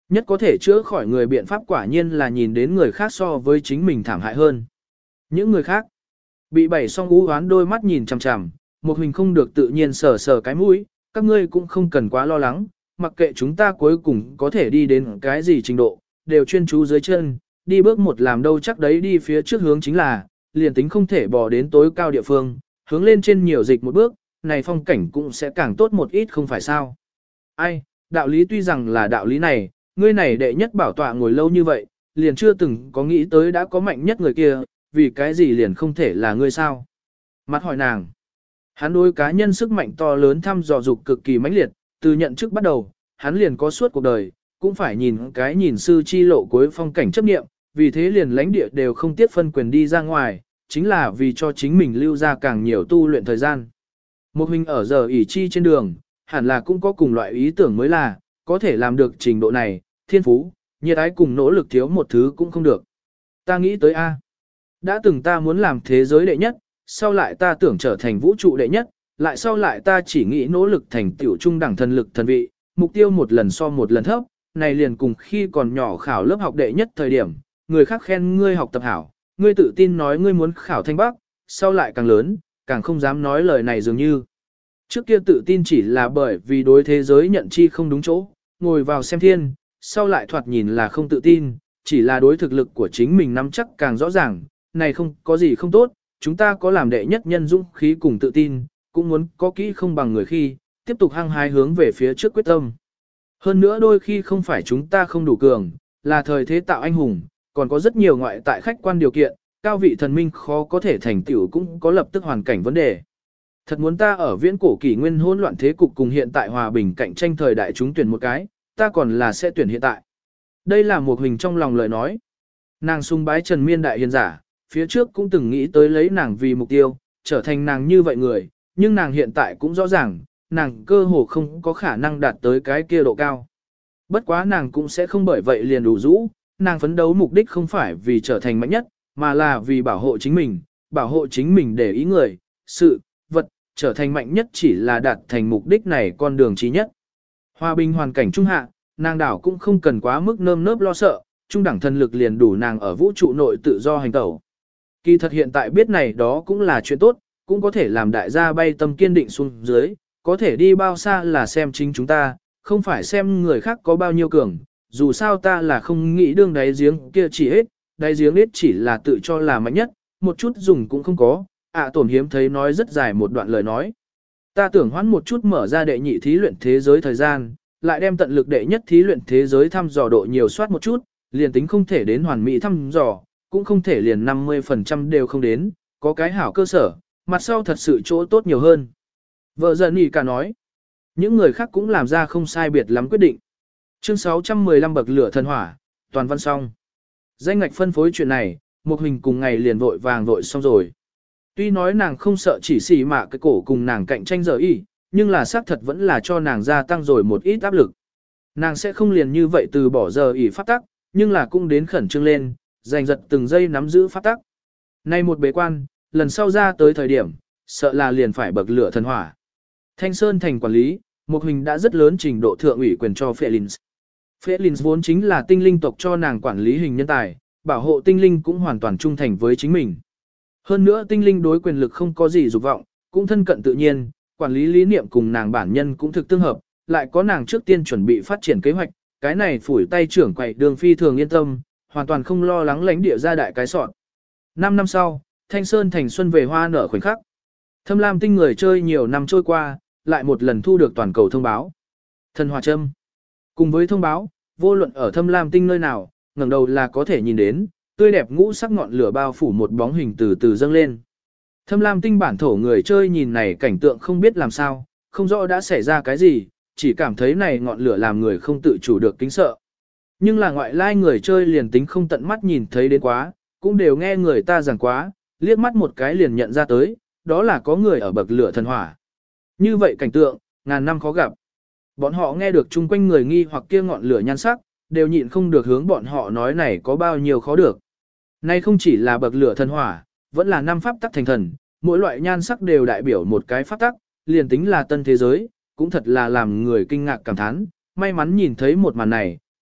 Nhất có thể chữa khỏi người biện pháp quả nhiên là nhìn đến người khác so với chính mình thảm hại hơn. Những người khác, bị bảy song ú hoán đôi mắt nhìn chằm chằm, một hình không được tự nhiên sờ sờ cái mũi, các ngươi cũng không cần quá lo lắng, mặc kệ chúng ta cuối cùng có thể đi đến cái gì trình độ, đều chuyên chú dưới chân, đi bước một làm đâu chắc đấy đi phía trước hướng chính là, liền tính không thể bò đến tối cao địa phương, hướng lên trên nhiều dịch một bước, này phong cảnh cũng sẽ càng tốt một ít không phải sao. Ai, đạo lý tuy rằng là đạo lý này, ngươi này đệ nhất bảo tọa ngồi lâu như vậy, liền chưa từng có nghĩ tới đã có mạnh nhất người kia, vì cái gì liền không thể là ngươi sao? Mặt hỏi nàng. Hắn đối cá nhân sức mạnh to lớn thăm dò dục cực kỳ mãnh liệt, từ nhận chức bắt đầu, hắn liền có suốt cuộc đời, cũng phải nhìn cái nhìn sư chi lộ cuối phong cảnh chấp niệm, vì thế liền lãnh địa đều không tiếc phân quyền đi ra ngoài, chính là vì cho chính mình lưu ra càng nhiều tu luyện thời gian. Một hình ở giờ ỷ chi trên đường, hẳn là cũng có cùng loại ý tưởng mới là, có thể làm được trình độ này, thiên phú, nhiệt ái cùng nỗ lực thiếu một thứ cũng không được. Ta nghĩ tới A. Đã từng ta muốn làm thế giới đệ nhất, sau lại ta tưởng trở thành vũ trụ đệ nhất, lại sau lại ta chỉ nghĩ nỗ lực thành tiểu trung đẳng thần lực thần vị, mục tiêu một lần so một lần thấp, này liền cùng khi còn nhỏ khảo lớp học đệ nhất thời điểm, người khác khen ngươi học tập hảo, ngươi tự tin nói ngươi muốn khảo thanh bắc, sau lại càng lớn, càng không dám nói lời này dường như. Trước kia tự tin chỉ là bởi vì đối thế giới nhận chi không đúng chỗ, ngồi vào xem thiên, sau lại thoạt nhìn là không tự tin, chỉ là đối thực lực của chính mình nắm chắc càng rõ ràng, này không có gì không tốt, chúng ta có làm đệ nhất nhân dũng khí cùng tự tin, cũng muốn có kỹ không bằng người khi, tiếp tục hăng hái hướng về phía trước quyết tâm. Hơn nữa đôi khi không phải chúng ta không đủ cường, là thời thế tạo anh hùng, còn có rất nhiều ngoại tại khách quan điều kiện, cao vị thần minh khó có thể thành tựu cũng có lập tức hoàn cảnh vấn đề. Thật muốn ta ở viễn cổ kỷ nguyên hỗn loạn thế cục cùng hiện tại hòa bình cạnh tranh thời đại chúng tuyển một cái, ta còn là sẽ tuyển hiện tại. Đây là một hình trong lòng lời nói. Nàng sung bái Trần Miên đại hiền giả, phía trước cũng từng nghĩ tới lấy nàng vì mục tiêu, trở thành nàng như vậy người, nhưng nàng hiện tại cũng rõ ràng, nàng cơ hồ không có khả năng đạt tới cái kia độ cao. Bất quá nàng cũng sẽ không bởi vậy liền đủ rũ, nàng phấn đấu mục đích không phải vì trở thành mạnh nhất, mà là vì bảo hộ chính mình, bảo hộ chính mình để ý người, sự, vật, trở thành mạnh nhất chỉ là đạt thành mục đích này con đường chí nhất. Hòa bình hoàn cảnh trung hạ, nàng đảo cũng không cần quá mức nơm nớp lo sợ, trung đẳng thần lực liền đủ nàng ở vũ trụ nội tự do hành tẩu. Kỳ thật hiện tại biết này đó cũng là chuyện tốt, cũng có thể làm đại gia bay tâm kiên định xuống dưới, có thể đi bao xa là xem chính chúng ta, không phải xem người khác có bao nhiêu cường, dù sao ta là không nghĩ đương đáy giếng kia chỉ hết, đáy giếng hết chỉ là tự cho là mạnh nhất, một chút dùng cũng không có, ạ à, tổn hiếm thấy nói rất dài một đoạn lời nói. Ta tưởng hoãn một chút mở ra đệ nhị thí luyện thế giới thời gian, lại đem tận lực đệ nhất thí luyện thế giới thăm dò độ nhiều soát một chút, liền tính không thể đến hoàn mỹ thăm dò, cũng không thể liền năm mươi phần trăm đều không đến, có cái hảo cơ sở, mặt sau thật sự chỗ tốt nhiều hơn. Vợ dần ý cả nói, những người khác cũng làm ra không sai biệt lắm quyết định. Chương sáu trăm mười lăm bậc lửa thần hỏa, toàn văn xong. Danh ngạch phân phối chuyện này, một hình cùng ngày liền vội vàng vội xong rồi. Tuy nói nàng không sợ chỉ xì mạ cái cổ cùng nàng cạnh tranh giờ y, nhưng là xác thật vẫn là cho nàng gia tăng rồi một ít áp lực. Nàng sẽ không liền như vậy từ bỏ giờ y phát tắc, nhưng là cũng đến khẩn trương lên, giành giật từng giây nắm giữ phát tắc. Nay một bế quan, lần sau ra tới thời điểm, sợ là liền phải bậc lửa thần hỏa. Thanh Sơn thành quản lý, một hình đã rất lớn trình độ thượng ủy quyền cho Felins. Felins vốn chính là tinh linh tộc cho nàng quản lý hình nhân tài, bảo hộ tinh linh cũng hoàn toàn trung thành với chính mình. Hơn nữa tinh linh đối quyền lực không có gì dục vọng, cũng thân cận tự nhiên, quản lý lý niệm cùng nàng bản nhân cũng thực tương hợp, lại có nàng trước tiên chuẩn bị phát triển kế hoạch, cái này phủi tay trưởng quậy đường phi thường yên tâm, hoàn toàn không lo lắng lãnh địa ra đại cái sọn. Năm năm sau, Thanh Sơn thành xuân về hoa nở khoảnh khắc. Thâm Lam tinh người chơi nhiều năm trôi qua, lại một lần thu được toàn cầu thông báo. Thần hỏa châm. Cùng với thông báo, vô luận ở Thâm Lam tinh nơi nào, ngẩng đầu là có thể nhìn đến, tươi đẹp ngũ sắc ngọn lửa bao phủ một bóng hình từ từ dâng lên. Thâm Lam tinh bản thổ người chơi nhìn này cảnh tượng không biết làm sao, không rõ đã xảy ra cái gì, chỉ cảm thấy này ngọn lửa làm người không tự chủ được kính sợ. Nhưng là ngoại lai người chơi liền tính không tận mắt nhìn thấy đến quá, cũng đều nghe người ta giảng quá, liếc mắt một cái liền nhận ra tới, đó là có người ở bậc lửa thần hỏa. Như vậy cảnh tượng, ngàn năm khó gặp. Bọn họ nghe được chung quanh người nghi hoặc kia ngọn lửa nhan sắc, đều nhịn không được hướng bọn họ nói này có bao nhiêu khó được. Nay không chỉ là bậc lửa thần hỏa, vẫn là năm pháp tắc thành thần, mỗi loại nhan sắc đều đại biểu một cái pháp tắc, liền tính là tân thế giới, cũng thật là làm người kinh ngạc cảm thán, may mắn nhìn thấy một màn này,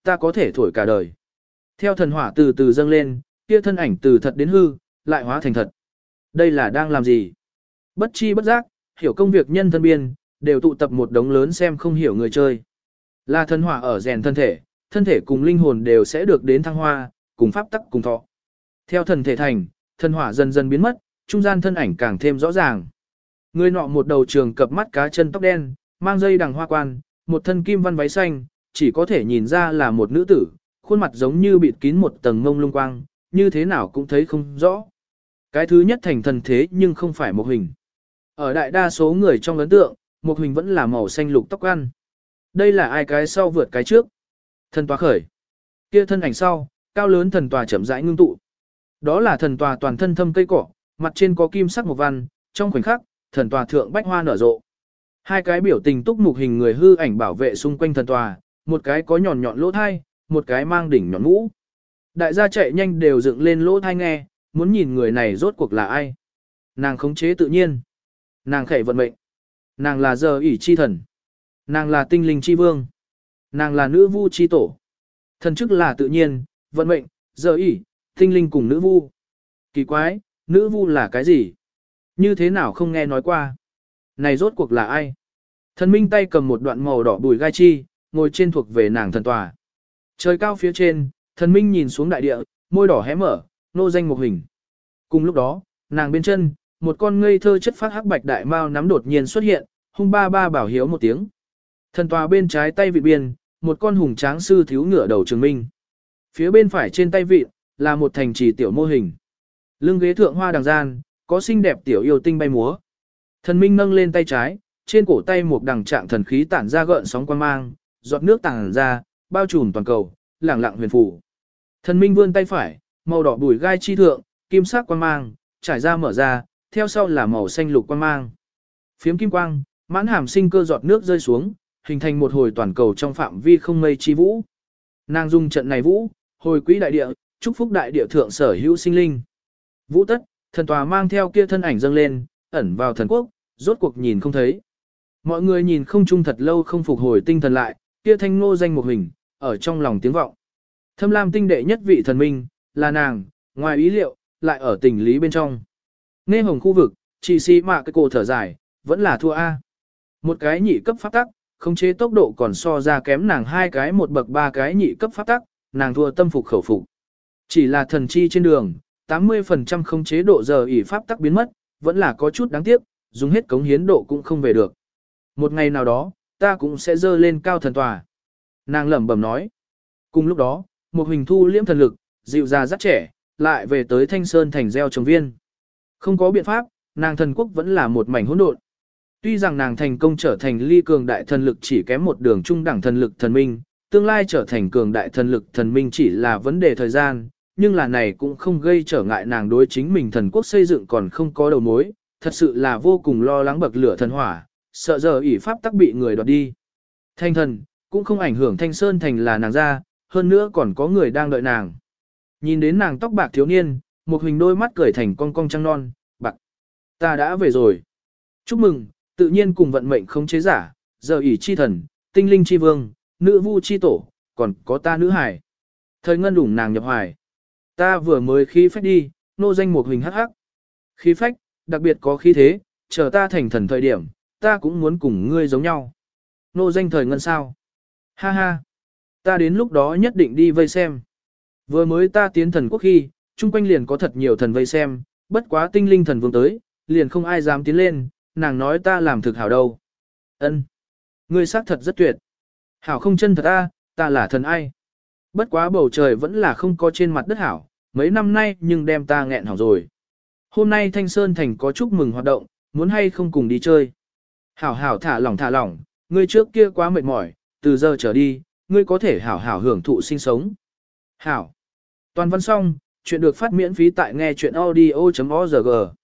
ta có thể thổi cả đời. Theo thần hỏa từ từ dâng lên, kia thân ảnh từ thật đến hư, lại hóa thành thật. Đây là đang làm gì? Bất chi bất giác, hiểu công việc nhân thân biên, đều tụ tập một đống lớn xem không hiểu người chơi. Là thần hỏa ở rèn thân thể, thân thể cùng linh hồn đều sẽ được đến thăng hoa, cùng pháp tắc cùng thọ. Theo thần thể thành, thần hỏa dần dần biến mất, trung gian thân ảnh càng thêm rõ ràng. Người nọ một đầu trường cặp mắt cá chân tóc đen, mang dây đằng hoa quan, một thân kim văn váy xanh, chỉ có thể nhìn ra là một nữ tử, khuôn mặt giống như bịt kín một tầng mông lung quang, như thế nào cũng thấy không rõ. Cái thứ nhất thành thần thế nhưng không phải một hình. Ở đại đa số người trong ấn tượng, một hình vẫn là màu xanh lục tóc ăn. Đây là ai cái sau vượt cái trước. Thần tòa khởi. Kia thân ảnh sau, cao lớn thần tòa chậm rãi ngưng tụ. Đó là thần tòa toàn thân thâm cây cỏ, mặt trên có kim sắc một văn, trong khoảnh khắc, thần tòa thượng bách hoa nở rộ. Hai cái biểu tình túc mục hình người hư ảnh bảo vệ xung quanh thần tòa, một cái có nhọn nhọn lỗ thai, một cái mang đỉnh nhọn mũ. Đại gia chạy nhanh đều dựng lên lỗ thai nghe, muốn nhìn người này rốt cuộc là ai. Nàng khống chế tự nhiên. Nàng khẩy vận mệnh. Nàng là giờ ỷ chi thần. Nàng là tinh linh chi vương. Nàng là nữ vu chi tổ. Thần chức là tự nhiên, vận mệnh, giờ ỷ, tinh linh cùng nữ vu. Kỳ quái, nữ vu là cái gì? Như thế nào không nghe nói qua? Này rốt cuộc là ai? Thần minh tay cầm một đoạn màu đỏ bùi gai chi, ngồi trên thuộc về nàng thần tòa. Trời cao phía trên, thần minh nhìn xuống đại địa, môi đỏ hé mở, nô danh một hình. Cùng lúc đó, nàng bên chân, một con ngây thơ chất phát hắc bạch đại mao nắm đột nhiên xuất hiện, hung ba ba bảo hiếu một tiếng. Thần tòa bên trái tay vị biên, một con hùng tráng sư thiếu ngựa đầu trường minh. Phía bên phải trên tay vị, là một thành trì tiểu mô hình. Lưng ghế thượng hoa đằng gian, có xinh đẹp tiểu yêu tinh bay múa. Thần minh nâng lên tay trái, trên cổ tay một đằng trạng thần khí tản ra gợn sóng quan mang, giọt nước tản ra, bao trùm toàn cầu, lẳng lặng huyền phù. Thần minh vươn tay phải, màu đỏ bùi gai chi thượng, kim sắc quan mang, trải ra mở ra, theo sau là màu xanh lục quan mang. Phiếm kim quang, mãn hàm sinh cơ giọt nước rơi xuống, hình thành một hồi toàn cầu trong phạm vi không mây chi vũ. Nàng dùng trận này vũ, hồi quý đại địa, chúc phúc đại địa thượng sở hữu sinh linh. Vũ tất, thần tòa mang theo kia thân ảnh dâng lên, ẩn vào thần quốc, rốt cuộc nhìn không thấy. Mọi người nhìn không chung thật lâu không phục hồi tinh thần lại, kia thanh ngô danh một hình, ở trong lòng tiếng vọng. Thâm lam tinh đệ nhất vị thần minh, là nàng, ngoài ý liệu, lại ở tình lý bên trong. Nghe hồng khu vực, chỉ xí mạ cái cổ thở dài, vẫn là thua A. Một cái nhị cấp pháp tắc, khống chế tốc độ còn so ra kém nàng hai cái một bậc ba cái nhị cấp pháp tắc, nàng thua tâm phục khẩu phục. Chỉ là thần chi trên đường, tám mươi phần trăm khống chế độ giờ ỷ pháp tắc biến mất, vẫn là có chút đáng tiếc, dùng hết cống hiến độ cũng không về được. Một ngày nào đó, ta cũng sẽ dơ lên cao thần tòa. Nàng lẩm bẩm nói. Cùng lúc đó, một hình thu liễm thần lực, dịu ra rất trẻ, lại về tới Thanh Sơn thành gieo trồng viên. Không có biện pháp, nàng thần quốc vẫn là một mảnh hỗn độn. Tuy rằng nàng thành công trở thành ly cường đại thần lực chỉ kém một đường trung đẳng thần lực thần minh, tương lai trở thành cường đại thần lực thần minh chỉ là vấn đề thời gian, nhưng là này cũng không gây trở ngại nàng đối chính mình thần quốc xây dựng còn không có đầu mối, thật sự là vô cùng lo lắng bậc lửa thần hỏa, sợ giờ ỷ pháp tắc bị người đoạt đi. Thanh thần, cũng không ảnh hưởng Thanh Sơn thành là nàng ra, hơn nữa còn có người đang đợi nàng. Nhìn đến nàng tóc bạc thiếu niên, một hình đôi mắt cười thành cong cong trăng non, bạc. Ta đã về rồi. Chúc mừng, tự nhiên cùng vận mệnh không chế giả, giờ ỷ chi thần, tinh linh chi vương, nữ vu chi tổ, còn có ta nữ hải. Thời ngân đủng nàng nhập hoài. Ta vừa mới khí phách đi, nô danh một hình hắc hắc. Khí phách, đặc biệt có khí thế, chờ ta thành thần thời điểm, ta cũng muốn cùng ngươi giống nhau. Nô danh thời ngân sao? Ha ha. Ta đến lúc đó nhất định đi vây xem. Vừa mới ta tiến thần quốc khi, chung quanh liền có thật nhiều thần vây xem, bất quá tinh linh thần vương tới, liền không ai dám tiến lên, nàng nói ta làm thực hảo đâu. Ân, ngươi xác thật rất tuyệt. Hảo không chân thật ta, ta là thần ai. Bất quá bầu trời vẫn là không có trên mặt đất hảo, mấy năm nay nhưng đem ta nghẹn hỏng rồi. Hôm nay Thanh Sơn Thành có chúc mừng hoạt động, muốn hay không cùng đi chơi. Hảo hảo thả lỏng thả lỏng, ngươi trước kia quá mệt mỏi, từ giờ trở đi, ngươi có thể hảo hảo hưởng thụ sinh sống. Hảo. Toàn văn xong, chuyện được phát miễn phí tại nghe chuyện audio chấm org.